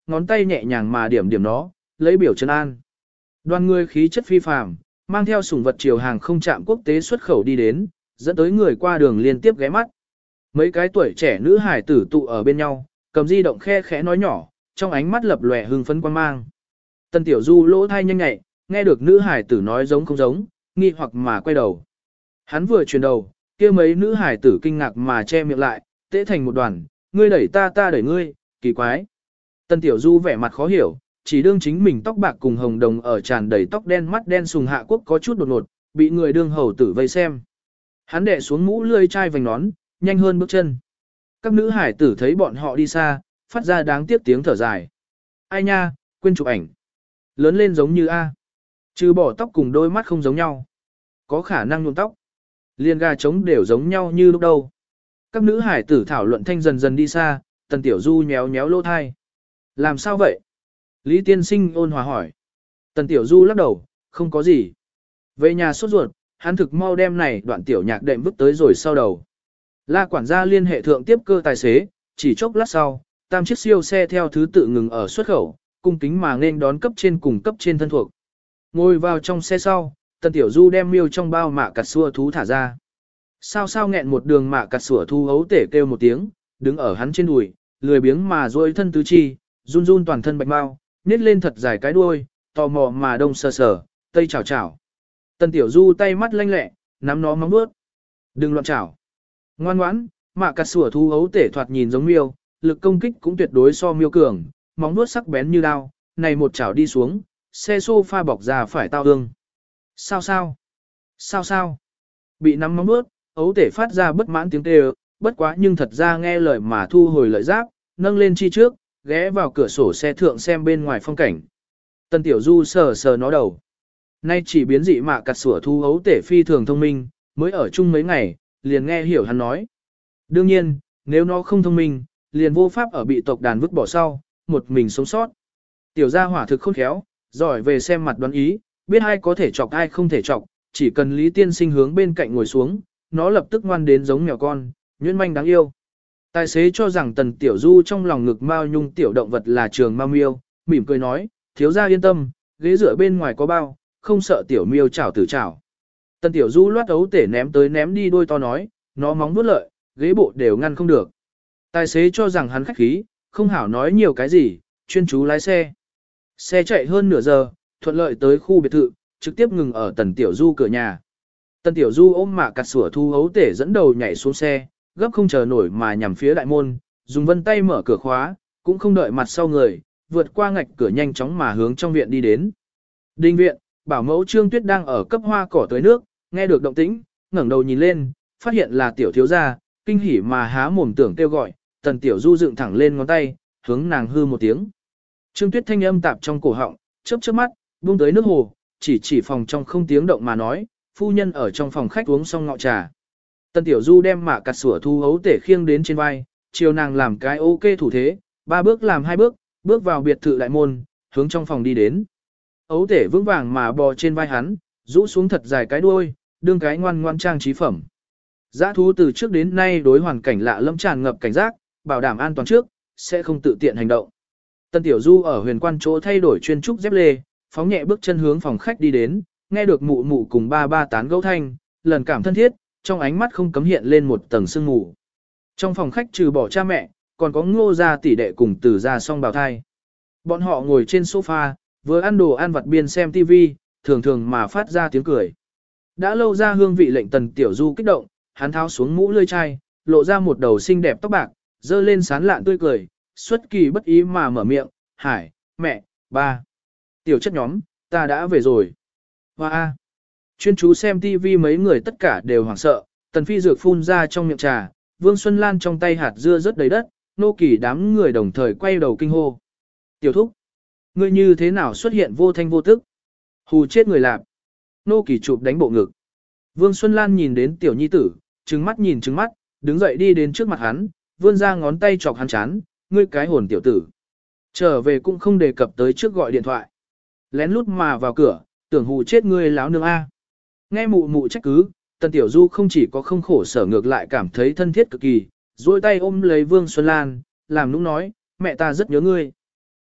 ngón tay nhẹ nhàng mà điểm điểm nó, lấy biểu trấn an. Đoàn người khí chất phi phàm, mang theo sủng vật chiều hàng không chạm quốc tế xuất khẩu đi đến, dẫn tới người qua đường liên tiếp ghé mắt. Mấy cái tuổi trẻ nữ hải tử tụ ở bên nhau, cầm di động khe khẽ nói nhỏ, trong ánh mắt lập lòe hưng phấn quan mang. Tần Tiểu Du lỗ thai nhanh nhạy, nghe được nữ hải tử nói giống không giống, nghi hoặc mà quay đầu. Hắn vừa chuyển đầu, kia mấy nữ hải tử kinh ngạc mà che miệng lại, tễ thành một đoàn, ngươi đẩy ta ta đẩy ngươi, kỳ quái. Tần Tiểu Du vẻ mặt khó hiểu, chỉ đương chính mình tóc bạc cùng hồng đồng ở tràn đầy tóc đen mắt đen sùng hạ quốc có chút đột ngột, bị người đương hầu tử vây xem. Hắn đệ xuống mũ lươi chai vành nón, nhanh hơn bước chân. Các nữ hải tử thấy bọn họ đi xa, phát ra đáng tiếc tiếng thở dài. Ai nha, quên chụp ảnh. Lớn lên giống như A. Trừ bỏ tóc cùng đôi mắt không giống nhau. Có khả năng nhuộm tóc. Liên gà trống đều giống nhau như lúc đầu. Các nữ hải tử thảo luận thanh dần dần đi xa, Tần Tiểu Du nhéo nhéo lỗ thai. Làm sao vậy? Lý Tiên Sinh ôn hòa hỏi. Tần Tiểu Du lắc đầu, không có gì. Về nhà sốt ruột, hắn thực mau đem này đoạn tiểu nhạc đệm vứt tới rồi sau đầu. La quản gia liên hệ thượng tiếp cơ tài xế, chỉ chốc lát sau, tam chiếc siêu xe theo thứ tự ngừng ở xuất khẩu, cung kính mà nên đón cấp trên cùng cấp trên thân thuộc. Ngồi vào trong xe sau, Tần Tiểu Du đem miêu trong bao mạ cặt xua thú thả ra. Sao nghẹn một đường mạ cặt sủa thu hấu tể kêu một tiếng, đứng ở hắn trên đùi, lười biếng mà duỗi thân tứ chi, run run toàn thân bạch mau, nhét lên thật dài cái đuôi, tò mò mà đông sờ sờ, tây chảo chảo. Tần Tiểu Du tay mắt lanh lẹ, nắm nó móng vuốt. Đừng loạn chảo. Ngoan ngoãn, mạ cặt sủa thu hấu tể thoạt nhìn giống miêu, lực công kích cũng tuyệt đối so miêu cường, móng vuốt sắc bén như đao, này một chảo đi xuống, xe sofa bọc ra phải tao ương. Sao? Bị nắm móng vuốt, ấu tể phát ra bất mãn tiếng kêu, bất quá nhưng thật ra nghe lời mà thu hồi lợi giáp, nâng lên chi trước, ghé vào cửa sổ xe thượng xem bên ngoài phong cảnh. Tần Tiểu Du sờ nó đầu. Nay chỉ biến dị mạ cặt sủa thu ấu tể phi thường thông minh, mới ở chung mấy ngày, liền nghe hiểu hắn nói. Đương nhiên, nếu nó không thông minh, liền vô pháp ở bị tộc đàn vứt bỏ sau, một mình sống sót. Tiểu gia hỏa thực khôn khéo, giỏi về xem mặt đoán ý, biết ai có thể chọc ai không thể chọc, chỉ cần Lý Tiên Sinh hướng bên cạnh ngồi xuống, nó lập tức ngoan đến giống mèo con, nhuyễn manh đáng yêu. Tài xế cho rằng Tần Tiểu Du trong lòng ngực Mao Nhung tiểu động vật là trường Mao Miêu, mỉm cười nói, thiếu gia yên tâm, ghế dựa bên ngoài có bao, không sợ tiểu miêu chảo tử chảo. Tần Tiểu Du loát ấu tể ném tới ném đi đôi to nói, nó móng vuốt lợi, ghế bộ đều ngăn không được. Tài xế cho rằng hắn khách khí, không hảo nói nhiều cái gì, chuyên chú lái xe. Xe chạy hơn nửa giờ, thuận lợi tới khu biệt thự, trực tiếp ngừng ở Tần Tiểu Du cửa nhà. Tần Tiểu Du ôm mạ cặt sủa thu hấu tể dẫn đầu nhảy xuống xe, gấp không chờ nổi mà nhằm phía đại môn, dùng vân tay mở cửa khóa, cũng không đợi mặt sau người, vượt qua ngạch cửa nhanh chóng mà hướng trong viện đi đến. Đinh viện, bảo mẫu Trương Tuyết đang ở cấp hoa cỏ tưới nước, nghe được động tĩnh, ngẩng đầu nhìn lên, phát hiện là tiểu thiếu gia, kinh hỉ mà há mồm tưởng kêu gọi, Tần Tiểu Du dựng thẳng lên ngón tay, hướng nàng hư một tiếng. Trương Tuyết thanh âm tạp trong cổ họng, chớp mắt, buông tới nước hồ, chỉ phòng trong không tiếng động mà nói, phu nhân ở trong phòng khách uống xong ngọ trà. Tần Tiểu Du đem mạ cặt sủa thu hấu tể khiêng đến trên vai, chiều nàng làm cái ok thủ thế, 3 bước làm 2 bước, bước vào biệt thự đại môn, hướng trong phòng đi đến. Ấu tể vững vàng mà bò trên vai hắn, rũ xuống thật dài cái đuôi, đương cái ngoan ngoan trang trí phẩm. Dã thú từ trước đến nay đối hoàn cảnh lạ lẫm tràn ngập cảnh giác, bảo đảm an toàn trước, sẽ không tự tiện hành động. Tần Tiểu Du ở huyền quan chỗ thay đổi chuyên trúc dép lê, phóng nhẹ bước chân hướng phòng khách đi đến, nghe được mụ mụ cùng ba tán gẫu thanh, lần cảm thân thiết, trong ánh mắt không cấm hiện lên một tầng sương mù. Trong phòng khách trừ bỏ cha mẹ, còn có Ngô gia tỷ đệ cùng Từ gia song bào thai. Bọn họ ngồi trên sofa, vừa ăn đồ ăn vặt biên xem TV, thường thường mà phát ra tiếng cười. Đã lâu ra hương vị lệnh Tần Tiểu Du kích động, hắn tháo xuống mũ lươi chai, lộ ra một đầu xinh đẹp tóc bạc, dơ lên sán lạn tươi cười, xuất kỳ bất ý mà mở miệng, Hải, mẹ, ba. Tiểu chất nhóm, ta đã về rồi. Hoa! Chuyên chú xem TV mấy người tất cả đều hoảng sợ, Tần Phi dược phun ra trong miệng trà, Vương Xuân Lan trong tay hạt dưa rớt đầy đất, nô kỳ đám người đồng thời quay đầu kinh hô. Tiểu thúc! Ngươi như thế nào xuất hiện vô thanh vô tức? Hù chết người lạp! Nô kỳ chụp đánh bộ ngực. Vương Xuân Lan nhìn đến tiểu nhi tử, trừng mắt nhìn trừng mắt, đứng dậy đi đến trước mặt hắn, vươn ra ngón tay chọc hắn chán, ngươi cái hồn tiểu tử. Trở về cũng không đề cập tới trước gọi điện thoại. Lén lút mà vào cửa, tưởng hù chết ngươi láo nương A. Nghe mụ mụ trách cứ, Tần Tiểu Du không chỉ có không khổ sở ngược lại cảm thấy thân thiết cực kỳ, duỗi tay ôm lấy Vương Xuân Lan, làm nũng nói, mẹ ta rất nhớ ngươi.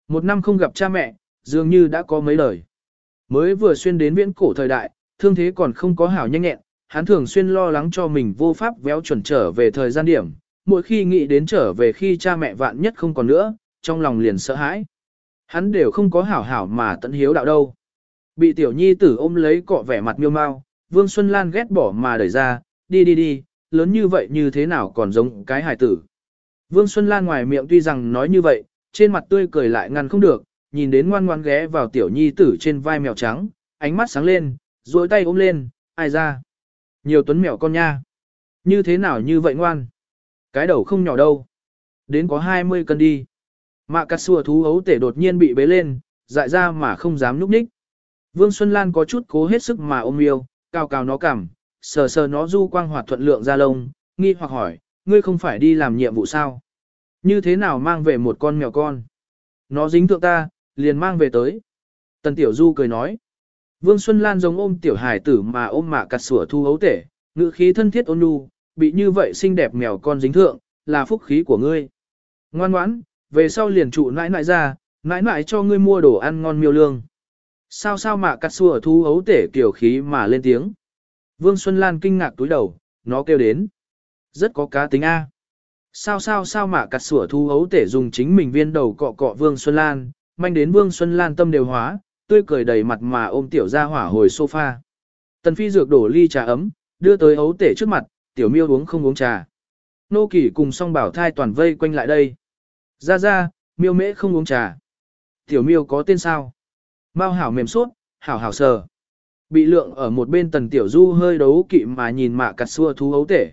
1 năm không gặp cha mẹ, dường như đã có mấy lời. Mới vừa xuyên đến viễn cổ thời đại, thương thế còn không có hảo nhanh nhẹn, hắn thường xuyên lo lắng cho mình vô pháp véo chuẩn trở về thời gian điểm, mỗi khi nghĩ đến trở về khi cha mẹ vạn nhất không còn nữa, trong lòng liền sợ hãi. Hắn đều không có hảo hảo mà tận hiếu đạo đâu. Bị tiểu nhi tử ôm lấy cọ vẻ mặt miêu mau, Vương Xuân Lan ghét bỏ mà đẩy ra, đi, lớn như vậy như thế nào còn giống cái hài tử. Vương Xuân Lan ngoài miệng tuy rằng nói như vậy, trên mặt tươi cười lại ngăn không được, nhìn đến ngoan ngoan ghé vào tiểu nhi tử trên vai mèo trắng, ánh mắt sáng lên, duỗi tay ôm lên, ai ra. Nhiều tuấn mèo con nha. Như thế nào như vậy ngoan. Cái đầu không nhỏ đâu. Đến có 20 cân đi. Mạ cắt xua thú ấu tể đột nhiên bị bế lên, dại ra mà không dám núp ních. Vương Xuân Lan có chút cố hết sức mà ôm yêu, cao cao nó cằm, sờ sờ nó du quang hoạt thuận lượng ra lông, nghi hoặc hỏi, ngươi không phải đi làm nhiệm vụ sao? Như thế nào mang về một con mèo con? Nó dính thượng ta, liền mang về tới. Tần Tiểu Du cười nói. Vương Xuân Lan giống ôm tiểu hải tử mà ôm mạ cắt sủa thu hấu tể, ngữ khí thân thiết ôn nhu, bị như vậy xinh đẹp mèo con dính thượng, là phúc khí của ngươi. Ngoan ngoãn, về sau liền trụ nãi nãi ra, nãi nãi cho ngươi mua đồ ăn ngon miêu lương. Sao mạ cắt sủa thu hấu tể kiểu khí mà lên tiếng. Vương Xuân Lan kinh ngạc túi đầu, nó kêu đến. Rất có cá tính A. Sao mạ cắt sủa thu hấu tể dùng chính mình viên đầu cọ cọ Vương Xuân Lan, manh đến Vương Xuân Lan tâm đều hóa, tươi cười đầy mặt mà ôm tiểu ra hỏa hồi sofa. Tần Phi Dược đổ ly trà ấm, đưa tới ấu tể trước mặt, tiểu miêu uống không uống trà. Nô Kỳ cùng song bảo thai toàn vây quanh lại đây. Ra, miêu mễ không uống trà. Tiểu miêu có tên sao? Mao hảo mềm suốt, hảo sờ. Bị lượng ở một bên Tần Tiểu Du hơi đấu kỵ mà nhìn mạ cắt xua thú ấu tể.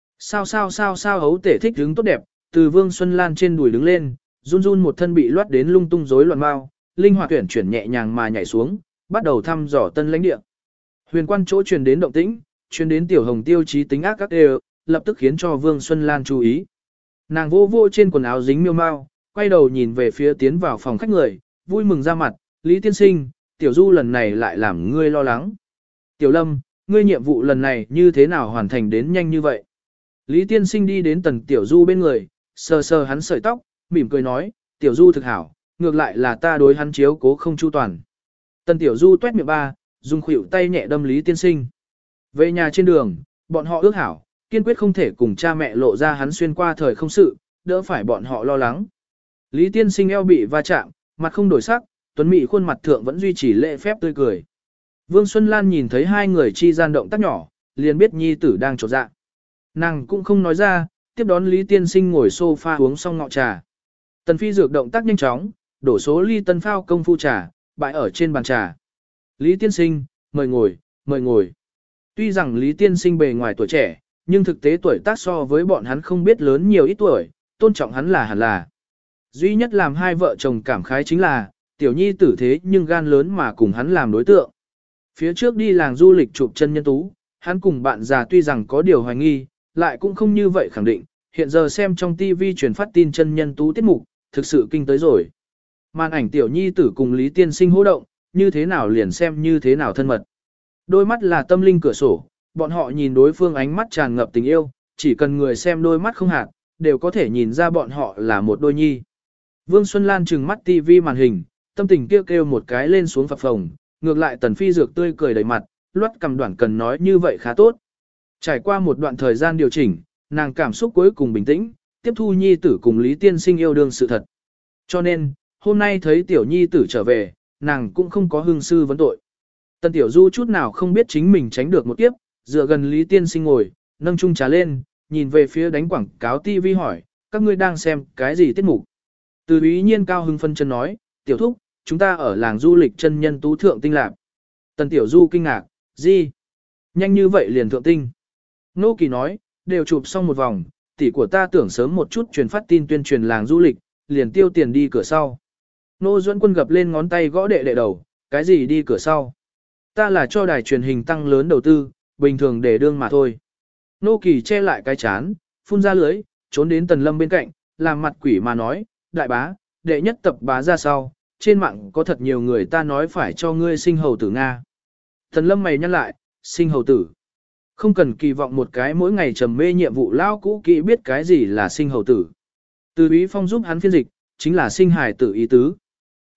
Sao ấu tể thích đứng tốt đẹp, từ Vương Xuân Lan trên đùi đứng lên, run một thân bị loát đến lung tung rối loạn mau, linh hoạt chuyển nhẹ nhàng mà nhảy xuống, bắt đầu thăm dò tân lãnh địa. Huyền quan chỗ truyền đến động tĩnh, truyền đến Tiểu Hồng tiêu chí tính ác các đều, lập tức khiến cho Vương Xuân Lan chú ý. Nàng vô trên quần áo dính miêu mau, quay đầu nhìn về phía tiến vào phòng khách người, vui mừng ra mặt, Lý tiên sinh, Tiểu Du lần này lại làm ngươi lo lắng. Tiểu Lâm, ngươi nhiệm vụ lần này như thế nào hoàn thành đến nhanh như vậy? Lý tiên sinh đi đến Tần Tiểu Du bên người, sờ hắn sợi tóc, mỉm cười nói, Tiểu Du thực hảo, ngược lại là ta đối hắn chiếu cố không chu toàn. Tần Tiểu Du tuét miệng ba, dùng khuỷu tay nhẹ đâm Lý tiên sinh. Về nhà trên đường, bọn họ ước hảo, kiên quyết không thể cùng cha mẹ lộ ra hắn xuyên qua thời không sự, đỡ phải bọn họ lo lắng. Lý tiên sinh eo bị va chạm, mặt không đổi sắc, tuấn mỹ khuôn mặt thượng vẫn duy trì lễ phép tươi cười. Vương Xuân Lan nhìn thấy hai người chi gian động tác nhỏ, liền biết nhi tử đang trột dạ. Nàng cũng không nói ra, tiếp đón Lý tiên sinh ngồi sofa uống xong ngọ trà. Tần Phi Dược động tác nhanh chóng, đổ số ly tân phao công phu trà, bại ở trên bàn trà. Lý tiên sinh, mời ngồi. Tuy rằng Lý tiên sinh bề ngoài tuổi trẻ, nhưng thực tế tuổi tác so với bọn hắn không biết lớn nhiều ít tuổi, tôn trọng hắn là hẳn là. Duy nhất làm hai vợ chồng cảm khái chính là, tiểu nhi tử thế nhưng gan lớn mà cùng hắn làm đối tượng. Phía trước đi làng du lịch chụp chân nhân tú, hắn cùng bạn già tuy rằng có điều hoài nghi, lại cũng không như vậy khẳng định, hiện giờ xem trong TV truyền phát tin chân nhân tú tiết mục, thực sự kinh tới rồi. Màn ảnh tiểu nhi tử cùng Lý tiên sinh hô động, như thế nào liền xem như thế nào thân mật. Đôi mắt là tâm linh cửa sổ, bọn họ nhìn đối phương ánh mắt tràn ngập tình yêu, chỉ cần người xem đôi mắt không hạt, đều có thể nhìn ra bọn họ là một đôi nhi. Vương Xuân Lan trừng mắt TV màn hình, tâm tình kêu một cái lên xuống phập phồng, ngược lại Tần Phi Dược tươi cười đầy mặt, loát cầm đoạn cần nói như vậy khá tốt. Trải qua một đoạn thời gian điều chỉnh, nàng cảm xúc cuối cùng bình tĩnh, tiếp thu nhi tử cùng Lý tiên sinh yêu đương sự thật. Cho nên, hôm nay thấy tiểu nhi tử trở về, nàng cũng không có hương sư vấn tội. Tần Tiểu Du chút nào không biết chính mình tránh được một kiếp, dựa gần Lý tiên sinh ngồi, nâng chung trà lên, nhìn về phía đánh quảng cáo TV hỏi, các ngươi đang xem cái gì tiết mục? Từ ý nhiên cao hưng phân chân nói, Tiểu Thúc, chúng ta ở làng du lịch chân nhân tú thượng tinh lạc. Tần Tiểu Du kinh ngạc, gì? Nhanh như vậy liền thượng tinh. Nô Kỳ nói, đều chụp xong một vòng, tỷ của ta tưởng sớm một chút truyền phát tin tuyên truyền làng du lịch, liền tiêu tiền đi cửa sau. Nô Duẫn Quân gập lên ngón tay gõ đệ đầu, cái gì đi cửa sau? Ta là cho đài truyền hình tăng lớn đầu tư, bình thường để đương mà thôi. Nô Kỳ che lại cái chán, phun ra lưới, trốn đến Tần Lâm bên cạnh, làm mặt quỷ mà nói, đại bá, đệ nhất tập bá ra sau, trên mạng có thật nhiều người ta nói phải cho ngươi sinh hầu tử Nga. Tần Lâm mày nhăn lại, sinh hầu tử. Không cần kỳ vọng một cái mỗi ngày trầm mê nhiệm vụ lao cũ kỹ biết cái gì là sinh hầu tử. Từ Ý Phong giúp hắn phiên dịch, chính là sinh hài tử ý tứ.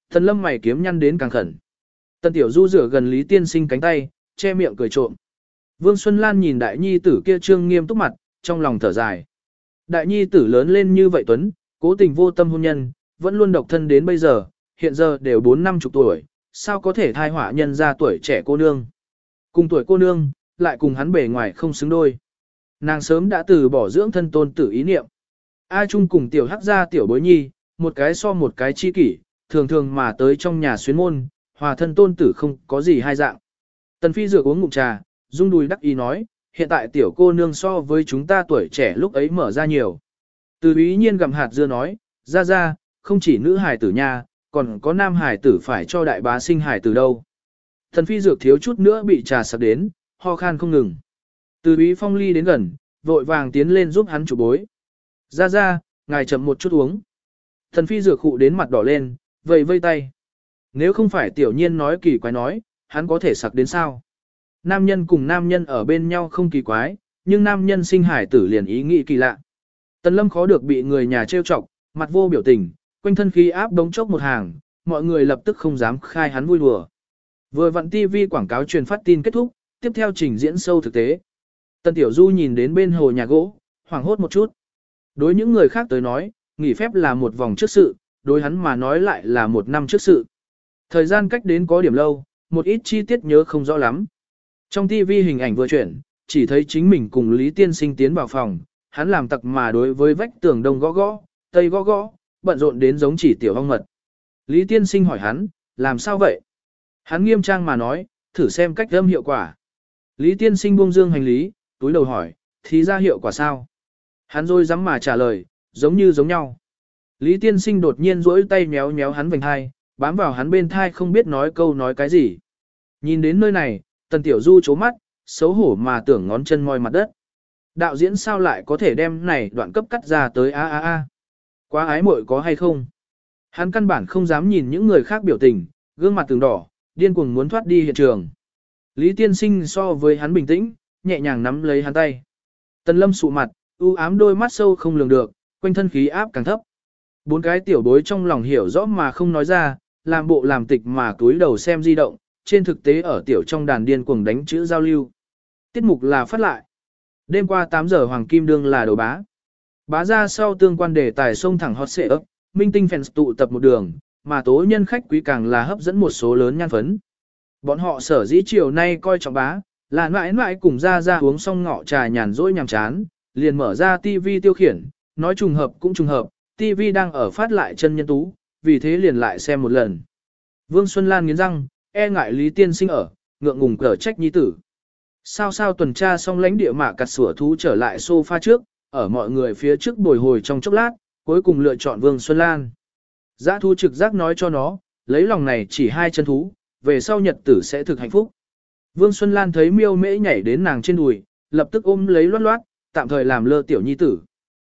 Tần Lâm mày kiếm nhăn đến càng khẩn. Tần Tiểu Du rửa gần Lý Tiên Sinh cánh tay, che miệng cười trộm. Vương Xuân Lan nhìn đại nhi tử kia trương nghiêm túc mặt, trong lòng thở dài. Đại nhi tử lớn lên như vậy tuấn, cố tình vô tâm hôn nhân, vẫn luôn độc thân đến bây giờ, hiện giờ đều 4-50 tuổi, sao có thể thai họa nhân ra tuổi trẻ cô nương. Cùng tuổi cô nương, lại cùng hắn bề ngoài không xứng đôi. Nàng sớm đã từ bỏ dưỡng thân tôn tử ý niệm. A Trung cùng tiểu hắc gia tiểu bối nhi, một cái so một cái chi kỷ, thường thường mà tới trong nhà xuyến môn, hòa thân tôn tử không có gì hai dạng. Tần Phi dược uống ngụm trà, rung đùi đắc ý nói, hiện tại tiểu cô nương so với chúng ta tuổi trẻ lúc ấy mở ra nhiều. Từ ý nhiên gặm hạt dưa nói, ra, không chỉ nữ hài tử nha, còn có nam hài tử phải cho đại bá sinh hài tử đâu. Tần Phi dược thiếu chút nữa bị trà sặc đến, ho khan không ngừng. Từ ý phong ly đến gần, vội vàng tiến lên giúp hắn chủ bối. Ra, ngài chậm một chút uống. Tần Phi dược khụ đến mặt đỏ lên, vây tay. Nếu không phải tiểu nhiên nói kỳ quái nói, hắn có thể sặc đến sao? Nam nhân cùng nam nhân ở bên nhau không kỳ quái, nhưng nam nhân sinh hải tử liền ý nghĩ kỳ lạ. Tần Lâm khó được bị người nhà trêu chọc, mặt vô biểu tình, quanh thân khí áp đống chốc một hàng, mọi người lập tức không dám khai hắn vui đùa. Vừa vặn TV quảng cáo truyền phát tin kết thúc, tiếp theo trình diễn sâu thực tế. Tần Tiểu Du nhìn đến bên hồ nhà gỗ, hoảng hốt một chút. Đối những người khác tới nói, nghỉ phép là một vòng trước sự, đối hắn mà nói lại là một năm trước sự. Thời gian cách đến có điểm lâu, một ít chi tiết nhớ không rõ lắm. Trong TV hình ảnh vừa chuyển, chỉ thấy chính mình cùng Lý Tiên Sinh tiến vào phòng, hắn làm tặc mà đối với vách tường đông gõ, tây gõ, bận rộn đến giống chỉ tiểu ong mật. Lý Tiên Sinh hỏi hắn, làm sao vậy? Hắn nghiêm trang mà nói, thử xem cách âm hiệu quả. Lý Tiên Sinh buông dương hành lý, túi đầu hỏi, thì ra hiệu quả sao? Hắn rồi dám mà trả lời, giống nhau. Lý Tiên Sinh đột nhiên duỗi tay méo hắn vành hai, bám vào hắn bên thai không biết nói câu nói cái gì. Nhìn đến nơi này, Tần Tiểu Du chố mắt, xấu hổ mà tưởng ngón chân moi mặt đất. Đạo diễn sao lại có thể đem này đoạn cấp cắt ra tới a. Quá ái muội có hay không? Hắn căn bản không dám nhìn những người khác biểu tình, gương mặt từng đỏ, điên cuồng muốn thoát đi hiện trường. Lý Tiên Sinh so với hắn bình tĩnh, nhẹ nhàng nắm lấy hắn tay. Tần Lâm sụ mặt, u ám đôi mắt sâu không lường được, quanh thân khí áp càng thấp. Bốn cái tiểu bối trong lòng hiểu rõ mà không nói ra, làm bộ làm tịch mà túi đầu xem di động, trên thực tế ở tiểu trong đàn điên cuồng đánh chữ giao lưu. Tiết mục là phát lại. Đêm qua 8 giờ Hoàng Kim Đương là đầu bá. Bá ra sau tương quan đề tài sông thẳng hot xệ ấp, minh tinh fans tụ tập một đường, mà tố nhân khách quý càng là hấp dẫn một số lớn nhan phấn. Bọn họ sở dĩ chiều nay coi trọng bá, là mãi cùng ra uống xong ngọ trà nhàn rỗi nhàm chán, liền mở ra TV tiêu khiển, nói trùng hợp cũng trùng hợp, TV đang ở phát lại chân nhân tú, vì thế liền lại xem một lần. Vương Xuân Lan nghiến răng, e ngại Lý Tiên Sinh ở, ngượng ngùng cở trách nhi tử. Sao tuần tra xong lãnh địa mạ cặt sủa thú trở lại sofa trước, ở mọi người phía trước bồi hồi trong chốc lát, cuối cùng lựa chọn Vương Xuân Lan. Dã thú trực giác nói cho nó, lấy lòng này chỉ 2 chân thú, về sau nhật tử sẽ thực hạnh phúc. Vương Xuân Lan thấy miêu mễ nhảy đến nàng trên đùi, lập tức ôm lấy loát, tạm thời làm lơ tiểu nhi tử.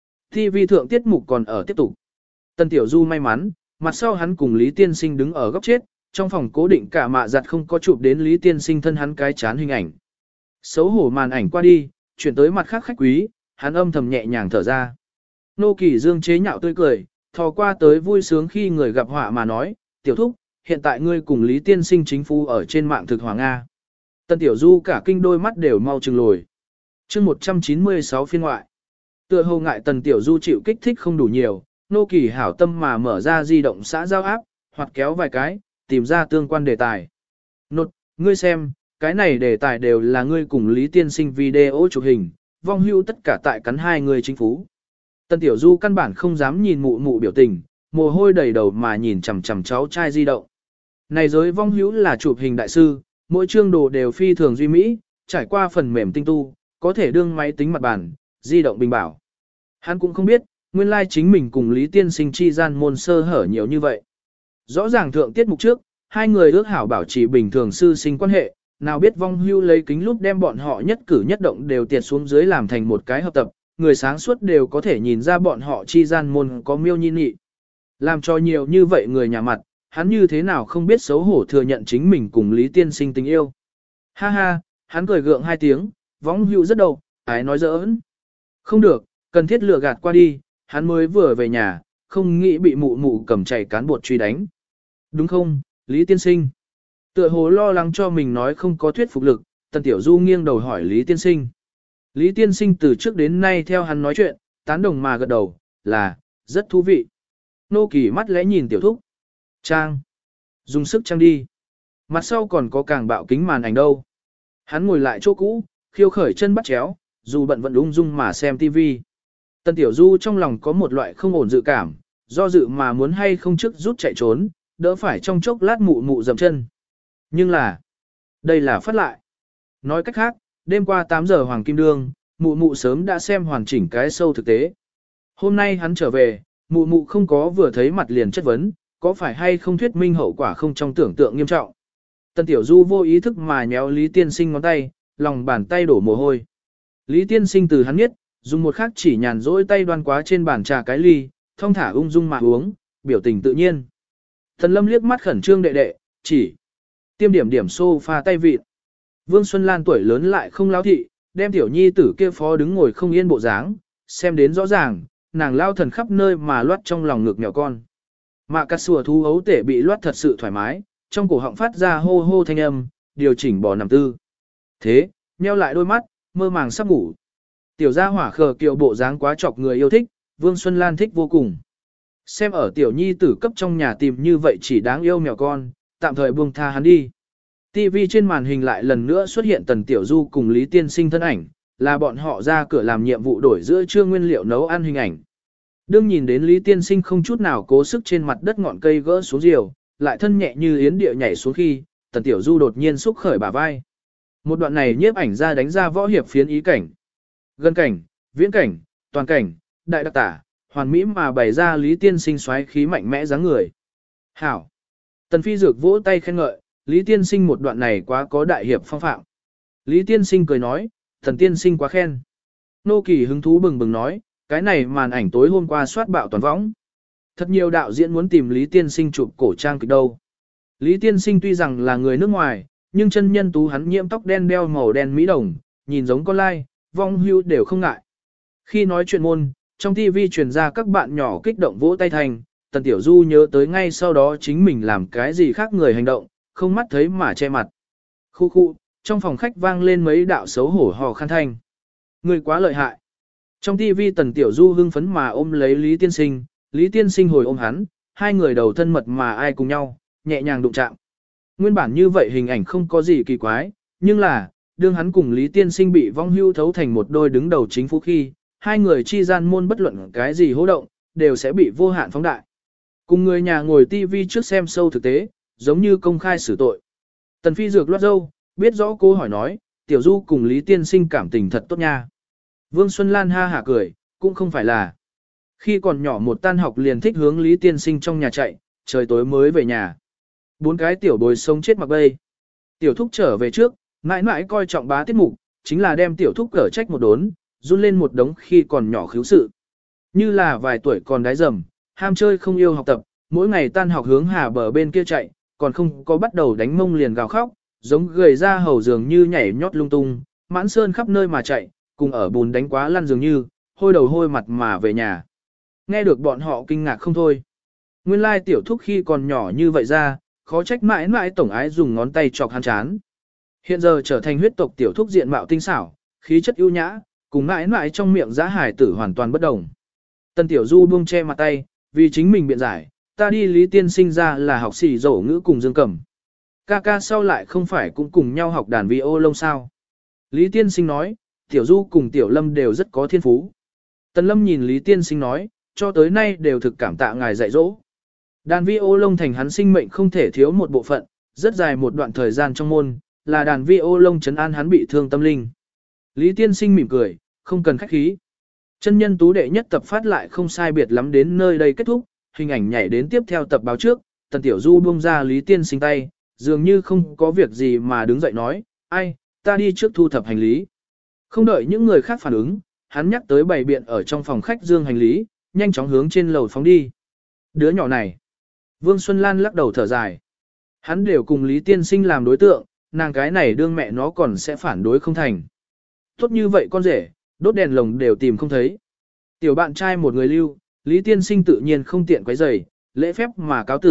TV thượng tiết mục còn ở tiếp tục. Tần Tiểu Du may mắn, mặt sau hắn cùng Lý Tiên Sinh đứng ở góc chết, trong phòng cố định cả mạ giặt không có chụp đến Lý Tiên Sinh thân hắn cái chán hình ảnh. Xấu hổ màn ảnh qua đi, chuyển tới mặt khác khách quý, hắn âm thầm nhẹ nhàng thở ra. Nô Kỳ Dương chế nhạo tươi cười, thò qua tới vui sướng khi người gặp họa mà nói, tiểu thúc, hiện tại ngươi cùng Lý Tiên Sinh chính phu ở trên mạng thực hoàng Nga. Tần Tiểu Du cả kinh đôi mắt đều mau trừng lồi. Chương 196 phiên ngoại. Tựa hồ ngại Tần Tiểu Du chịu kích thích không đủ nhiều, Nô Kỳ hảo tâm mà mở ra di động xã giao áp, hoặc kéo vài cái, tìm ra tương quan đề tài. Nột, ngươi xem, cái này đề tài đều là ngươi cùng Lý Tiên Sinh video chụp hình, vong hưu tất cả tại cắn 2 người chính phú. Tần Tiểu Du căn bản không dám nhìn mụ biểu tình, mồ hôi đầy đầu mà nhìn chằm chằm cháu trai di động. Này giới vong hữu là chụp hình đại sư, mỗi chương đồ đều phi thường duy mỹ, trải qua phần mềm tinh tu, có thể đương máy tính mặt bàn, di động bình bảo. Hắn cũng không biết, nguyên lai chính mình cùng Lý Tiên Sinh chi gian môn sơ hở nhiều như vậy. Rõ ràng thượng tiết mục trước, 2 người ước hảo bảo trì bình thường sư sinh quan hệ, nào biết vong hưu lấy kính lúp đem bọn họ nhất cử nhất động đều tiệt xuống dưới làm thành một cái hợp tập, người sáng suốt đều có thể nhìn ra bọn họ chi gian môn có miêu nhi nhị. Làm cho nhiều như vậy người nhà mặt, hắn như thế nào không biết xấu hổ thừa nhận chính mình cùng Lý Tiên Sinh tình yêu. Ha ha, hắn cười gượng 2 tiếng, vong hưu rất đầu, ái nói giỡn. Không được, cần thiết lừa gạt qua đi, hắn mới vừa về nhà, không nghĩ bị mụ cầm chảy cán bột truy đánh. Đúng không, Lý Tiên Sinh? Tựa hồ lo lắng cho mình nói không có thuyết phục lực, Tần Tiểu Du nghiêng đầu hỏi Lý Tiên Sinh. Lý Tiên Sinh từ trước đến nay theo hắn nói chuyện, tán đồng mà gật đầu, là, rất thú vị. Nô Kỳ mắt lẽ nhìn Tiểu Thúc. Trang. Dùng sức trang đi. Mặt sau còn có càng bạo kính màn ảnh đâu. Hắn ngồi lại chỗ cũ, khiêu khởi chân bắt chéo, dù bận vẫn ung dung mà xem TV. Tần Tiểu Du trong lòng có một loại không ổn dự cảm, do dự mà muốn hay không trước rút chạy trốn, đỡ phải trong chốc lát mụ mụ dầm chân. Nhưng là, đây là phát lại. Nói cách khác, đêm qua 8 giờ Hoàng Kim Đương, mụ mụ sớm đã xem hoàn chỉnh cái sâu thực tế. Hôm nay hắn trở về, mụ mụ không có vừa thấy mặt liền chất vấn, có phải hay không thuyết minh hậu quả không trong tưởng tượng nghiêm trọng. Tần Tiểu Du vô ý thức mà nhéo Lý Tiên Sinh ngón tay, lòng bàn tay đổ mồ hôi. Lý Tiên Sinh từ hắn biết, dùng một khắc chỉ nhàn rỗi tay đoan quá trên bàn trà cái ly, thong thả ung dung mà uống, biểu tình tự nhiên. Thần Lâm liếc mắt khẩn trương đệ đệ, chỉ tiêm điểm điểm sofa tay vịt. Vương Xuân Lan tuổi lớn lại không lão thị, đem tiểu nhi tử kia phó đứng ngồi không yên bộ dáng, xem đến rõ ràng, nàng lao thần khắp nơi mà loát trong lòng ngực mèo con. Mạ cà sùa thú ấu tể bị loát thật sự thoải mái, trong cổ họng phát ra hô hô thanh âm, điều chỉnh bò nằm tư. Thế, nheo lại đôi mắt, mơ màng sắp ngủ. Tiểu gia hỏa khờ kiệu bộ dáng quá chọc người yêu thích, Vương Xuân Lan thích vô cùng. Xem ở tiểu nhi tử cấp trong nhà tìm như vậy chỉ đáng yêu mèo con, tạm thời buông tha hắn đi. TV trên màn hình lại lần nữa xuất hiện Tần Tiểu Du cùng Lý Tiên Sinh thân ảnh, là bọn họ ra cửa làm nhiệm vụ đổi giữa trưa nguyên liệu nấu ăn hình ảnh. Đương nhìn đến Lý Tiên Sinh không chút nào cố sức trên mặt đất ngọn cây gỡ xuống diều, lại thân nhẹ như yến địa nhảy xuống khi, Tần Tiểu Du đột nhiên xúc khởi bả vai. Một đoạn này nhiếp ảnh ra đánh ra võ hiệp phiến ý cảnh. Gần cảnh, viễn cảnh, toàn cảnh, đại đặc tả, hoàn mỹ mà bày ra Lý Tiên Sinh xoáy khí mạnh mẽ dáng người. Hảo! Tần Phi Dược vỗ tay khen ngợi, Lý Tiên Sinh một đoạn này quá có đại hiệp phong phạm. Lý Tiên Sinh cười nói, Tần Tiên Sinh quá khen. Nô Kỳ hứng thú bừng bừng nói, cái này màn ảnh tối hôm qua soát bạo toàn võng. Thật nhiều đạo diễn muốn tìm Lý Tiên Sinh chụp cổ trang kịch đâu. Lý Tiên Sinh tuy rằng là người nước ngoài, nhưng chân nhân tú hắn nhiễm tóc đen đeo màu đen mỹ đồng, nhìn giống con lai, vong hưu đều không ngại. Khi nói chuyện môn, trong TV truyền ra các bạn nhỏ kích động vỗ tay thành, Tần Tiểu Du nhớ tới ngay sau đó chính mình làm cái gì khác người hành động, không mắt thấy mà che mặt. Khu khu, trong phòng khách vang lên mấy đạo xấu hổ hò khăn thanh. Người quá lợi hại. Trong TV Tần Tiểu Du hưng phấn mà ôm lấy Lý Tiên Sinh, Lý Tiên Sinh hồi ôm hắn, hai người đầu thân mật mà ai cùng nhau, nhẹ nhàng đụng chạm. Nguyên bản như vậy hình ảnh không có gì kỳ quái, nhưng là, đương hắn cùng Lý Tiên Sinh bị vong hưu thấu thành một đôi đứng đầu chính phủ khi, hai người chi gian môn bất luận cái gì hô động, đều sẽ bị vô hạn phóng đại. Cùng người nhà ngồi TV trước xem sâu thực tế, giống như công khai xử tội. Tần Phi Dược loát dâu, biết rõ cô hỏi nói, Tiểu Du cùng Lý Tiên Sinh cảm tình thật tốt nha. Vương Xuân Lan ha hả cười, cũng không phải là. Khi còn nhỏ một tan học liền thích hướng Lý Tiên Sinh trong nhà chạy, trời tối mới về nhà. 4 cái tiểu bối sống chết mặc bay. Tiểu Thúc trở về trước, mãi mãi coi trọng bá tiết mục, chính là đem Tiểu Thúc cở trách một đốn, run lên một đống khi còn nhỏ khiếu sự. Như là vài tuổi còn đái dầm, ham chơi không yêu học tập, mỗi ngày tan học hướng hà bờ bên kia chạy, còn không có bắt đầu đánh mông liền gào khóc, giống gầy ra hầu dường như nhảy nhót lung tung, mãn sơn khắp nơi mà chạy, cùng ở bùn đánh quá lăn dường như, hôi đầu hôi mặt mà về nhà. Nghe được bọn họ kinh ngạc không thôi. Nguyên lai Tiểu Thúc khi còn nhỏ như vậy ra, khó trách mãi mãi tổng ái dùng ngón tay chọc hắn chán. Hiện giờ trở thành huyết tộc Tiểu Thúc diện mạo tinh xảo, khí chất ưu nhã, cùng mãi mãi trong miệng giá hải tử hoàn toàn bất đồng. Tân Tiểu Du buông che mặt tay, vì chính mình biện giải, ta đi Lý Tiên Sinh ra là học sĩ dỗ ngữ cùng Dương Cẩm. Ca sau lại không phải cũng cùng nhau học đàn vi ô lông sao. Lý Tiên Sinh nói, Tiểu Du cùng Tiểu Lâm đều rất có thiên phú. Tần Lâm nhìn Lý Tiên Sinh nói, cho tới nay đều thực cảm tạ ngài dạy dỗ. Đàn vi ô lông thành hắn sinh mệnh không thể thiếu một bộ phận, rất dài một đoạn thời gian trong môn, là đàn vi ô lông trấn an hắn bị thương tâm linh. Lý Tiên Sinh mỉm cười, không cần khách khí. Chân nhân tú đệ nhất tập phát lại không sai biệt lắm đến nơi đây kết thúc, hình ảnh nhảy đến tiếp theo tập báo trước, Tần Tiểu Du buông ra Lý Tiên Sinh tay, dường như không có việc gì mà đứng dậy nói, ai, ta đi trước thu thập hành lý. Không đợi những người khác phản ứng, hắn nhắc tới bày biện ở trong phòng khách dương hành lý, nhanh chóng hướng trên lầu phóng đi. Đứa nhỏ này. Vương Xuân Lan lắc đầu thở dài. Hắn đều cùng Lý Tiên Sinh làm đối tượng, nàng cái này đương mẹ nó còn sẽ phản đối không thành. Tốt như vậy con rể, đốt đèn lồng đều tìm không thấy. Tiểu bạn trai một người lưu, Lý Tiên Sinh tự nhiên không tiện quấy rầy, lễ phép mà cáo tử,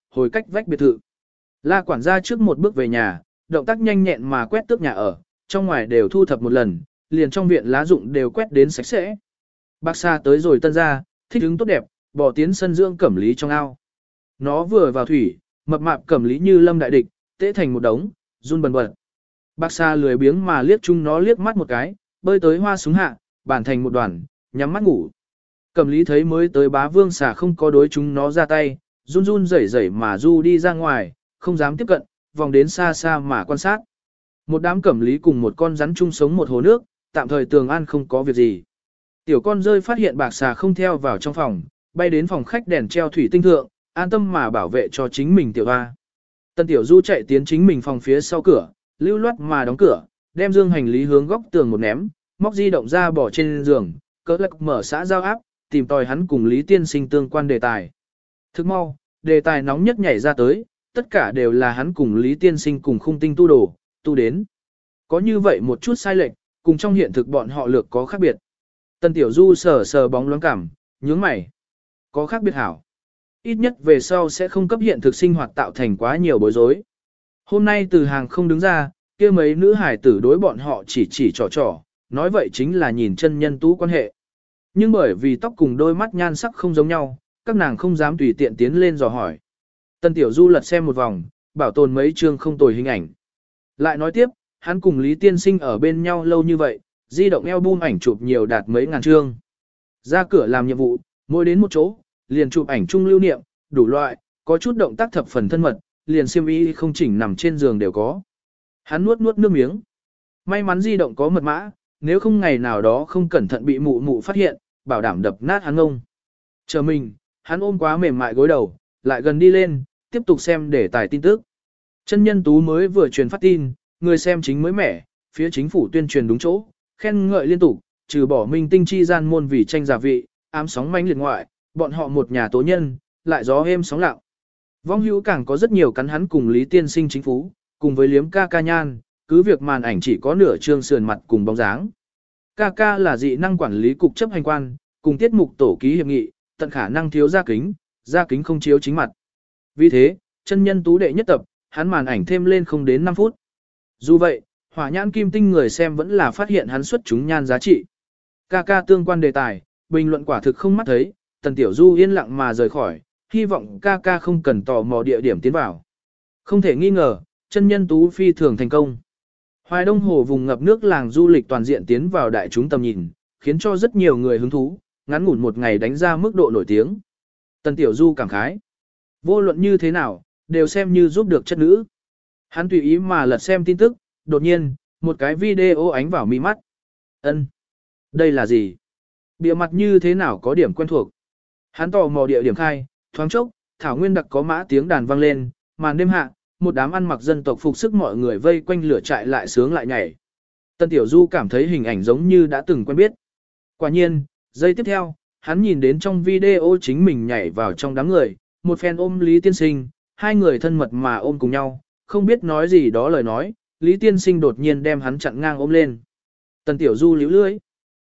hồi cách vách biệt thự. La quản gia trước một bước về nhà, động tác nhanh nhẹn mà quét tước nhà ở, trong ngoài đều thu thập một lần, liền trong viện lá rụng đều quét đến sạch sẽ. Bạc Sa tới rồi tân ra, thích ứng tốt đẹp, bỏ tiến sân dưỡng cẩm lý trong ao. Nó vừa vào thủy, mập mạp cẩm lý như lâm đại địch, tễ thành một đống, run bần bật. Bạc Sa lười biếng mà liếc chung nó liếc mắt một cái, bơi tới hoa súng hạ, bàn thành một đoàn, nhắm mắt ngủ. Cẩm lý thấy mới tới bá vương xà không có đối chúng nó ra tay, run run rẩy rẩy mà du đi ra ngoài, không dám tiếp cận, vòng đến xa xa mà quan sát. Một đám cẩm lý cùng một con rắn chung sống một hồ nước, tạm thời tường an không có việc gì. Tiểu con rơi phát hiện bạc xà không theo vào trong phòng, bay đến phòng khách đèn treo thủy tinh thượng, an tâm mà bảo vệ cho chính mình tiểu hoa. Tân tiểu du chạy tiến chính mình phòng phía sau cửa, lưu loát mà đóng cửa, đem dương hành lý hướng góc tường một ném, móc di động ra bỏ trên giường, cỡ lắc mở xã giao áp, tìm tòi hắn cùng Lý Tiên Sinh tương quan đề tài. Thức mau, đề tài nóng nhất nhảy ra tới, tất cả đều là hắn cùng Lý Tiên Sinh cùng khung tinh tu đồ, tu đến. Có như vậy một chút sai lệch, cùng trong hiện thực bọn họ lược có khác biệt. Tân Tiểu Du sờ sờ bóng loáng cảm, nhướng mày. Có khác biệt hảo. Ít nhất về sau sẽ không cấp hiện thực sinh hoạt tạo thành quá nhiều bối rối. Hôm nay từ hàng không đứng ra, kia mấy nữ hải tử đối bọn họ chỉ trò, nói vậy chính là nhìn chân nhân tú quan hệ. Nhưng bởi vì tóc cùng đôi mắt nhan sắc không giống nhau, các nàng không dám tùy tiện tiến lên dò hỏi. Tân Tiểu Du lật xem một vòng, bảo tồn mấy chương không tồi hình ảnh. Lại nói tiếp, hắn cùng Lý Tiên Sinh ở bên nhau lâu như vậy, di động album ảnh chụp nhiều đạt mấy ngàn chương. Ra cửa làm nhiệm vụ, mỗi đến một chỗ, liền chụp ảnh chung lưu niệm, đủ loại, có chút động tác thập phần thân mật, liền xiêm y không chỉnh nằm trên giường đều có. Hắn nuốt nước miếng. May mắn di động có mật mã, nếu không ngày nào đó không cẩn thận bị mụ mụ phát hiện, bảo đảm đập nát hắn ngông. Chờ mình, hắn ôm quá mềm mại gối đầu, lại gần đi lên, tiếp tục xem để tải tin tức. Chân nhân tú mới vừa truyền phát tin, người xem chính mới mẻ, phía chính phủ tuyên truyền đúng chỗ, khen ngợi liên tục, trừ bỏ minh tinh chi gian môn vì tranh giả vị, ám sóng manh liệt ngoại, bọn họ một nhà tố nhân, lại gió êm sóng lặng. Vong hữu càng có rất nhiều cắn hắn cùng Lý Tiên Sinh chính phú, cùng với liếm ca ca nhan, cứ việc màn ảnh chỉ có nửa trương sườn mặt cùng bóng dáng. Ca ca là dị năng quản lý cục chấp hành quan, cùng tiết mục tổ ký hiệp nghị, tận khả năng thiếu gia kính không chiếu chính mặt. Vì thế, chân nhân tú đệ nhất tập, hắn màn ảnh thêm lên không đến 5 phút. Dù vậy, hỏa nhãn kim tinh người xem vẫn là phát hiện hắn xuất chúng nhan giá trị. Ca ca tương quan đề tài, bình luận quả thực không mắt thấy, Tần Tiểu Du yên lặng mà rời khỏi, hy vọng ca ca không cần tò mò địa điểm tiến vào. Không thể nghi ngờ, chân nhân tú phi thường thành công. Hoài Đông Hồ vùng ngập nước làng du lịch toàn diện tiến vào đại chúng tầm nhìn, khiến cho rất nhiều người hứng thú, ngắn ngủn một ngày đánh ra mức độ nổi tiếng. Tần Tiểu Du cảm khái. Vô luận như thế nào, đều xem như giúp được chất nữ. Hắn tùy ý mà lật xem tin tức, đột nhiên, một cái video ánh vào mi mắt. Ân, đây là gì? Bìa mặt như thế nào có điểm quen thuộc? Hắn tò mò địa điểm khai, thoáng chốc, thảo nguyên đặc có mã tiếng đàn vang lên, màn đêm hạ, một đám ăn mặc dân tộc phục sức mọi người vây quanh lửa trại lại sướng lại nhảy. Tân Tiểu Du cảm thấy hình ảnh giống như đã từng quen biết. Quả nhiên, giây tiếp theo, hắn nhìn đến trong video chính mình nhảy vào trong đám người, một phen ôm Lý Tiên Sinh, hai người thân mật mà ôm cùng nhau, không biết nói gì đó lời nói, Lý Tiên Sinh đột nhiên đem hắn chặn ngang ôm lên. Tần Tiểu Du liễu lưỡi.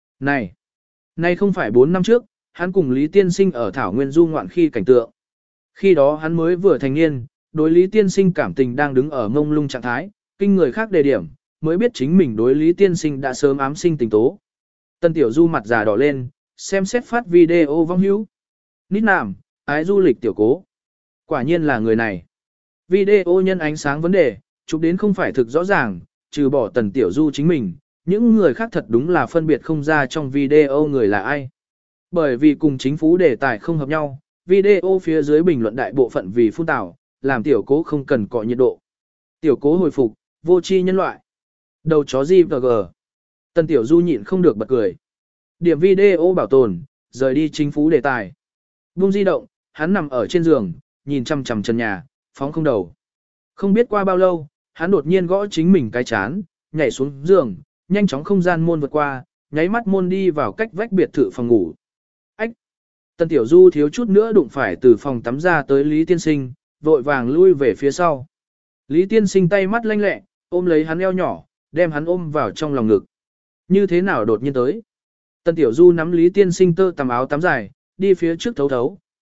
Này không phải 4 năm trước, hắn cùng Lý Tiên Sinh ở Thảo Nguyên du ngoạn khi cảnh tượng. Khi đó hắn mới vừa thành niên, đối Lý Tiên Sinh cảm tình đang đứng ở ngông lung trạng thái, kinh người khác đề điểm, mới biết chính mình đối Lý Tiên Sinh đã sớm ám sinh tình tố. Tần Tiểu Du mặt già đỏ lên, xem xét phát video vong hữu. Nít nàm, ái du lịch tiểu cố. Quả nhiên là người này. Video nhân ánh sáng vấn đề, chụp đến không phải thực rõ ràng, trừ bỏ Tần Tiểu Du chính mình, những người khác thật đúng là phân biệt không ra trong video người là ai. Bởi vì cùng chính phủ đề tài không hợp nhau, video phía dưới bình luận đại bộ phận vì phun tảo, làm tiểu cố không cần cọ nhiệt độ. Tiểu cố hồi phục, vô tri nhân loại. Đầu chó gì và g. Tần Tiểu Du nhịn không được bật cười. Điểm video bảo tồn, rời đi chính phủ đề tài. Buông di động, hắn nằm ở trên giường, nhìn chằm chằm trần nhà, phóng không đầu. Không biết qua bao lâu, hắn đột nhiên gõ chính mình cái chán, nhảy xuống giường, nhanh chóng không gian môn vượt qua, nháy mắt môn đi vào cách vách biệt thự phòng ngủ. Ách! Tần Tiểu Du thiếu chút nữa đụng phải từ phòng tắm ra tới Lý Tiên Sinh, vội vàng lui về phía sau. Lý Tiên Sinh tay mắt lanh lẹ, ôm lấy hắn eo nhỏ, đem hắn ôm vào trong lòng ngực. Như thế nào đột nhiên tới? Tần Tiểu Du nắm Lý Tiên Sinh tơ tằm áo tắm dài, đi phía trước thấu thấu,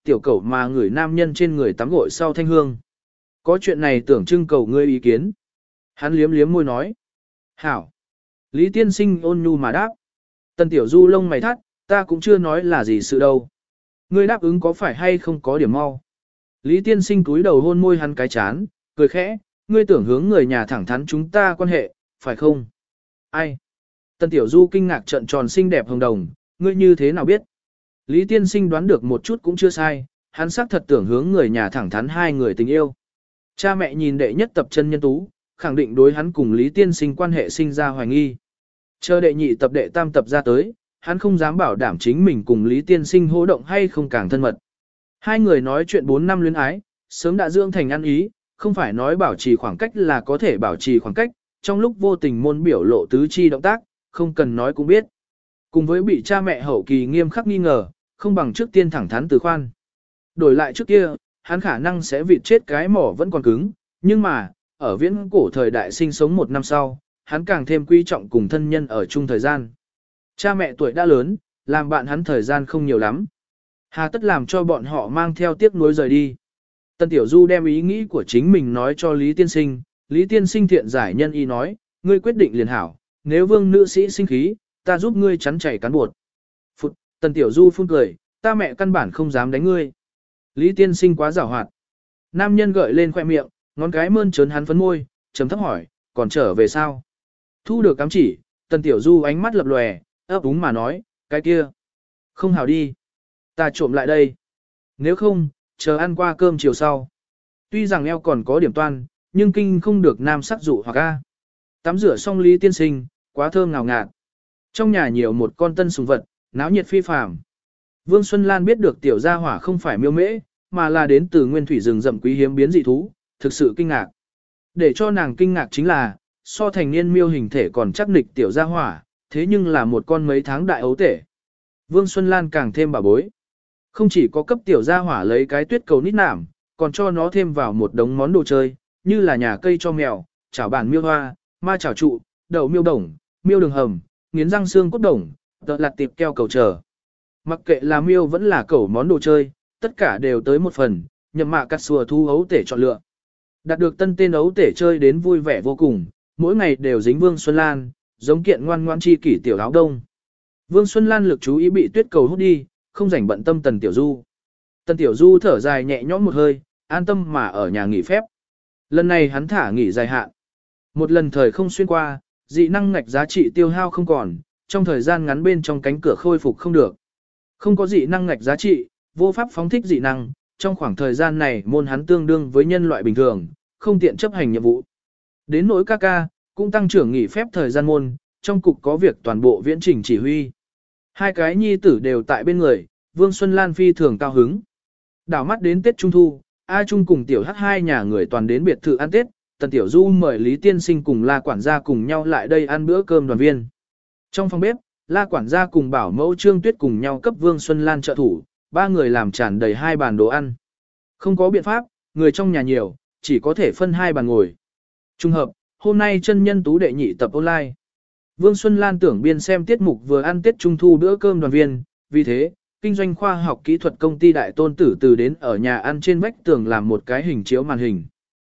tiểu cẩu mà người nam nhân trên người tắm gội sau thanh hương. Có chuyện này tưởng trưng cầu ngươi ý kiến. Hắn liếm liếm môi nói. Hảo. Lý tiên sinh ôn nhu mà đáp. Tần tiểu du lông mày thắt, ta cũng chưa nói là gì sự đâu. Ngươi đáp ứng có phải hay không có điểm mau. Lý tiên sinh cúi đầu hôn môi hắn cái chán, cười khẽ, ngươi tưởng hướng người nhà thẳng thắn chúng ta quan hệ, phải không? Ai? Tần tiểu du kinh ngạc trợn tròn xinh đẹp hồng đồng, ngươi như thế nào biết? Lý tiên sinh đoán được một chút cũng chưa sai, hắn xác thật tưởng hướng người nhà thẳng thắn hai người tình yêu. Cha mẹ nhìn đệ nhất tập chân nhân tú, khẳng định đối hắn cùng Lý tiên sinh quan hệ sinh ra hoài nghi. Chờ đệ nhị tập đệ tam tập ra tới, hắn không dám bảo đảm chính mình cùng Lý tiên sinh hô động hay không càng thân mật. Hai người nói chuyện 4 năm luyến ái, sớm đã dưỡng thành ăn ý, không phải nói bảo trì khoảng cách là có thể bảo trì khoảng cách, trong lúc vô tình môn biểu lộ tứ chi động tác, không cần nói cũng biết. Cùng với bị cha mẹ hậu kỳ nghiêm khắc nghi ngờ, không bằng trước tiên thẳng thắn từ khoan. Đổi lại trước kia, hắn khả năng sẽ vịt chết cái mỏ vẫn còn cứng, nhưng mà, ở viễn cổ thời đại sinh sống 1 năm sau, hắn càng thêm quý trọng cùng thân nhân ở chung thời gian. Cha mẹ tuổi đã lớn, làm bạn hắn thời gian không nhiều lắm. Hà tất làm cho bọn họ mang theo tiếc nuối rời đi. Tân Tiểu Du đem ý nghĩ của chính mình nói cho Lý Tiên Sinh, Lý Tiên Sinh thiện giải nhân ý nói, ngươi quyết định liền hảo, nếu vương nữ sĩ sinh khí, ta giúp ngươi chắn chảy cán bột. Phụt, Tân Tiểu Du phun cười, ta mẹ căn bản không dám đánh ngươi. Lý Tiên Sinh quá giảo hoạt. Nam nhân gợi lên khoe miệng, ngón cái mơn trớn hắn phấn môi, trầm thấp hỏi, còn trở về sao? Thu được cắm chỉ, Tân Tiểu Du ánh mắt lập lòe, ấp úng mà nói, cái kia. Không hảo đi. Ta trộm lại đây. Nếu không, chờ ăn qua cơm chiều sau. Tuy rằng eo còn có điểm toan, nhưng kinh không được nam sắc dụ hoặc a. Tắm rửa xong Lý Tiên Sinh, quá thơm ngào ngạt. Trong nhà nhiều một con tân sùng vật, náo nhiệt phi phàm. Vương Xuân Lan biết được tiểu gia hỏa không phải miêu mễ, mà là đến từ nguyên thủy rừng rậm quý hiếm biến dị thú, thực sự kinh ngạc. Để cho nàng kinh ngạc chính là, so thành niên miêu hình thể còn chắc nịch tiểu gia hỏa, thế nhưng là một con mấy tháng đại ấu tể. Vương Xuân Lan càng thêm bà bối. Không chỉ có cấp tiểu gia hỏa lấy cái tuyết cầu nít nảm, còn cho nó thêm vào một đống món đồ chơi, như là nhà cây cho mèo, chảo bản miêu hoa, ma chảo trụ, đậu miêu đồng, miêu đường hầm, nghiến răng xương cốt đồng, tợ lặt tiệp keo cầu chờ. Mặc kệ là miêu vẫn là cẩu món đồ chơi, tất cả đều tới một phần, nhậm mạ cắt xùa thu ấu tể chọn lựa. Đạt được tân tên ấu tể chơi đến vui vẻ vô cùng, mỗi ngày đều dính Vương Xuân Lan, giống kiện ngoan ngoan chi kỷ tiểu áo đông. Vương Xuân Lan lực chú ý bị tuyết cầu hút đi, không rảnh bận tâm Tần Tiểu Du. Tần Tiểu Du thở dài nhẹ nhõm một hơi, an tâm mà ở nhà nghỉ phép. Lần này hắn thả nghỉ dài hạn. Một lần thời không xuyên qua, dị năng ngạch giá trị tiêu hao không còn, trong thời gian ngắn bên trong cánh cửa khôi phục không được. Không có dị năng ngạch giá trị, vô pháp phóng thích dị năng, trong khoảng thời gian này môn hắn tương đương với nhân loại bình thường, không tiện chấp hành nhiệm vụ. Đến nỗi ca ca, cũng tăng trưởng nghỉ phép thời gian môn, trong cục có việc toàn bộ viễn trình chỉ huy. Hai cái nhi tử đều tại bên người, Vương Xuân Lan phi thường cao hứng. Đảo mắt đến Tết Trung Thu, A Trung cùng Tiểu Hắc hai nhà người toàn đến biệt thự ăn Tết, Tần Tiểu Du mời Lý Tiên Sinh cùng La Quản gia cùng nhau lại đây ăn bữa cơm đoàn viên. Trong phòng bếp, La Quản gia cùng bảo mẫu Trương Tuyết cùng nhau cấp Vương Xuân Lan trợ thủ, ba người làm tràn đầy 2 bàn đồ ăn. Không có biện pháp, người trong nhà nhiều, chỉ có thể phân 2 bàn ngồi. Trung hợp, hôm nay chân nhân tú đệ nhị tập online. Vương Xuân Lan tưởng biên xem tiết mục vừa ăn Tết Trung Thu bữa cơm đoàn viên, vì thế, kinh doanh khoa học kỹ thuật công ty Đại Tôn Tử từ đến ở nhà ăn trên vách tường làm một cái hình chiếu màn hình.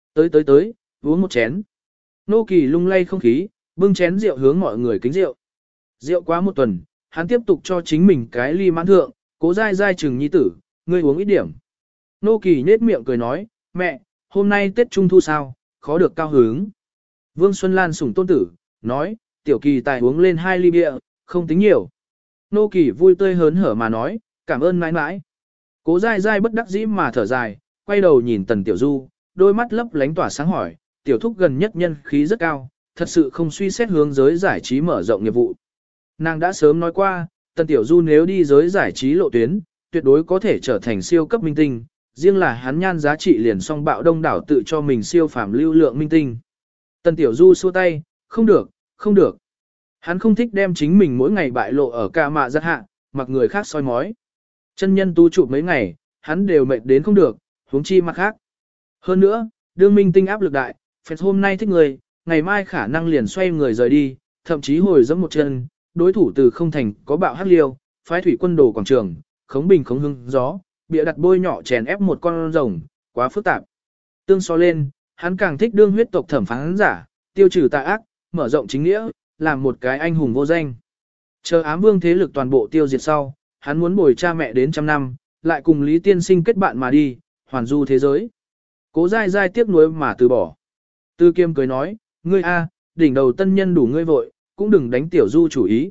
Tới, uống một chén. Nô Kỳ lung lay không khí, bưng chén rượu hướng mọi người kính rượu. Rượu quá một tuần, hắn tiếp tục cho chính mình cái ly mãn thượng, cố dai dai chừng nhi tử, ngươi uống ít điểm. Nô Kỳ nết miệng cười nói, mẹ, hôm nay Tết Trung Thu sao, khó được cao hứng. Vương Xuân Lan sủng tôn tử, nói, tiểu Kỳ tài uống lên 2 ly bia, không tính nhiều. Nô Kỳ vui tươi hớn hở mà nói, cảm ơn mãi mãi. Cố dai dai bất đắc dĩ mà thở dài, quay đầu nhìn Tần Tiểu Du, đôi mắt lấp lánh tỏa sáng hỏi, tiểu thúc gần nhất nhân khí rất cao, thật sự không suy xét hướng giới giải trí mở rộng nghiệp vụ. Nàng đã sớm nói qua, Tần Tiểu Du nếu đi giới giải trí lộ tuyến, tuyệt đối có thể trở thành siêu cấp minh tinh, riêng là hắn nhan giá trị liền song bạo đông đảo tự cho mình siêu phàm lưu lượng minh tinh. Tần Tiểu Du xua tay, không được. Hắn không thích đem chính mình mỗi ngày bại lộ ở ca mạ giật hạ, mặc người khác soi mói. Chân nhân tu chụp mấy ngày, hắn đều mệt đến không được, huống chi mặt khác. Hơn nữa, đương minh tinh áp lực đại, phép hôm nay thích người, ngày mai khả năng liền xoay người rời đi, thậm chí hồi dẫm một chân, đối thủ từ không thành có bạo hắc liêu, phái thủy quân đồ quảng trường, khống bình khống hưng gió, bịa đặt bôi nhỏ chèn ép một con rồng, quá phức tạp. Tương so lên, hắn càng thích đương huyết tộc thẩm phán giả, tiêu trừ tà ác, mở rộng chính nghĩa, làm một cái anh hùng vô danh. Chờ ám vương thế lực toàn bộ tiêu diệt sau, hắn muốn bồi cha mẹ đến trăm năm, lại cùng Lý Tiên Sinh kết bạn mà đi, hoàn du thế giới. Cố dai dai tiếc nuối mà từ bỏ. Tư Kiêm cười nói, ngươi a, đỉnh đầu tân nhân đủ ngươi vội, cũng đừng đánh tiểu du chủ ý.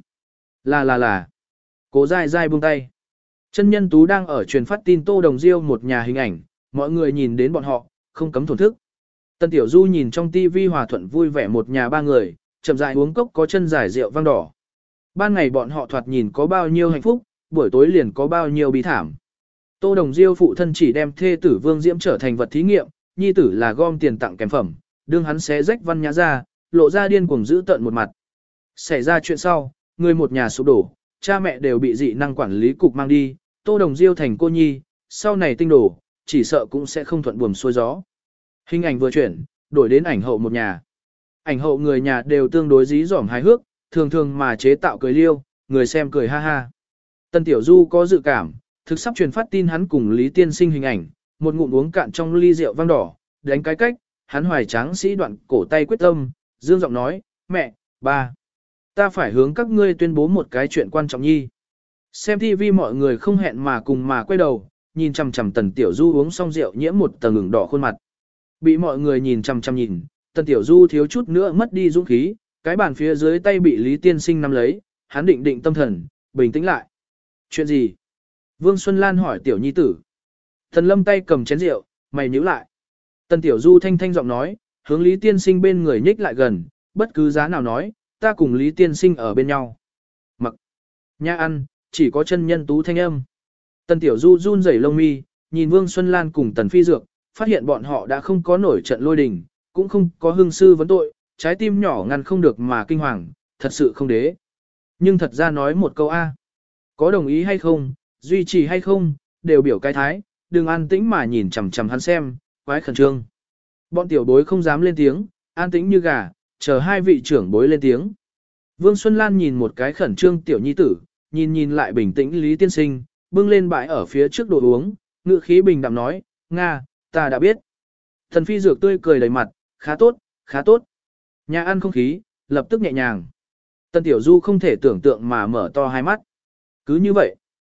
Là. Cố dai dai buông tay. Chân nhân tú đang ở truyền phát tin Tô Đồng Diêu một nhà hình ảnh, mọi người nhìn đến bọn họ, không cấm thổn thức. Tân tiểu du nhìn trong tivi hòa thuận vui vẻ một nhà ba người, chậm rãi uống cốc có chân giải rượu vang đỏ. Ban ngày bọn họ thoạt nhìn có bao nhiêu hạnh phúc, buổi tối liền có bao nhiêu bi thảm. Tô Đồng Diêu phụ thân chỉ đem thê tử Vương Diễm trở thành vật thí nghiệm, nhi tử là gom tiền tặng kèm phẩm, đương hắn xé rách văn nhã ra, lộ ra điên cuồng giữ tận một mặt. Xảy ra chuyện sau, người một nhà sụp đổ, cha mẹ đều bị dị năng quản lý cục mang đi, Tô Đồng Diêu thành cô nhi, sau này tinh đổ, chỉ sợ cũng sẽ không thuận buồm xuôi gió. Hình ảnh vừa chuyển, đổi đến ảnh hậu một nhà. Ảnh hậu người nhà đều tương đối dí dỏm hài hước, thường thường mà chế tạo cười liêu, người xem cười ha ha. Tân Tiểu Du có dự cảm, thực sắp truyền phát tin hắn cùng Lý Tiên Sinh hình ảnh, một ngụm uống cạn trong ly rượu vang đỏ, đánh cái cách, hắn hoài tráng sĩ đoạn cổ tay quyết tâm, dương giọng nói, mẹ, ba, ta phải hướng các ngươi tuyên bố một cái chuyện quan trọng nhi. Xem TV mọi người không hẹn mà cùng mà quay đầu, nhìn chằm chằm Tần Tiểu Du uống xong rượu nhiễm một tầng ửng đỏ khuôn mặt. Bị mọi người nhìn chằm chằm nhìn, Tần Tiểu Du thiếu chút nữa mất đi dũng khí, cái bàn phía dưới tay bị Lý Tiên Sinh nắm lấy, hắn định tâm thần, bình tĩnh lại. Chuyện gì? Vương Xuân Lan hỏi Tiểu Nhi tử. Thần Lâm tay cầm chén rượu, mày nhíu lại. Tần Tiểu Du thanh thanh giọng nói, hướng Lý Tiên Sinh bên người nhích lại gần, bất cứ giá nào nói, ta cùng Lý Tiên Sinh ở bên nhau. Mặc, nha ăn, chỉ có chân nhân tú thanh âm. Tần Tiểu Du run rẩy lông mi, nhìn Vương Xuân Lan cùng Tần Phi Dược, phát hiện bọn họ đã không có nổi trận lôi đình, cũng không có hương sư vấn tội, trái tim nhỏ ngăn không được mà kinh hoàng, thật sự không đế. Nhưng thật ra nói một câu A. Có đồng ý hay không, duy trì hay không, đều biểu cái thái, đừng an tĩnh mà nhìn chằm chằm hắn xem, quái khẩn trương. Bọn tiểu bối không dám lên tiếng, an tĩnh như gà, chờ hai vị trưởng bối lên tiếng. Vương Xuân Lan nhìn một cái khẩn trương tiểu nhi tử, nhìn lại bình tĩnh Lý Tiên Sinh, bưng lên bãi ở phía trước đồ uống, ngự khí bình đạm nói, Nga, ta đã biết. Thần Phi Dược tươi cười đầy mặt, khá tốt, khá tốt. Nhà ăn không khí, lập tức nhẹ nhàng. Tân Tiểu Du không thể tưởng tượng mà mở to hai mắt. Cứ như vậy.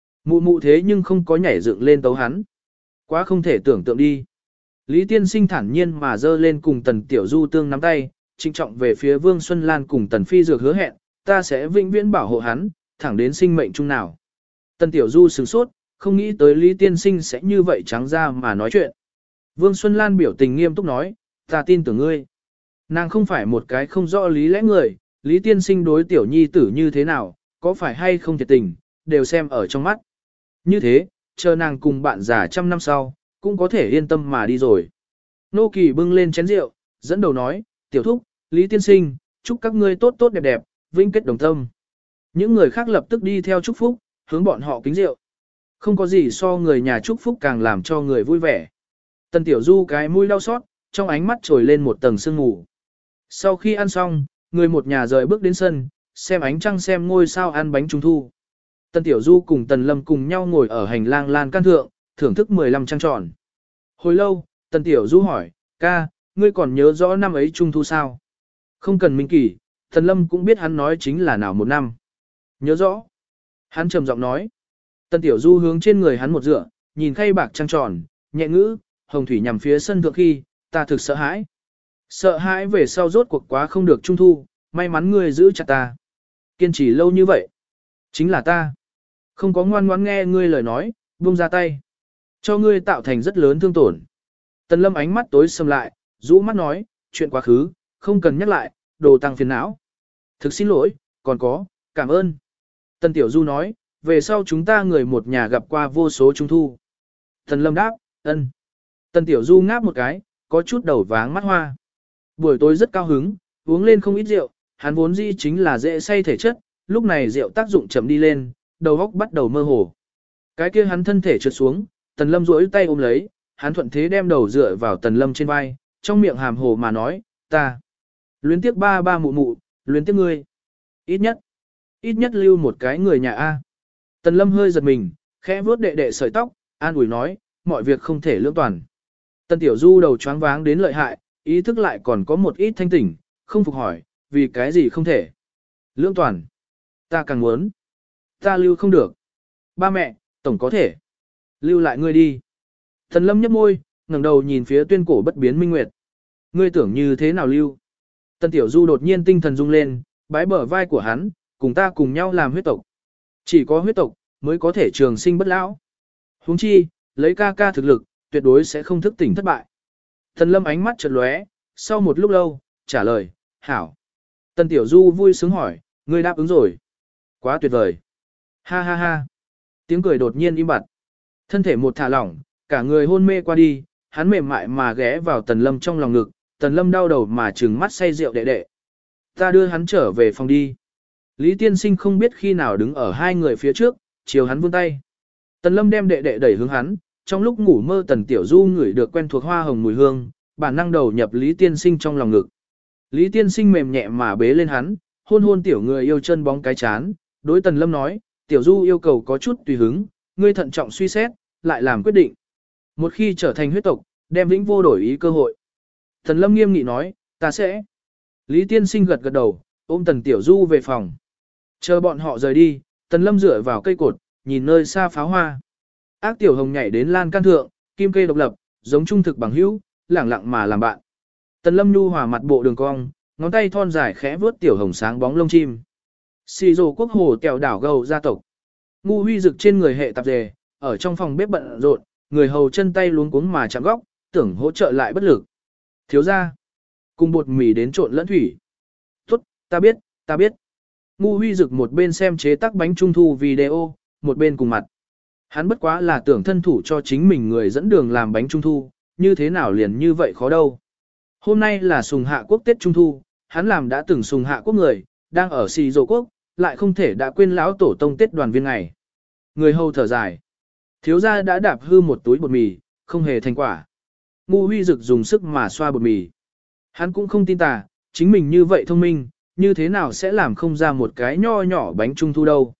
Mụ thế nhưng không có nhảy dựng lên tấu hắn. Quá không thể tưởng tượng đi. Lý Tiên Sinh thản nhiên mà dơ lên cùng Tần Tiểu Du tương nắm tay, trinh trọng về phía Vương Xuân Lan cùng Tần Phi Dược hứa hẹn, ta sẽ vĩnh viễn bảo hộ hắn, thẳng đến sinh mệnh chung nào. Tần Tiểu Du sửng sốt, không nghĩ tới Lý Tiên Sinh sẽ như vậy trắng ra mà nói chuyện. Vương Xuân Lan biểu tình nghiêm túc nói, ta tin tưởng ngươi. Nàng không phải một cái không rõ lý lẽ người, Lý Tiên Sinh đối tiểu nhi tử như thế nào, có phải hay không thiệt tình, đều xem ở trong mắt. Như thế, chờ nàng cùng bạn già trăm năm sau, cũng có thể yên tâm mà đi rồi. Nô Kỳ bưng lên chén rượu, dẫn đầu nói, tiểu thúc, Lý Tiên Sinh, chúc các ngươi tốt tốt đẹp đẹp, vinh kết đồng tâm. Những người khác lập tức đi theo chúc phúc, hướng bọn họ kính rượu. Không có gì so người nhà chúc phúc càng làm cho người vui vẻ. Tần Tiểu Du cái mũi đau xót, trong ánh mắt trồi lên một tầng sương mù. Sau khi ăn xong, người một nhà rời bước đến sân, xem ánh trăng xem ngôi sao ăn bánh trung thu. Tần Tiểu Du cùng Tần Lâm cùng nhau ngồi ở hành lang lan can thượng, thưởng thức 15 trăng tròn. Hồi lâu, Tần Tiểu Du hỏi, ca, ngươi còn nhớ rõ năm ấy trung thu sao? Không cần minh kỳ, Tần Lâm cũng biết hắn nói chính là nào một năm. Nhớ rõ. Hắn trầm giọng nói. Tần Tiểu Du hướng trên người hắn một dựa, nhìn khay bạc trăng tròn, nhẹ ngữ, hồng thủy nhằm phía sân thượng khi, ta thực sợ hãi. Sợ hãi về sau rốt cuộc quá không được trung thu, may mắn ngươi giữ chặt ta. Kiên trì lâu như vậy. Chính là ta. Không có ngoan ngoãn nghe ngươi lời nói, buông ra tay. Cho ngươi tạo thành rất lớn thương tổn. Tần Lâm ánh mắt tối sầm lại, rũ mắt nói, chuyện quá khứ, không cần nhắc lại, đồ tăng phiền não. Thực xin lỗi, còn có, cảm ơn. Tần Tiểu Du nói, về sau chúng ta người một nhà gặp qua vô số trung thu. Tần Lâm đáp, ân. Tần Tiểu Du ngáp một cái, có chút đầu váng mắt hoa. Buổi tối rất cao hứng, uống lên không ít rượu, hắn vốn dĩ chính là dễ say thể chất, lúc này rượu tác dụng chậm đi lên, đầu óc bắt đầu mơ hồ. Cái kia hắn thân thể trượt xuống, Tần Lâm duỗi tay ôm lấy, hắn thuận thế đem đầu dựa vào Tần Lâm trên vai, trong miệng hàm hồ mà nói, ta luyến tiếc ba ba mụ mụ, luyến tiếc ngươi. Ít nhất lưu một cái người nhà A. Tần Lâm hơi giật mình, khẽ vuốt đệ đệ sợi tóc, an ủi nói, mọi việc không thể lưỡng toàn. Tần Tiểu Du đầu choáng váng đến lợi hại, ý thức lại còn có một ít thanh tỉnh, không phục hỏi, vì cái gì không thể. Lưỡng toàn. Ta càng muốn. Ta lưu không được. Ba mẹ, tổng có thể. Lưu lại ngươi đi. Thần Lâm nhếch môi, ngẩng đầu nhìn phía tuyên cổ bất biến Minh Nguyệt. Ngươi tưởng như thế nào lưu? Tần Tiểu Du đột nhiên tinh thần rung lên, bái bờ vai của hắn, cùng ta cùng nhau làm huyết tộc. Chỉ có huyết tộc mới có thể trường sinh bất lão. Huống chi, lấy ca ca thực lực, tuyệt đối sẽ không thức tỉnh thất bại. Thần Lâm ánh mắt chợt lóe, sau một lúc lâu, trả lời, hảo. Tần Tiểu Du vui sướng hỏi, ngươi đáp ứng rồi. Quá tuyệt vời. Ha ha ha. Tiếng cười đột nhiên im bặt. Thân thể một thả lỏng, cả người hôn mê qua đi, hắn mềm mại mà ghé vào Tần Lâm trong lòng ngực, Tần Lâm đau đầu mà trừng mắt say rượu đệ đệ. Ta đưa hắn trở về phòng đi. Lý Tiên Sinh không biết khi nào đứng ở hai người phía trước, chiều hắn vươn tay. Tần Lâm đem đệ đệ đẩy hướng hắn, trong lúc ngủ mơ Tần Tiểu Du ngửi được quen thuộc hoa hồng mùi hương, bản năng đầu nhập Lý Tiên Sinh trong lòng ngực. Lý Tiên Sinh mềm nhẹ mà bế lên hắn, hôn hôn tiểu người yêu chân bóng cái chán, đối Tần Lâm nói, Tiểu Du yêu cầu có chút tùy hứng, ngươi thận trọng suy xét, lại làm quyết định. Một khi trở thành huyết tộc, đem vĩnh vô đổi ý cơ hội. Tần Lâm nghiêm nghị nói, ta sẽ. Lý Tiên Sinh gật gật đầu, ôm Tần Tiểu Du về phòng. Chờ bọn họ rời đi, Tần Lâm dựa vào cây cột, nhìn nơi xa pháo hoa. Ác Tiểu Hồng nhảy đến lan can thượng, kim cây độc lập, giống trung thực bằng hữu, lẳng lặng mà làm bạn. Tần Lâm nhu hòa mặt bộ đường cong, ngón tay thon dài khẽ vuốt Tiểu Hồng sáng bóng lông chim. Xì rồ quốc hồ kẹo đảo gầu gia tộc. Ngu Huy rực trên người hệ tạp dề, ở trong phòng bếp bận rộn, người hầu chân tay luống cuống mà chạm góc, tưởng hỗ trợ lại bất lực. Thiếu gia, cùng bột mì đến trộn lẫn thủy. Tốt, ta biết, ta biết. Ngu Huy rực một bên xem chế tác bánh trung thu video, một bên cùng mặt. Hắn bất quá là tưởng thân thủ cho chính mình người dẫn đường làm bánh trung thu, như thế nào liền như vậy khó đâu. Hôm nay là sùng hạ quốc Tết Trung Thu, hắn làm đã từng sùng hạ quốc người, đang ở xì dô quốc, lại không thể đã quên lão tổ tông Tết đoàn viên ngày. Người hầu thở dài. Thiếu gia đã đạp hư một túi bột mì, không hề thành quả. Ngu Huy rực dùng sức mà xoa bột mì. Hắn cũng không tin tà, chính mình như vậy thông minh, như thế nào sẽ làm không ra một cái nho nhỏ bánh trung thu đâu.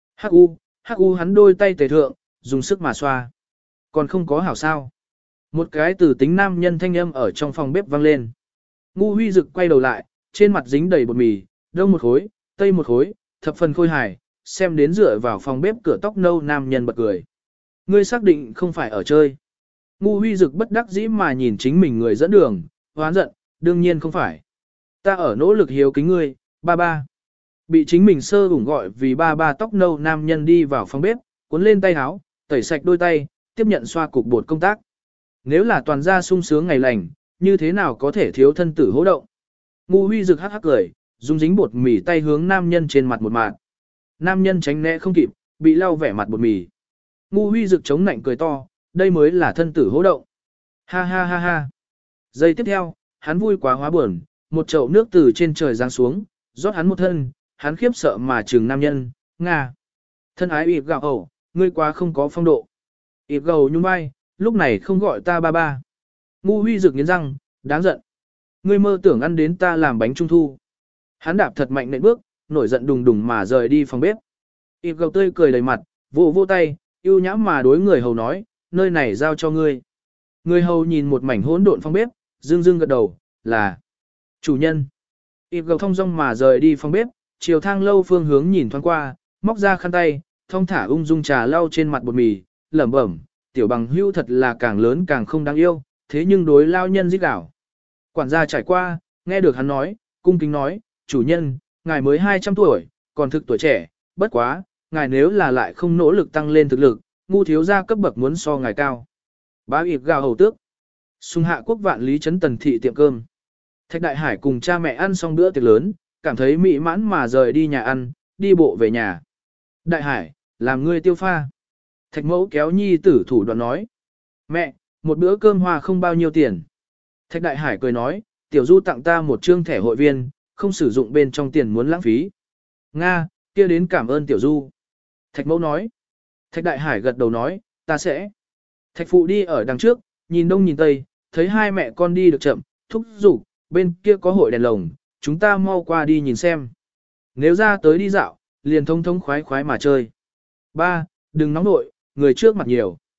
Hắc u hắn đôi tay tề thượng, dùng sức mà xoa. Còn không có hảo sao. Một cái từ tính nam nhân thanh âm ở trong phòng bếp vang lên. Ngu Huy rực quay đầu lại, trên mặt dính đầy bột mì, đông một khối, tây một khối, thập phần khôi hài, xem đến dựa vào phòng bếp cửa tóc nâu nam nhân bật cười. Ngươi xác định không phải ở chơi. Ngu Huy rực bất đắc dĩ mà nhìn chính mình người dẫn đường, hoán giận, đương nhiên không phải. Ta ở nỗ lực hiếu kính ngươi, ba ba. Bị chính mình sơ ủng gọi vì ba ba tóc nâu nam nhân đi vào phòng bếp, cuốn lên tay áo, tẩy sạch đôi tay, tiếp nhận xoa cục bột công tác. Nếu là toàn gia sung sướng ngày lành, như thế nào có thể thiếu thân tử hỗ động. Ngu Huy rực hắc hắc cười, dùng dính bột mì tay hướng nam nhân trên mặt một mạt. Nam nhân tránh né không kịp, bị lau vẻ mặt bột mì. Ngu Huy rực chống nạnh cười to, đây mới là thân tử hỗ động. Ha ha ha ha. Giây tiếp theo, hắn vui quá hóa buồn, một chậu nước từ trên trời giáng xuống, rót hắn một thân, hắn khiếp sợ mà trừng nam nhân, Nga. Thân ái ịp gạo ẩu, ngươi quá không có phong độ. Ịp gầu nhún vai, lúc này không gọi ta ba ba. Ngu Huy rực nghiến răng, đáng giận. Ngươi mơ tưởng ăn đến ta làm bánh trung thu. Hắn đạp thật mạnh nện bước, nổi giận đùng đùng mà rời đi phòng bếp. Ịp gầu tươi cười đầy mặt, vỗ vỗ tay, yêu nhãm mà đối người hầu nói, nơi này giao cho ngươi. Người hầu nhìn một mảnh hỗn độn phòng bếp, dương dương gật đầu, là chủ nhân. Ịp gầu thong dong mà rời đi phòng bếp, chiều thang lâu phương hướng nhìn thoáng qua, móc ra khăn tay, thong thả ung dung trà lau trên mặt bột mì, lẩm bẩm, tiểu bằng hưu thật là càng lớn càng không đáng yêu, thế nhưng đối lao nhân giết đảo. Quản gia trải qua, nghe được hắn nói, cung kính nói, chủ nhân, ngài mới 200 tuổi, còn thực tuổi trẻ, bất quá, ngài nếu là lại không nỗ lực tăng lên thực lực, ngu thiếu gia cấp bậc muốn so ngài cao. Bá ịp gào hầu tước. Xung hạ quốc vạn lý trấn tần thị tiệm cơm. Thạch Đại Hải cùng cha mẹ ăn xong bữa tiệc lớn, cảm thấy mỹ mãn mà rời đi nhà ăn, đi bộ về nhà. Đại Hải, làm ngươi tiêu pha. Thạch mẫu kéo nhi tử thủ đoạn nói. Mẹ, một bữa cơm hoa không bao nhiêu tiền. Thạch Đại Hải cười nói, tiểu du tặng ta một trương thẻ hội viên, không sử dụng bên trong tiền muốn lãng phí. Nga, kia đến cảm ơn tiểu du. Thạch mẫu nói. Thạch Đại Hải gật đầu nói, ta sẽ. Thạch phụ đi ở đằng trước, nhìn đông nhìn tây, thấy hai mẹ con đi được chậm, thúc giục, bên kia có hội đèn lồng, chúng ta mau qua đi nhìn xem. Nếu ra tới đi dạo, liền thông thông khoái khoái mà chơi. Ba, đừng nóng nội, người trước mặt nhiều.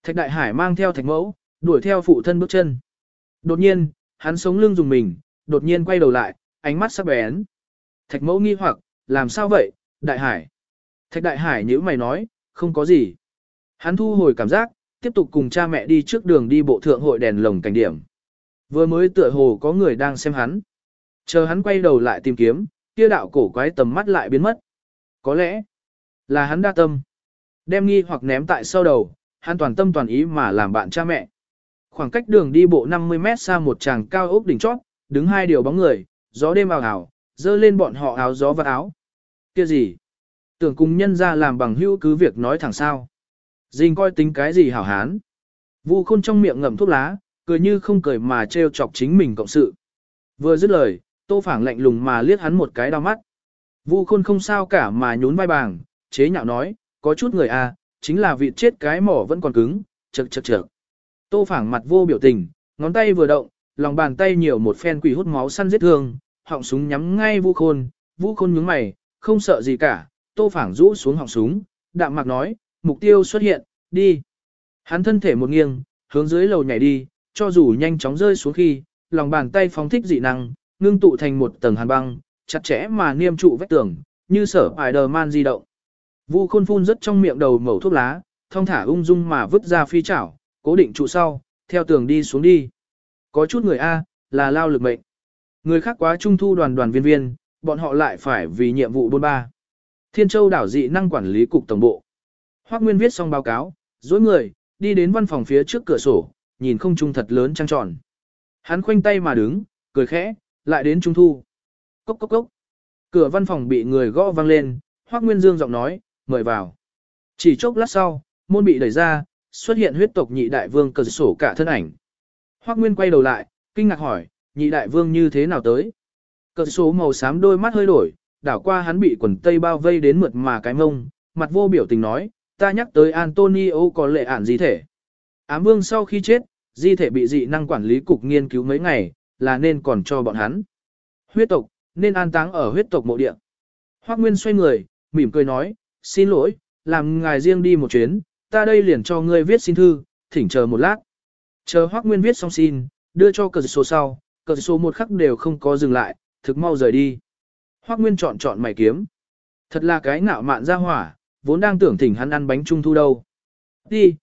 Thạch Đại Hải mang theo Thạch Mẫu, đuổi theo phụ thân bước chân. Đột nhiên, hắn sống lưng dùng mình, đột nhiên quay đầu lại, ánh mắt sắc bén. Thạch Mẫu nghi hoặc, làm sao vậy, Đại Hải? Thạch Đại Hải nhíu mày nói, không có gì. Hắn thu hồi cảm giác, tiếp tục cùng cha mẹ đi trước đường đi bộ thượng hội đèn lồng cảnh điểm. Vừa mới tựa hồ có người đang xem hắn. Chờ hắn quay đầu lại tìm kiếm, kia đạo cổ quái tầm mắt lại biến mất. Có lẽ là hắn đa tâm. Đem nghi hoặc ném tại sau đầu, hắn toàn tâm toàn ý mà làm bạn cha mẹ. Khoảng cách đường đi bộ 50 mét xa một tràng cao ốc đỉnh chót, đứng hai điều bóng người, gió đêm ào ào, dơ lên bọn họ áo gió và áo. Kia gì? Tưởng cùng nhân ra làm bằng hữu cứ việc nói thẳng sao. Dình coi tính cái gì hảo hán. Vu Khôn trong miệng ngậm thuốc lá, cười như không cười mà trêu chọc chính mình cộng sự. Vừa dứt lời, Tô Phảng lạnh lùng mà liếc hắn một cái đau mắt. Vu Khôn không sao cả mà nhún vai bàng, chế nhạo nói, có chút người à, chính là vị chết cái mỏ vẫn còn cứng, chậc chậc chậc. Tô Phảng mặt vô biểu tình, ngón tay vừa động, lòng bàn tay nhiều một phen quỷ hút máu săn giết thương, họng súng nhắm ngay Vu Khôn nhướng mày, không sợ gì cả. Tô Phảng rũ xuống họng súng, đạm mạc nói, mục tiêu xuất hiện, đi. Hắn thân thể một nghiêng, hướng dưới lầu nhảy đi, cho dù nhanh chóng rơi xuống khi, lòng bàn tay phóng thích dị năng, ngưng tụ thành một tầng hàn băng, chặt chẽ mà niêm trụ vách tường, như sở Spider-Man di động. Vu Khôn phun rất trong miệng đầu mẩu thuốc lá, thong thả ung dung mà vứt ra phi chảo, cố định trụ sau, theo tường đi xuống đi. Có chút người A, là lao lực mệnh. Người khác quá trung thu đoàn viên, bọn họ lại phải vì nhiệm vụ bôn ba. Thiên Châu đảo dị năng quản lý cục tổng bộ. Hoắc Nguyên viết xong báo cáo, dối người, đi đến văn phòng phía trước cửa sổ, nhìn không trung thật lớn trăng tròn. Hắn khoanh tay mà đứng, cười khẽ, lại đến trung thu. Cốc cốc cốc. Cửa văn phòng bị người gõ vang lên, Hoắc Nguyên dương giọng nói, mời vào. Chỉ chốc lát sau, môn bị đẩy ra, xuất hiện huyết tộc nhị đại vương cờ sổ cả thân ảnh. Hoắc Nguyên quay đầu lại, kinh ngạc hỏi, nhị đại vương như thế nào tới? Cờ sổ màu xám đôi mắt hơi đổi, đảo qua hắn bị quần tây bao vây đến mượt mà cái mông, mặt vô biểu tình nói, ta nhắc tới Antonio có lệ ản di thể. Ám vương sau khi chết, di thể bị dị năng quản lý cục nghiên cứu mấy ngày, là nên còn cho bọn hắn. Huyết tộc, nên an táng ở huyết tộc mộ địa. Hoắc Nguyên xoay người, mỉm cười nói, xin lỗi, làm ngài riêng đi một chuyến, ta đây liền cho ngươi viết xin thư, thỉnh chờ một lát. Chờ Hoắc Nguyên viết xong xin, đưa cho cờ số sau, cờ số một khắc đều không có dừng lại, thực mau rời đi. Hoắc Nguyên chọn mày kiếm. Thật là cái ngạo mạn ra hỏa, vốn đang tưởng thỉnh hắn ăn bánh trung thu đâu. Đi,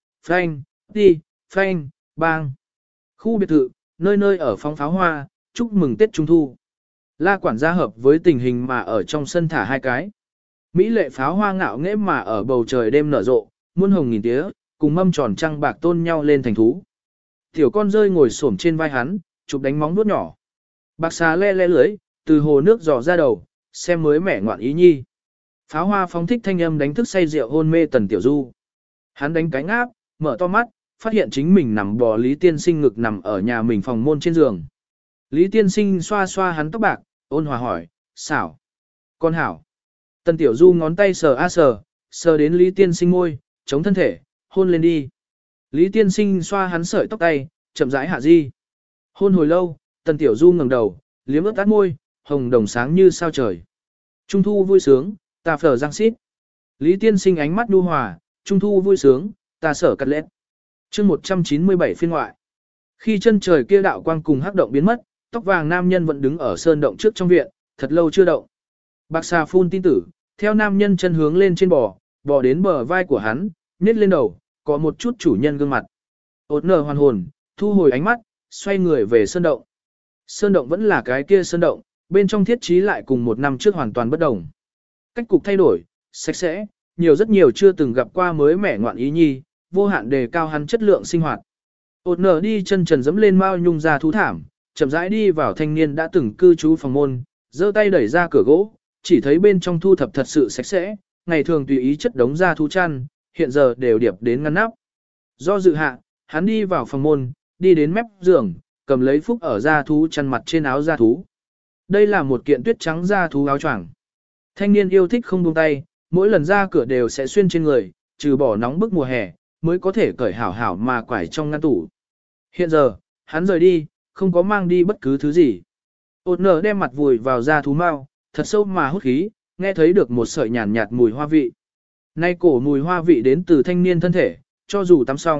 phanh, bang. Khu biệt thự, nơi nơi ở phóng pháo hoa, chúc mừng Tết Trung Thu. La quản gia hợp với tình hình mà ở trong sân thả hai cái. Mỹ lệ pháo hoa ngạo nghễ mà ở bầu trời đêm nở rộ, muôn hồng nghìn tía, cùng mâm tròn trăng bạc tôn nhau lên thành thú. Tiểu con rơi ngồi xổm trên vai hắn, chụp đánh móng vuốt nhỏ. Bạc xà le le lưới, từ hồ nước dò ra đầu, xem mới mẻ ngoạn ý nhi. Pháo hoa phóng thích thanh âm đánh thức say rượu hôn mê Tần Tiểu Du. Hắn đánh cánh áp, mở to mắt, phát hiện chính mình nằm bò Lý Tiên Sinh ngực nằm ở nhà mình phòng môn trên giường. Lý Tiên Sinh xoa xoa hắn tóc bạc, ôn hòa hỏi, xảo. Con hảo. Tần Tiểu Du ngón tay sờ a sờ đến Lý Tiên Sinh môi, chống thân thể, hôn lên đi. Lý Tiên Sinh xoa hắn sợi tóc tay, chậm rãi hạ di. Hôn hồi lâu, Tần Tiểu Du ngẩng đầu, liếm ướt át môi, hồng đồng sáng như sao trời. Trung thu vui sướng, ta phở giang xít. Lý Tiên Sinh ánh mắt nhu hòa, Trung thu vui sướng, ta sở cắt lết. Chương 197 phiên ngoại. Khi chân trời kia đạo quang cùng hắc động biến mất, tóc vàng nam nhân vẫn đứng ở sơn động trước trong viện, thật lâu chưa động. Bạc xà phun tin tử, theo nam nhân chân hướng lên trên bò đến bờ vai của hắn, nết lên đầu, có một chút chủ nhân gương mặt. Ốt nở hoàn hồn, thu hồi ánh mắt, xoay người về sơn động. Sơn động vẫn là cái kia sơn động, bên trong thiết trí lại cùng một năm trước hoàn toàn bất đồng. Cách cục thay đổi, sạch sẽ, rất nhiều chưa từng gặp qua mới mẻ ngoạn ý nhi, vô hạn đề cao hắn chất lượng sinh hoạt. Ốt nở đi chân trần dẫm lên mao nhung ra thú thảm, chậm rãi đi vào thanh niên đã từng cư trú phòng môn, giơ tay đẩy ra cửa gỗ, chỉ thấy bên trong thu thập thật sự sạch sẽ, ngày thường tùy ý chất đống ra thú chăn, hiện giờ đều điệp đến ngăn nắp. Do dự hạ, hắn đi vào phòng môn, đi đến mép giường, cầm lấy phúc ở da thú chăn mặt trên áo da thú. Đây là một kiện tuyết trắng da thú áo choàng. Thanh niên yêu thích không buông tay, mỗi lần ra cửa đều sẽ xuyên trên người, trừ bỏ nóng bức mùa hè, mới có thể cởi hảo hảo mà quải trong ngăn tủ. Hiện giờ, hắn rời đi, không có mang đi bất cứ thứ gì. Ốt nở đem mặt vùi vào da thú mao, thật sâu mà hút khí, nghe thấy được một sợi nhàn nhạt mùi hoa vị. Nay cổ mùi hoa vị đến từ thanh niên thân thể, cho dù tắm xong,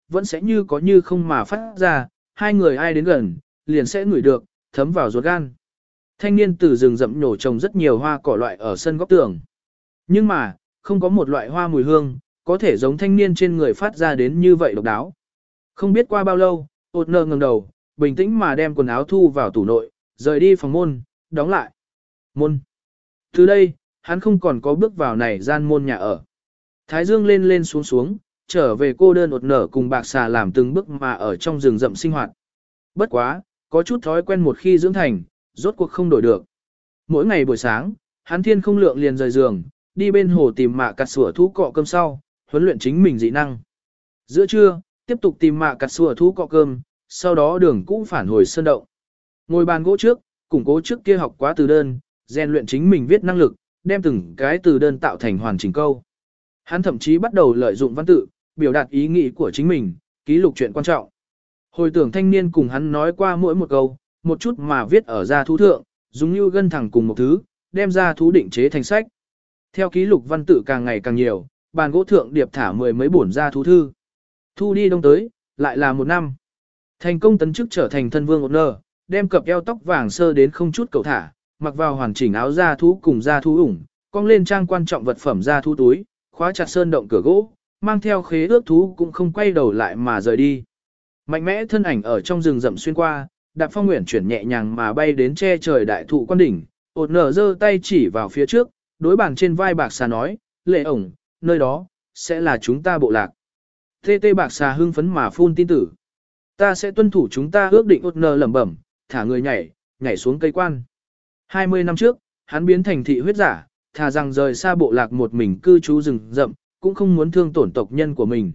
vẫn sẽ như có như không mà phát ra, hai người ai đến gần, liền sẽ ngửi được, thấm vào ruột gan. Thanh niên từ rừng rậm nhổ trồng rất nhiều hoa cỏ loại ở sân góc tường. Nhưng mà, không có một loại hoa mùi hương, có thể giống thanh niên trên người phát ra đến như vậy độc đáo. Không biết qua bao lâu, ột nơ ngẩng đầu, bình tĩnh mà đem quần áo thu vào tủ nội, rời đi phòng môn, đóng lại. Môn. Từ đây, hắn không còn có bước vào này gian môn nhà ở. Thái dương lên lên xuống xuống, trở về cô đơn ột nở cùng bạc xà làm từng bước mà ở trong rừng rậm sinh hoạt. Bất quá, có chút thói quen một khi dưỡng thành, rốt cuộc không đổi được. Mỗi ngày buổi sáng, hắn thiên không lượng liền rời giường, đi bên hồ tìm mạ cặt sủa thú cọ cơm sau, huấn luyện chính mình dị năng. Giữa trưa, tiếp tục tìm mạ cặt sủa thú cọ cơm, sau đó đường cũ phản hồi sơn động. Ngồi bàn gỗ trước, củng cố trước kia học quá từ đơn, rèn luyện chính mình viết năng lực, đem từng cái từ đơn tạo thành hoàn chỉnh câu. Hắn thậm chí bắt đầu lợi dụng văn tự, biểu đạt ý nghĩ của chính mình, ký lục chuyện quan trọng. Hồi tưởng thanh niên cùng hắn nói qua mỗi một câu, một chút mà viết ở gia thú thượng, dùng như gân thẳng cùng một thứ, đem ra thú định chế thành sách. Theo ký lục văn tự càng ngày càng nhiều, bàn gỗ thượng điệp thả mười mấy bổn gia thú thư. Thu đi đông tới, lại là một năm. Thành công tấn chức trở thành thân vương ột nơ, đem cặp eo tóc vàng sơ đến không chút cầu thả, mặc vào hoàn chỉnh áo gia thú cùng gia thú ủng, cong lên trang quan trọng vật phẩm gia thú túi, khóa chặt sơn động cửa gỗ, mang theo khế ước thú cũng không quay đầu lại mà rời đi. Mạnh mẽ thân ảnh ở trong rừng rậm xuyên qua, đạp phong nguyện chuyển nhẹ nhàng mà bay đến che trời đại thụ quan đỉnh, ột nở giơ tay chỉ vào phía trước, đối bàn trên vai bạc xà nói, lệ ổng, nơi đó, sẽ là chúng ta bộ lạc. Tê tê bạc xà hưng phấn mà phun tin tử. Ta sẽ tuân thủ chúng ta ước định ột nở lẩm bẩm, thả người nhảy xuống cây quan. 20 năm trước, hắn biến thành thị huyết giả, thà rằng rời xa bộ lạc một mình cư trú rừng rậm, cũng không muốn thương tổn tộc nhân của mình.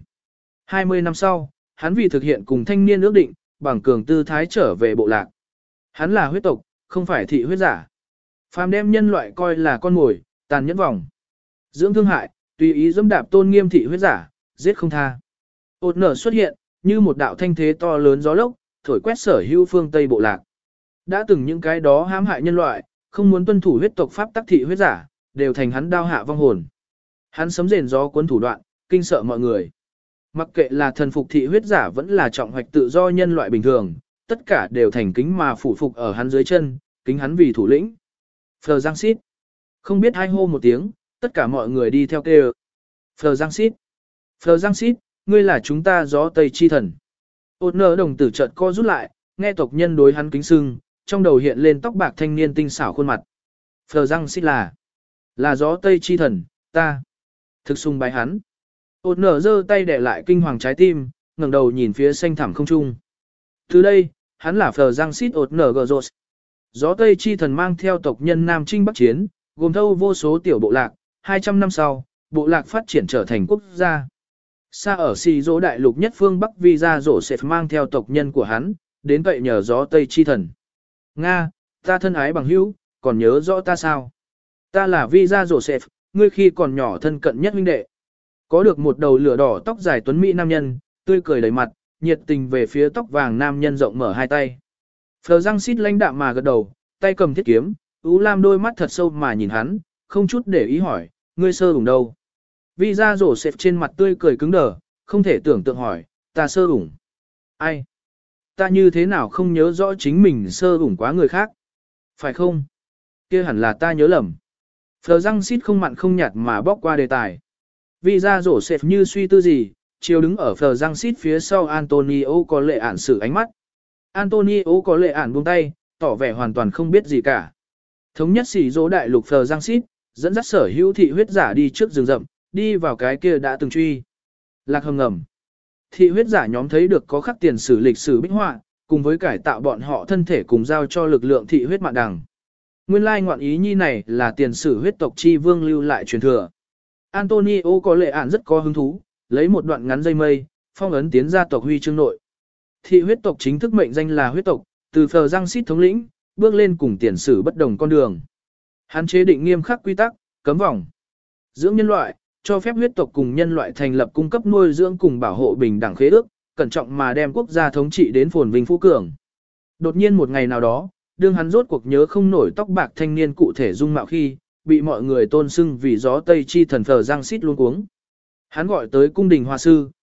20 năm sau, hắn vì thực hiện cùng thanh niên ước định, bằng cường tư thái trở về bộ lạc. Hắn là huyết tộc, không phải thị huyết giả. Phàm đem nhân loại coi là con mồi, tàn nhẫn vòng. Dưỡng thương hại, tùy ý dẫm đạp tôn nghiêm thị huyết giả, giết không tha. Ột nở xuất hiện, như một đạo thanh thế to lớn gió lốc, thổi quét sở hữu phương Tây bộ lạc. Đã từng những cái đó hãm hại nhân loại, không muốn tuân thủ huyết tộc pháp tắc thị huyết giả, đều thành hắn đao hạ vong hồn. Hắn sấm rền gió cuốn thủ đoạn, kinh sợ mọi người. Mặc kệ là thần phục thị huyết giả vẫn là trọng hoạch tự do nhân loại bình thường, tất cả đều thành kính mà phủ phục ở hắn dưới chân, kính hắn vì thủ lĩnh. Phờ Giang Sít. Không biết hai hô một tiếng, tất cả mọi người đi theo kêu. Phờ Giang Sít. Phờ Giang Sít, ngươi là chúng ta gió Tây chi thần. Ôn nở đồng tử chợt co rút lại, nghe tộc nhân đối hắn kính sưng, trong đầu hiện lên tóc bạc thanh niên tinh xảo khuôn mặt. Phờ Giang Sít là gió Tây chi thần, ta. Thực sung bái hắn. Ôn nở giơ tay để lại kinh hoàng trái tim, ngẩng đầu nhìn phía xanh thẳm không trung. Từ đây, hắn là Phờ Giang Sít ột nở gờ rột. Gió Tây chi thần mang theo tộc nhân Nam Trinh Bắc Chiến, gồm thâu vô số tiểu bộ lạc, 200 năm sau, bộ lạc phát triển trở thành quốc gia. Xa ở xì dỗ đại lục nhất phương Bắc Visa rổ sẽ mang theo tộc nhân của hắn, đến vậy nhờ gió Tây chi thần. Nga, ta thân ái bằng hữu, còn nhớ rõ ta sao? Ta là Visa Joseph, ngươi khi còn nhỏ thân cận nhất huynh đệ. Có được một đầu lửa đỏ tóc dài tuấn mỹ nam nhân, tươi cười đầy mặt, nhiệt tình về phía tóc vàng nam nhân rộng mở hai tay. Phờ răng xít lãnh đạm mà gật đầu, tay cầm thiết kiếm, Ú Lam đôi mắt thật sâu mà nhìn hắn, không chút để ý hỏi, ngươi sơ ủng đâu? Visa Joseph trên mặt tươi cười cứng đờ, không thể tưởng tượng hỏi, ta sơ ủng. Ai? Ta như thế nào không nhớ rõ chính mình sơ ủng quá người khác? Phải không? Kia hẳn là ta nhớ lầm. Phờ răng xít không mặn không nhạt mà bóc qua đề tài. Visa Joseph như suy tư gì, chiều đứng ở phờ răng xít phía sau Antonio có lệ ản sử ánh mắt. Antonio có lệ ản buông tay, tỏ vẻ hoàn toàn không biết gì cả. Thống nhất xỉ dỗ đại lục phờ răng xít, dẫn dắt sở hữu thị huyết giả đi trước rừng rậm, đi vào cái kia đã từng truy. Lạc hầm ngầm. Thị huyết giả nhóm thấy được có khắc tiền sử lịch sử bích họa, cùng với cải tạo bọn họ thân thể cùng giao cho lực lượng thị huyết mạng đằng. Nguyên lai ngoạn ý nhi này là tiền sử huyết tộc chi vương lưu lại truyền thừa. Antonio có lệ ản rất có hứng thú, lấy một đoạn ngắn dây mây, phong ấn tiến gia tộc huy chương nội. Thị huyết tộc chính thức mệnh danh là huyết tộc, từ phờ răng xít thống lĩnh, bước lên cùng tiền sử bất đồng con đường. Hắn chế định nghiêm khắc quy tắc, cấm vòng. Dưỡng nhân loại, cho phép huyết tộc cùng nhân loại thành lập cung cấp nuôi dưỡng cùng bảo hộ bình đẳng khế ước, cẩn trọng mà đem quốc gia thống trị đến phồn vinh phú cường. Đột nhiên một ngày nào đó, đương hắn rốt cuộc nhớ không nổi tóc bạc thanh niên cụ thể dung mạo khi, bị mọi người tôn xưng vì gió Tây chi thần phờ răng xít luôn cuống. Hắn gọi tới cung đình hoa sư,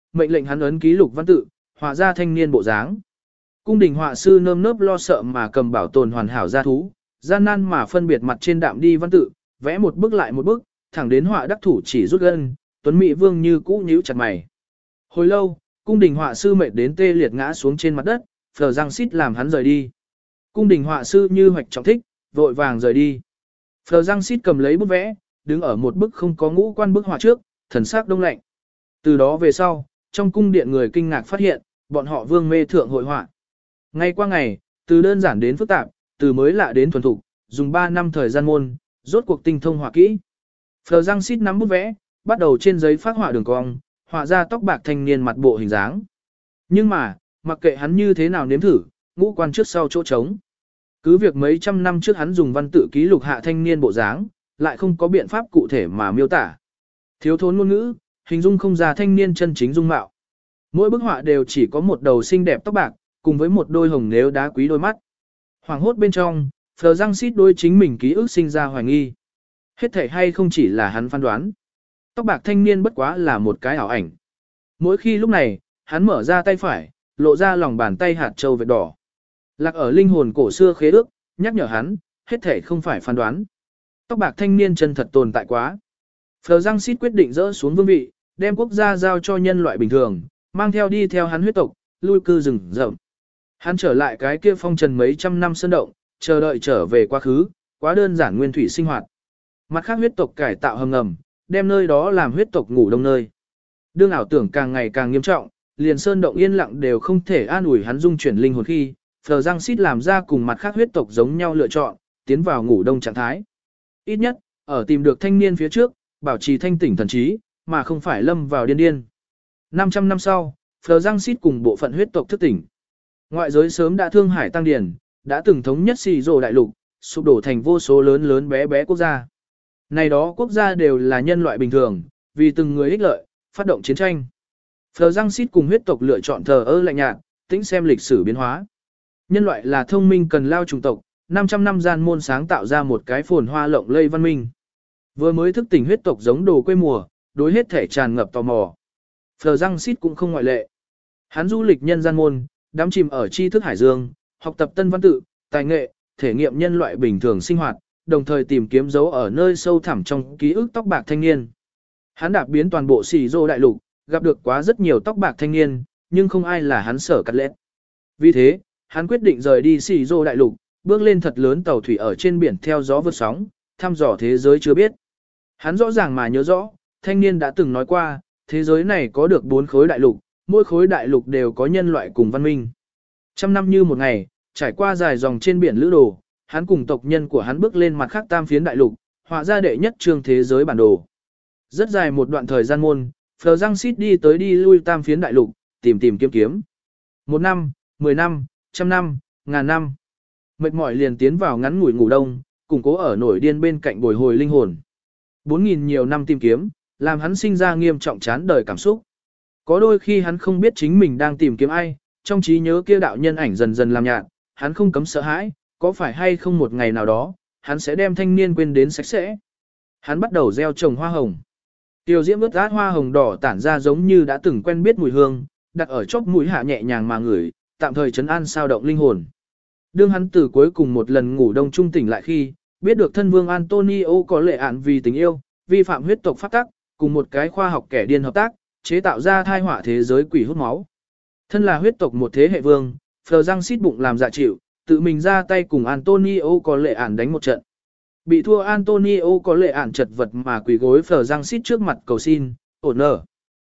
mệnh lệnh hắn ấn ký lục văn tự, họa ra thanh niên bộ dáng. Cung đình họa sư nơm nớp lo sợ mà cầm bảo tồn hoàn hảo gia thú, gian nan mà phân biệt mặt trên đạm đi văn tự, vẽ một bức lại một bức, thẳng đến họa đắc thủ chỉ rút gân, Tuấn Mỹ Vương như cũ nhíu chặt mày. Hồi lâu, cung đình họa sư mệt đến tê liệt ngã xuống trên mặt đất, Phờ Giang Sít làm hắn rời đi. Cung đình họa sư như hoạch trọng thích, vội vàng rời đi. Phờ Giang Sít cầm lấy bút vẽ, đứng ở một bức không có ngũ quan bức họa trước, thần sắc đông lạnh. Từ đó về sau, trong cung điện người kinh ngạc phát hiện, bọn họ vương mê thượng hội họa. Ngày qua ngày, từ đơn giản đến phức tạp, từ mới lạ đến thuần thục, dùng 3 năm thời gian môn, rốt cuộc tinh thông họa kỹ. Phờ Giang Sít nắm bút vẽ, bắt đầu trên giấy phác họa đường cong, họa ra tóc bạc thanh niên mặt bộ hình dáng. Nhưng mà, mặc kệ hắn như thế nào nếm thử, ngũ quan trước sau chỗ trống. Cứ việc mấy trăm năm trước hắn dùng văn tự ký lục hạ thanh niên bộ dáng, lại không có biện pháp cụ thể mà miêu tả. Thiếu thốn ngôn ngữ, hình dung không ra thanh niên chân chính dung mạo. Mỗi bức họa đều chỉ có một đầu xinh đẹp tóc bạc, cùng với một đôi hồng nếu đá quý đôi mắt. Hoàng hốt bên trong, Phờ Giang Sít đôi chính mình ký ức sinh ra hoài nghi. Hết thể hay không chỉ là hắn phán đoán. Tóc bạc thanh niên bất quá là một cái ảo ảnh. Mỗi khi lúc này, hắn mở ra tay phải, lộ ra lòng bàn tay hạt châu vệt đỏ. Lạc ở linh hồn cổ xưa khế ước, nhắc nhở hắn, hết thể không phải phán đoán. Tóc bạc thanh niên chân thật tồn tại quá. Phờ Giang Sít quyết định dỡ xuống vương vị, đem quốc gia giao cho nhân loại bình thường, mang theo đi theo hắn huyết tộc, lui cư rừng rậm. Hắn trở lại cái kia phong trần mấy trăm năm sơn động, chờ đợi trở về quá khứ, quá đơn giản nguyên thủy sinh hoạt. Mặt khác huyết tộc cải tạo hầm ngầm, đem nơi đó làm huyết tộc ngủ đông nơi. Đương ảo tưởng càng ngày càng nghiêm trọng, liền sơn động yên lặng đều không thể an ủi hắn dung chuyển linh hồn khi, Phờ Giang Sít làm ra cùng mặt khác huyết tộc giống nhau lựa chọn, tiến vào ngủ đông trạng thái. Ít nhất, ở tìm được thanh niên phía trước, bảo trì thanh tỉnh thần trí, mà không phải lâm vào điên điên. 500 năm sau, Phờ Giang Sít cùng bộ phận huyết tộc thức tỉnh. Ngoại giới sớm đã thương hải tăng điển, đã từng thống nhất xì rồ đại lục, sụp đổ thành vô số lớn lớn bé bé quốc gia. Này đó quốc gia đều là nhân loại bình thường, vì từng người ích lợi, phát động chiến tranh. Phờ Giang Sít cùng huyết tộc lựa chọn thờ ơ lạnh nhạt, tĩnh xem lịch sử biến hóa. Nhân loại là thông minh cần lao chủng tộc, 500 năm gian môn sáng tạo ra một cái phồn hoa lộng lây văn minh. Vừa mới thức tỉnh huyết tộc giống đồ quê mùa, đối hết thể tràn ngập tò mò. Phờ Giang Sít cũng không ngoại lệ. Hắn du lịch nhân gian môn, đắm chìm ở tri thức hải dương, học tập tân văn tự, tài nghệ, thể nghiệm nhân loại bình thường sinh hoạt, đồng thời tìm kiếm dấu ở nơi sâu thẳm trong ký ức tóc bạc thanh niên. Hắn đạp biến toàn bộ xì rô đại lục, gặp được quá rất nhiều tóc bạc thanh niên, nhưng không ai là hắn sở cắt lết. Vì thế, hắn quyết định rời đi xì rô đại lục, bước lên thật lớn tàu thủy ở trên biển theo gió vượt sóng, thăm dò thế giới chưa biết. Hắn rõ ràng mà nhớ rõ, thanh niên đã từng nói qua, thế giới này có được 4 khối đại lục, mỗi khối đại lục đều có nhân loại cùng văn minh. Trăm năm như một ngày, trải qua dài dòng trên biển lữ đồ, hắn cùng tộc nhân của hắn bước lên mặt khác tam phiến đại lục, họa ra đệ nhất chương thế giới bản đồ. Rất dài một đoạn thời gian môn, Phờ Giang Sít đi tới đi lui tam phiến đại lục, tìm kiếm. 1 năm, 10 năm, 100 năm, ngàn năm. Mệt mỏi liền tiến vào ngắn ngủi ngủ đông, củng cố ở nổi điên bên cạnh bồi hồi linh hồn. 4.000 nhiều năm tìm kiếm, làm hắn sinh ra nghiêm trọng chán đời cảm xúc. Có đôi khi hắn không biết chính mình đang tìm kiếm ai, trong trí nhớ kia đạo nhân ảnh dần dần làm nhạt, hắn không cấm sợ hãi, có phải hay không một ngày nào đó, hắn sẽ đem thanh niên quên đến sạch sẽ. Hắn bắt đầu gieo trồng hoa hồng. Tiểu diễm ướt át hoa hồng đỏ tản ra giống như đã từng quen biết mùi hương, đặt ở chóp mũi hạ nhẹ nhàng mà ngửi, tạm thời trấn an sao động linh hồn. Đương hắn từ cuối cùng một lần ngủ đông trung tỉnh lại khi, biết được thân vương Antonio có lệ án vì tình yêu, vi phạm huyết tộc pháp tắc, cùng một cái khoa học kẻ điên hợp tác, chế tạo ra thai họa thế giới quỷ hút máu. Thân là huyết tộc một thế hệ vương, Phờ Giang Sít bụng làm dạ chịu, tự mình ra tay cùng Antonio có lệ án đánh một trận. Bị thua Antonio có lệ án chật vật mà quỳ gối Phờ Giang Sít trước mặt cầu xin, ổn nở.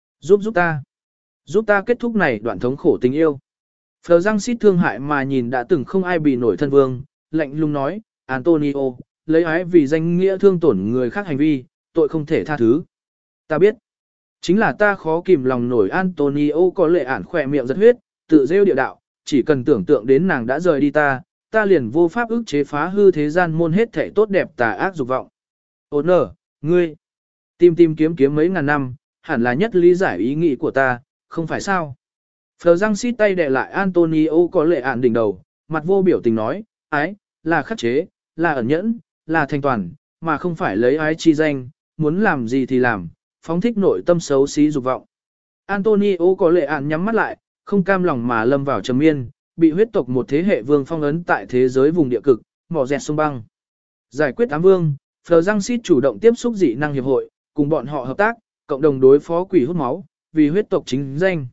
Giúp ta kết thúc này đoạn thống khổ tình yêu. Phờ Giang Sít thương hại mà nhìn đã từng không ai bị nổi thân vương, lạnh lùng nói, Antonio, lấy ái vì danh nghĩa thương tổn người khác hành vi, tội không thể tha thứ. Ta biết, chính là ta khó kìm lòng nổi. Antonio có lệ ản khỏe miệng giật huyết, tự rêu địa đạo, chỉ cần tưởng tượng đến nàng đã rời đi ta liền vô pháp ức chế phá hư thế gian môn hết thể tốt đẹp tà ác dục vọng. Ôn nở, ngươi, tìm kiếm mấy ngàn năm, hẳn là nhất lý giải ý nghĩ của ta, không phải sao? Phờ Giang Sít tay đè lại Antonio có lệ ản đỉnh đầu, mặt vô biểu tình nói, ái, là khắc chế, là ẩn nhẫn, là thanh toàn, mà không phải lấy ái chi danh, muốn làm gì thì làm, phóng thích nội tâm xấu xí dục vọng. Antonio có lệ ạn nhắm mắt lại, không cam lòng mà lâm vào trầm miên, bị huyết tộc một thế hệ vương phong ấn tại thế giới vùng địa cực, mỏ dẹt sông băng. Giải quyết ám vương, Phờ Giang Sít chủ động tiếp xúc dị năng hiệp hội, cùng bọn họ hợp tác, cộng đồng đối phó quỷ hút máu, vì huyết tộc chính danh.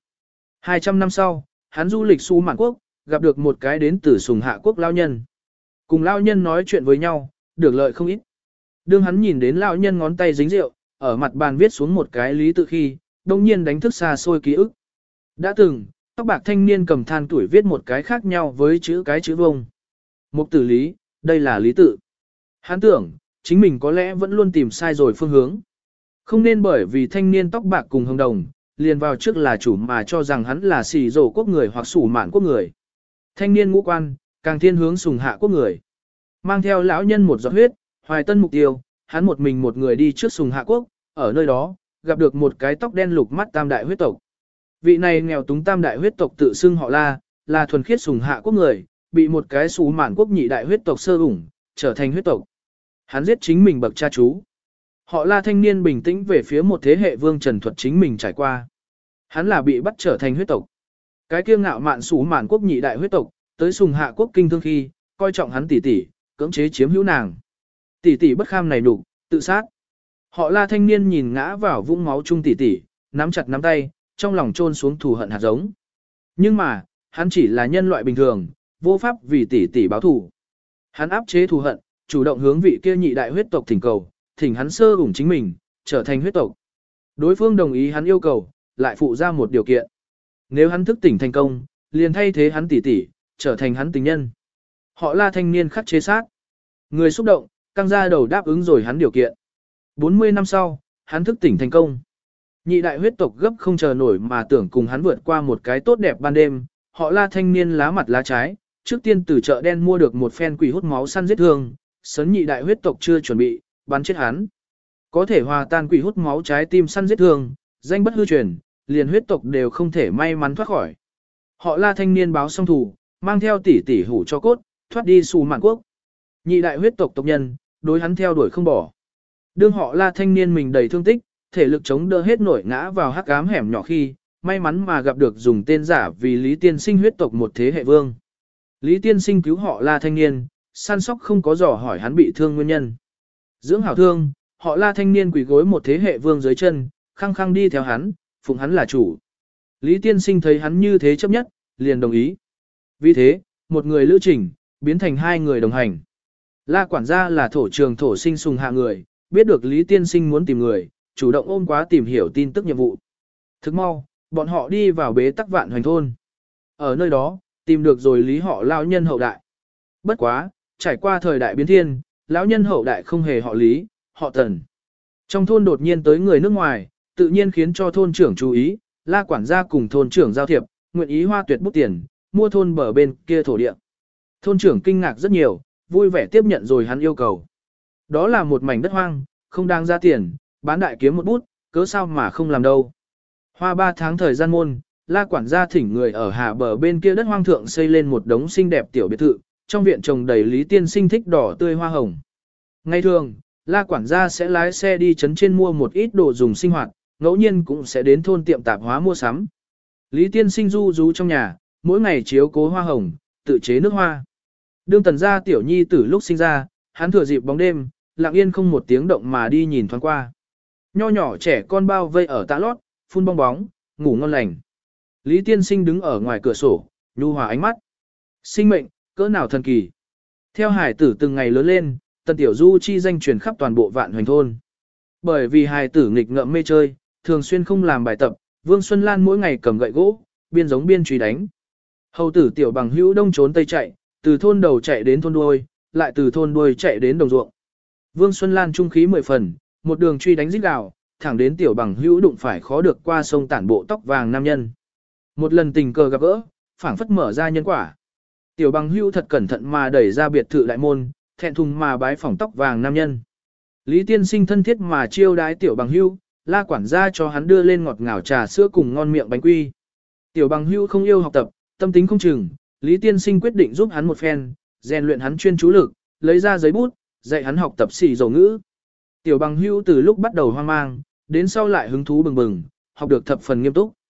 200 năm sau, hắn du lịch Su Mạn Quốc, gặp được một cái đến từ Sùng Hạ Quốc lao nhân. Cùng lao nhân nói chuyện với nhau, được lợi không ít. Đương hắn nhìn đến lao nhân ngón tay dính rượu, ở mặt bàn viết xuống một cái lý tự khi, đông nhiên đánh thức xa xôi ký ức. Đã từng, tóc bạc thanh niên cầm than tuổi viết một cái khác nhau với cái chữ vông. Mục tử lý, đây là lý tự. Hắn tưởng, chính mình có lẽ vẫn luôn tìm sai rồi phương hướng. Không nên bởi vì thanh niên tóc bạc cùng hồng đồng, liền vào trước là chủ mà cho rằng hắn là xì rổ quốc người hoặc sủ mạn quốc người. Thanh niên ngũ quan, càng thiên hướng Sùng Hạ quốc người. Mang theo lão nhân một giọt huyết, hoài tân mục tiêu, hắn một mình một người đi trước Sùng Hạ quốc, ở nơi đó, gặp được một cái tóc đen lục mắt tam đại huyết tộc. Vị này nghèo túng tam đại huyết tộc tự xưng họ là thuần khiết Sùng Hạ quốc người, bị một cái sủ mạn quốc nhị đại huyết tộc sơ ủng, trở thành huyết tộc. Hắn giết chính mình bậc cha chú. Họ La thanh niên bình tĩnh về phía một thế hệ vương trần thuật chính mình trải qua. Hắn là bị bắt trở thành huyết tộc. Cái kiêu ngạo mạn sủ mạn quốc nhị đại huyết tộc, tới Sùng Hạ quốc kinh thương khi, coi trọng hắn tỷ tỷ, cưỡng chế chiếm hữu nàng. Tỷ tỷ bất kham này đủ, tự sát. Họ La thanh niên nhìn ngã vào vũng máu chung tỷ tỷ, nắm chặt nắm tay, trong lòng chôn xuống thù hận hạt giống. Nhưng mà, hắn chỉ là nhân loại bình thường, vô pháp vì tỷ tỷ báo thù. Hắn áp chế thù hận, chủ động hướng vị kia nhị đại huyết tộc thỉnh cầu, thỉnh hắn sơ ủng chính mình, trở thành huyết tộc. Đối phương đồng ý hắn yêu cầu, lại phụ ra một điều kiện. Nếu hắn thức tỉnh thành công, liền thay thế hắn tỷ tỷ, trở thành hắn tình nhân. Họ La thanh niên khắc chế sát. Người xúc động, căng ra đầu đáp ứng rồi hắn điều kiện. 40 năm sau, hắn thức tỉnh thành công. Nhị đại huyết tộc gấp không chờ nổi mà tưởng cùng hắn vượt qua một cái tốt đẹp ban đêm. Họ La thanh niên lá mặt lá trái, trước tiên từ chợ đen mua được một phen quỷ hút máu săn giết thương, sấn nhị đại huyết tộc chưa chuẩn bị, bắn chết hắn. Có thể hòa tan quỷ hút máu trái tim săn giết thương, danh bất hư truyền, liền huyết tộc đều không thể may mắn thoát khỏi. Họ La thanh niên báo xong thủ, mang theo tỷ tỷ hủ cho cốt, thoát đi Sù Mạn quốc. Nhị đại huyết tộc tộc nhân, đối hắn theo đuổi không bỏ. Đương họ La thanh niên mình đầy thương tích, thể lực chống đỡ hết nổi ngã vào hắc ám hẻm nhỏ khi, may mắn mà gặp được dùng tên giả vì Lý Tiên Sinh huyết tộc một thế hệ vương. Lý Tiên Sinh cứu họ La thanh niên, săn sóc không có dò hỏi hắn bị thương nguyên nhân. Dưỡng hảo thương, họ La thanh niên quỳ gối một thế hệ vương dưới chân, khăng khăng đi theo hắn, phụng hắn là chủ. Lý Tiên Sinh thấy hắn như thế chấp nhất, liền đồng ý. Vì thế, một người lữ trình, biến thành hai người đồng hành. La quản gia là thổ trường thổ sinh Sùng Hạ người, biết được Lý Tiên Sinh muốn tìm người, chủ động ôm quá tìm hiểu tin tức nhiệm vụ. Thức mau, bọn họ đi vào bế tắc Vạn Hoành thôn. Ở nơi đó, tìm được rồi Lý họ lão nhân hậu đại. Bất quá, trải qua thời đại biến thiên, lão nhân hậu đại không hề họ Lý, họ Tần. Trong thôn đột nhiên tới người nước ngoài, tự nhiên khiến cho thôn trưởng chú ý, La quản gia cùng thôn trưởng giao thiệp, nguyện ý hoa tuyệt bút tiền, mua thôn bờ bên kia thổ địa. Thôn trưởng kinh ngạc rất nhiều, vui vẻ tiếp nhận rồi hắn yêu cầu. Đó là một mảnh đất hoang, không đáng ra tiền, bán đại kiếm một bút, cớ sao mà không làm đâu. Hoa 3 tháng thời gian môn, La quản gia thỉnh người ở hạ bờ bên kia đất hoang thượng xây lên một đống xinh đẹp tiểu biệt thự, trong viện trồng đầy Lý Tiên Sinh thích đỏ tươi hoa hồng. Ngày thường, La quản gia sẽ lái xe đi trấn trên mua một ít đồ dùng sinh hoạt, ngẫu nhiên cũng sẽ đến thôn tiệm tạp hóa mua sắm. Lý Tiên Sinh du rú trong nhà, mỗi ngày chiếu cố hoa hồng, tự chế nước hoa. Đương Tần gia tiểu nhi tử lúc sinh ra, hắn thừa dịp bóng đêm, lặng yên không một tiếng động mà đi nhìn thoáng qua. Nho nhỏ trẻ con bao vây ở tạ lót, phun bong bóng, ngủ ngon lành. Lý Tiên Sinh đứng ở ngoài cửa sổ, nhu hòa ánh mắt. Sinh mệnh, cỡ nào thần kỳ. Theo hải tử từng ngày lớn lên, Tần Tiểu Du chi danh truyền khắp toàn bộ Vạn Hoành thôn. Bởi vì hải tử nghịch ngợm mê chơi, thường xuyên không làm bài tập, Vương Xuân Lan mỗi ngày cầm gậy gỗ, biên giống biên truy đánh. Hầu tử Tiểu Bằng Hữu đông trốn tây chạy, từ thôn đầu chạy đến thôn đuôi, lại từ thôn đuôi chạy đến đồng ruộng. Vương Xuân Lan trung khí 10 phần, một đường truy đánh rít gào, thẳng đến Tiểu Bằng Hữu đụng phải khó được qua sông tản bộ tóc vàng nam nhân. Một lần tình cờ gặp gỡ, phảng phất mở ra nhân quả. Tiểu Bằng Hữu thật cẩn thận mà đẩy ra biệt thự đại môn, thẹn thùng mà bái phỏng tóc vàng nam nhân. Lý Tiên Sinh thân thiết mà chiêu đái Tiểu Bằng Hữu, La quản gia cho hắn đưa lên ngọt ngào trà sữa cùng ngon miệng bánh quy. Tiểu Bằng Hữu không yêu học tập, tâm tính không chừng, Lý Tiên Sinh quyết định giúp hắn một phen, rèn luyện hắn chuyên chú lực, lấy ra giấy bút, dạy hắn học tập xỉ dầu ngữ. Tiểu Bằng Hữu từ lúc bắt đầu hoang mang, đến sau lại hứng thú bừng bừng, học được thập phần nghiêm túc.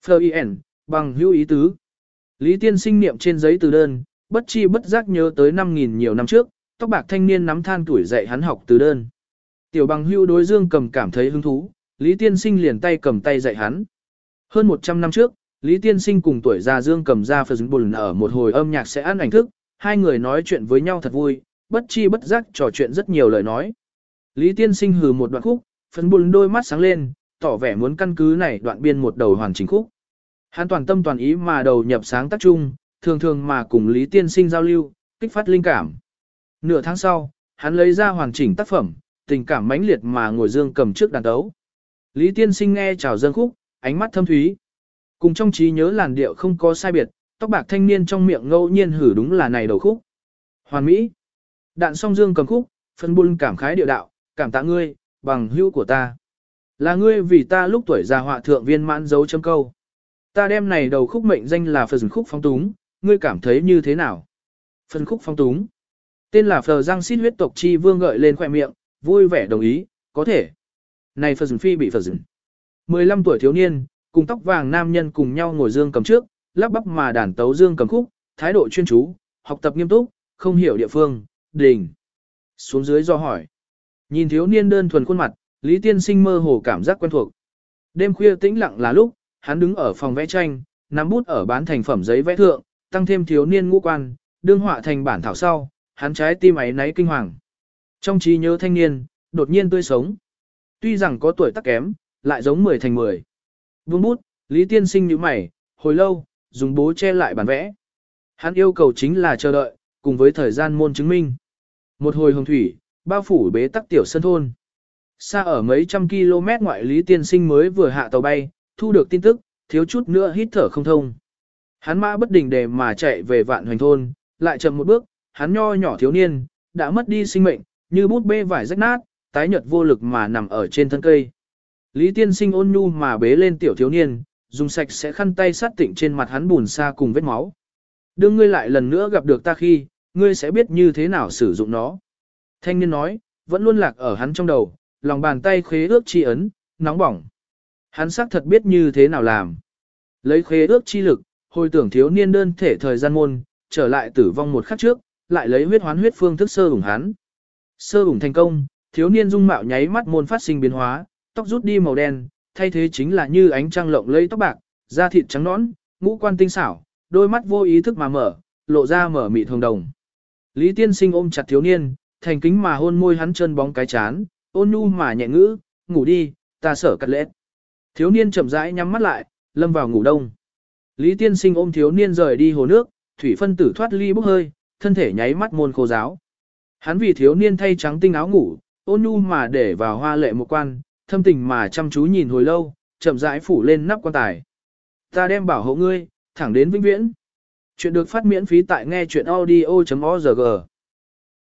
F.I.N. bằng hữu ý tứ. Lý tiên sinh niệm trên giấy từ đơn, bất chi bất giác nhớ tới 5.000 nhiều năm trước, tóc bạc thanh niên nắm than tuổi dạy hắn học từ đơn. Tiểu bằng hữu đối Dương Cầm cảm thấy hứng thú, Lý tiên sinh liền tay cầm tay dạy hắn. Hơn 100 năm trước, Lý tiên sinh cùng tuổi già Dương Cầm ra phật buồn ở một hồi âm nhạc sẽ ăn ảnh thức, hai người nói chuyện với nhau thật vui, bất chi bất giác trò chuyện rất nhiều lời nói. Lý tiên sinh hừ một đoạn khúc, phật buồn đôi mắt sáng lên, tỏ vẻ muốn căn cứ này đoạn biên một đầu hoàn chỉnh khúc. Hắn toàn tâm toàn ý mà đầu nhập sáng tác chung, thường thường mà cùng Lý tiên sinh giao lưu, kích phát linh cảm. Nửa tháng sau, hắn lấy ra hoàn chỉnh tác phẩm, tình cảm mãnh liệt mà ngồi Dương Cầm trước đàn tấu. Lý tiên sinh nghe chào dâng khúc, ánh mắt thâm thúy. Cùng trong trí nhớ làn điệu không có sai biệt, tóc bạc thanh niên trong miệng ngẫu nhiên hử đúng là này đầu khúc. Hoàn mỹ. Đạn xong Dương Cầm khúc, phân buôn cảm khái điệu đạo, cảm tạ ngươi, bằng hữu của ta. Là ngươi vì ta lúc tuổi già họa thượng viên mãn dấu chấm câu. Ta đem này đầu khúc mệnh danh là phần khúc phong túng, ngươi cảm thấy như thế nào? Phần khúc phong túng. Tên là Phờ Giang Xít huyết tộc chi vương gợi lên khỏe miệng, vui vẻ đồng ý, có thể. Này Phờ Dừng Phi bị Phờ Dừng. 15 tuổi thiếu niên, cùng tóc vàng nam nhân cùng nhau ngồi Dương Cầm trước, lắp bắp mà đàn tấu Dương Cầm khúc, thái độ chuyên chú, học tập nghiêm túc, không hiểu địa phương, đình. Xuống dưới do hỏi. Nhìn thiếu niên đơn thuần khuôn mặt, Lý tiên sinh mơ hồ cảm giác quen thuộc. Đêm khuya tĩnh lặng là lúc, hắn đứng ở phòng vẽ tranh, nắm bút ở bán thành phẩm giấy vẽ thượng, tăng thêm thiếu niên ngũ quan, đương họa thành bản thảo sau, hắn trái tim ấy náy kinh hoàng. Trong trí nhớ thanh niên, đột nhiên tươi sống. Tuy rằng có tuổi tác kém, lại giống 10 thành 10. Buông bút, Lý tiên sinh nhíu mày, hồi lâu, dùng bố che lại bản vẽ. Hắn yêu cầu chính là chờ đợi, cùng với thời gian môn chứng minh. Một hồi hồng thủy, bao phủ bế tắc tiểu sân thôn. Xa ở mấy trăm km ngoại Lý tiên sinh mới vừa hạ tàu bay, thu được tin tức, thiếu chút nữa hít thở không thông. Hắn mã bất đình để mà chạy về Vạn Hoành thôn, lại chậm một bước, hắn nho nhỏ thiếu niên, đã mất đi sinh mệnh, như bút bê vải rách nát, tái nhợt vô lực mà nằm ở trên thân cây. Lý tiên sinh ôn nhu mà bế lên tiểu thiếu niên, dùng sạch sẽ khăn tay sát tịnh trên mặt hắn bùn sa cùng vết máu. Đương ngươi lại lần nữa gặp được ta khi, ngươi sẽ biết như thế nào sử dụng nó. Thanh niên nói, vẫn luôn lạc ở hắn trong đầu, lòng bàn tay khế ước chi ấn, nóng bỏng. Hắn xác thật biết như thế nào làm. Lấy khế ước chi lực, hồi tưởng thiếu niên đơn thể thời gian môn, trở lại tử vong một khắc trước, lại lấy huyết hoán huyết phương thức sơ ủng hắn. Sơ ủng thành công, thiếu niên dung mạo nháy mắt môn phát sinh biến hóa, tóc rút đi màu đen, thay thế chính là như ánh trăng lộng lẫy tóc bạc, da thịt trắng nõn, ngũ quan tinh xảo, đôi mắt vô ý thức mà mở, lộ ra mở mịt hồng đồng. Lý tiên sinh ôm chặt thiếu niên, thành kính mà hôn môi hắn chân bóng cái chán, ôn nhu mà nhẹ ngữ, ngủ đi, ta sở cắt lết. Thiếu niên chậm rãi nhắm mắt lại, lâm vào ngủ đông. Lý tiên sinh ôm thiếu niên rời đi hồ nước, thủy phân tử thoát ly bốc hơi, thân thể nháy mắt môn khô giáo. Hắn vì thiếu niên thay trắng tinh áo ngủ, ôn nhu mà để vào hoa lệ một quan, thâm tình mà chăm chú nhìn hồi lâu, chậm rãi phủ lên nắp quan tài. Ta đem bảo hộ ngươi, thẳng đến vĩnh viễn. Chuyện được phát miễn phí tại nghe chuyện audio.org.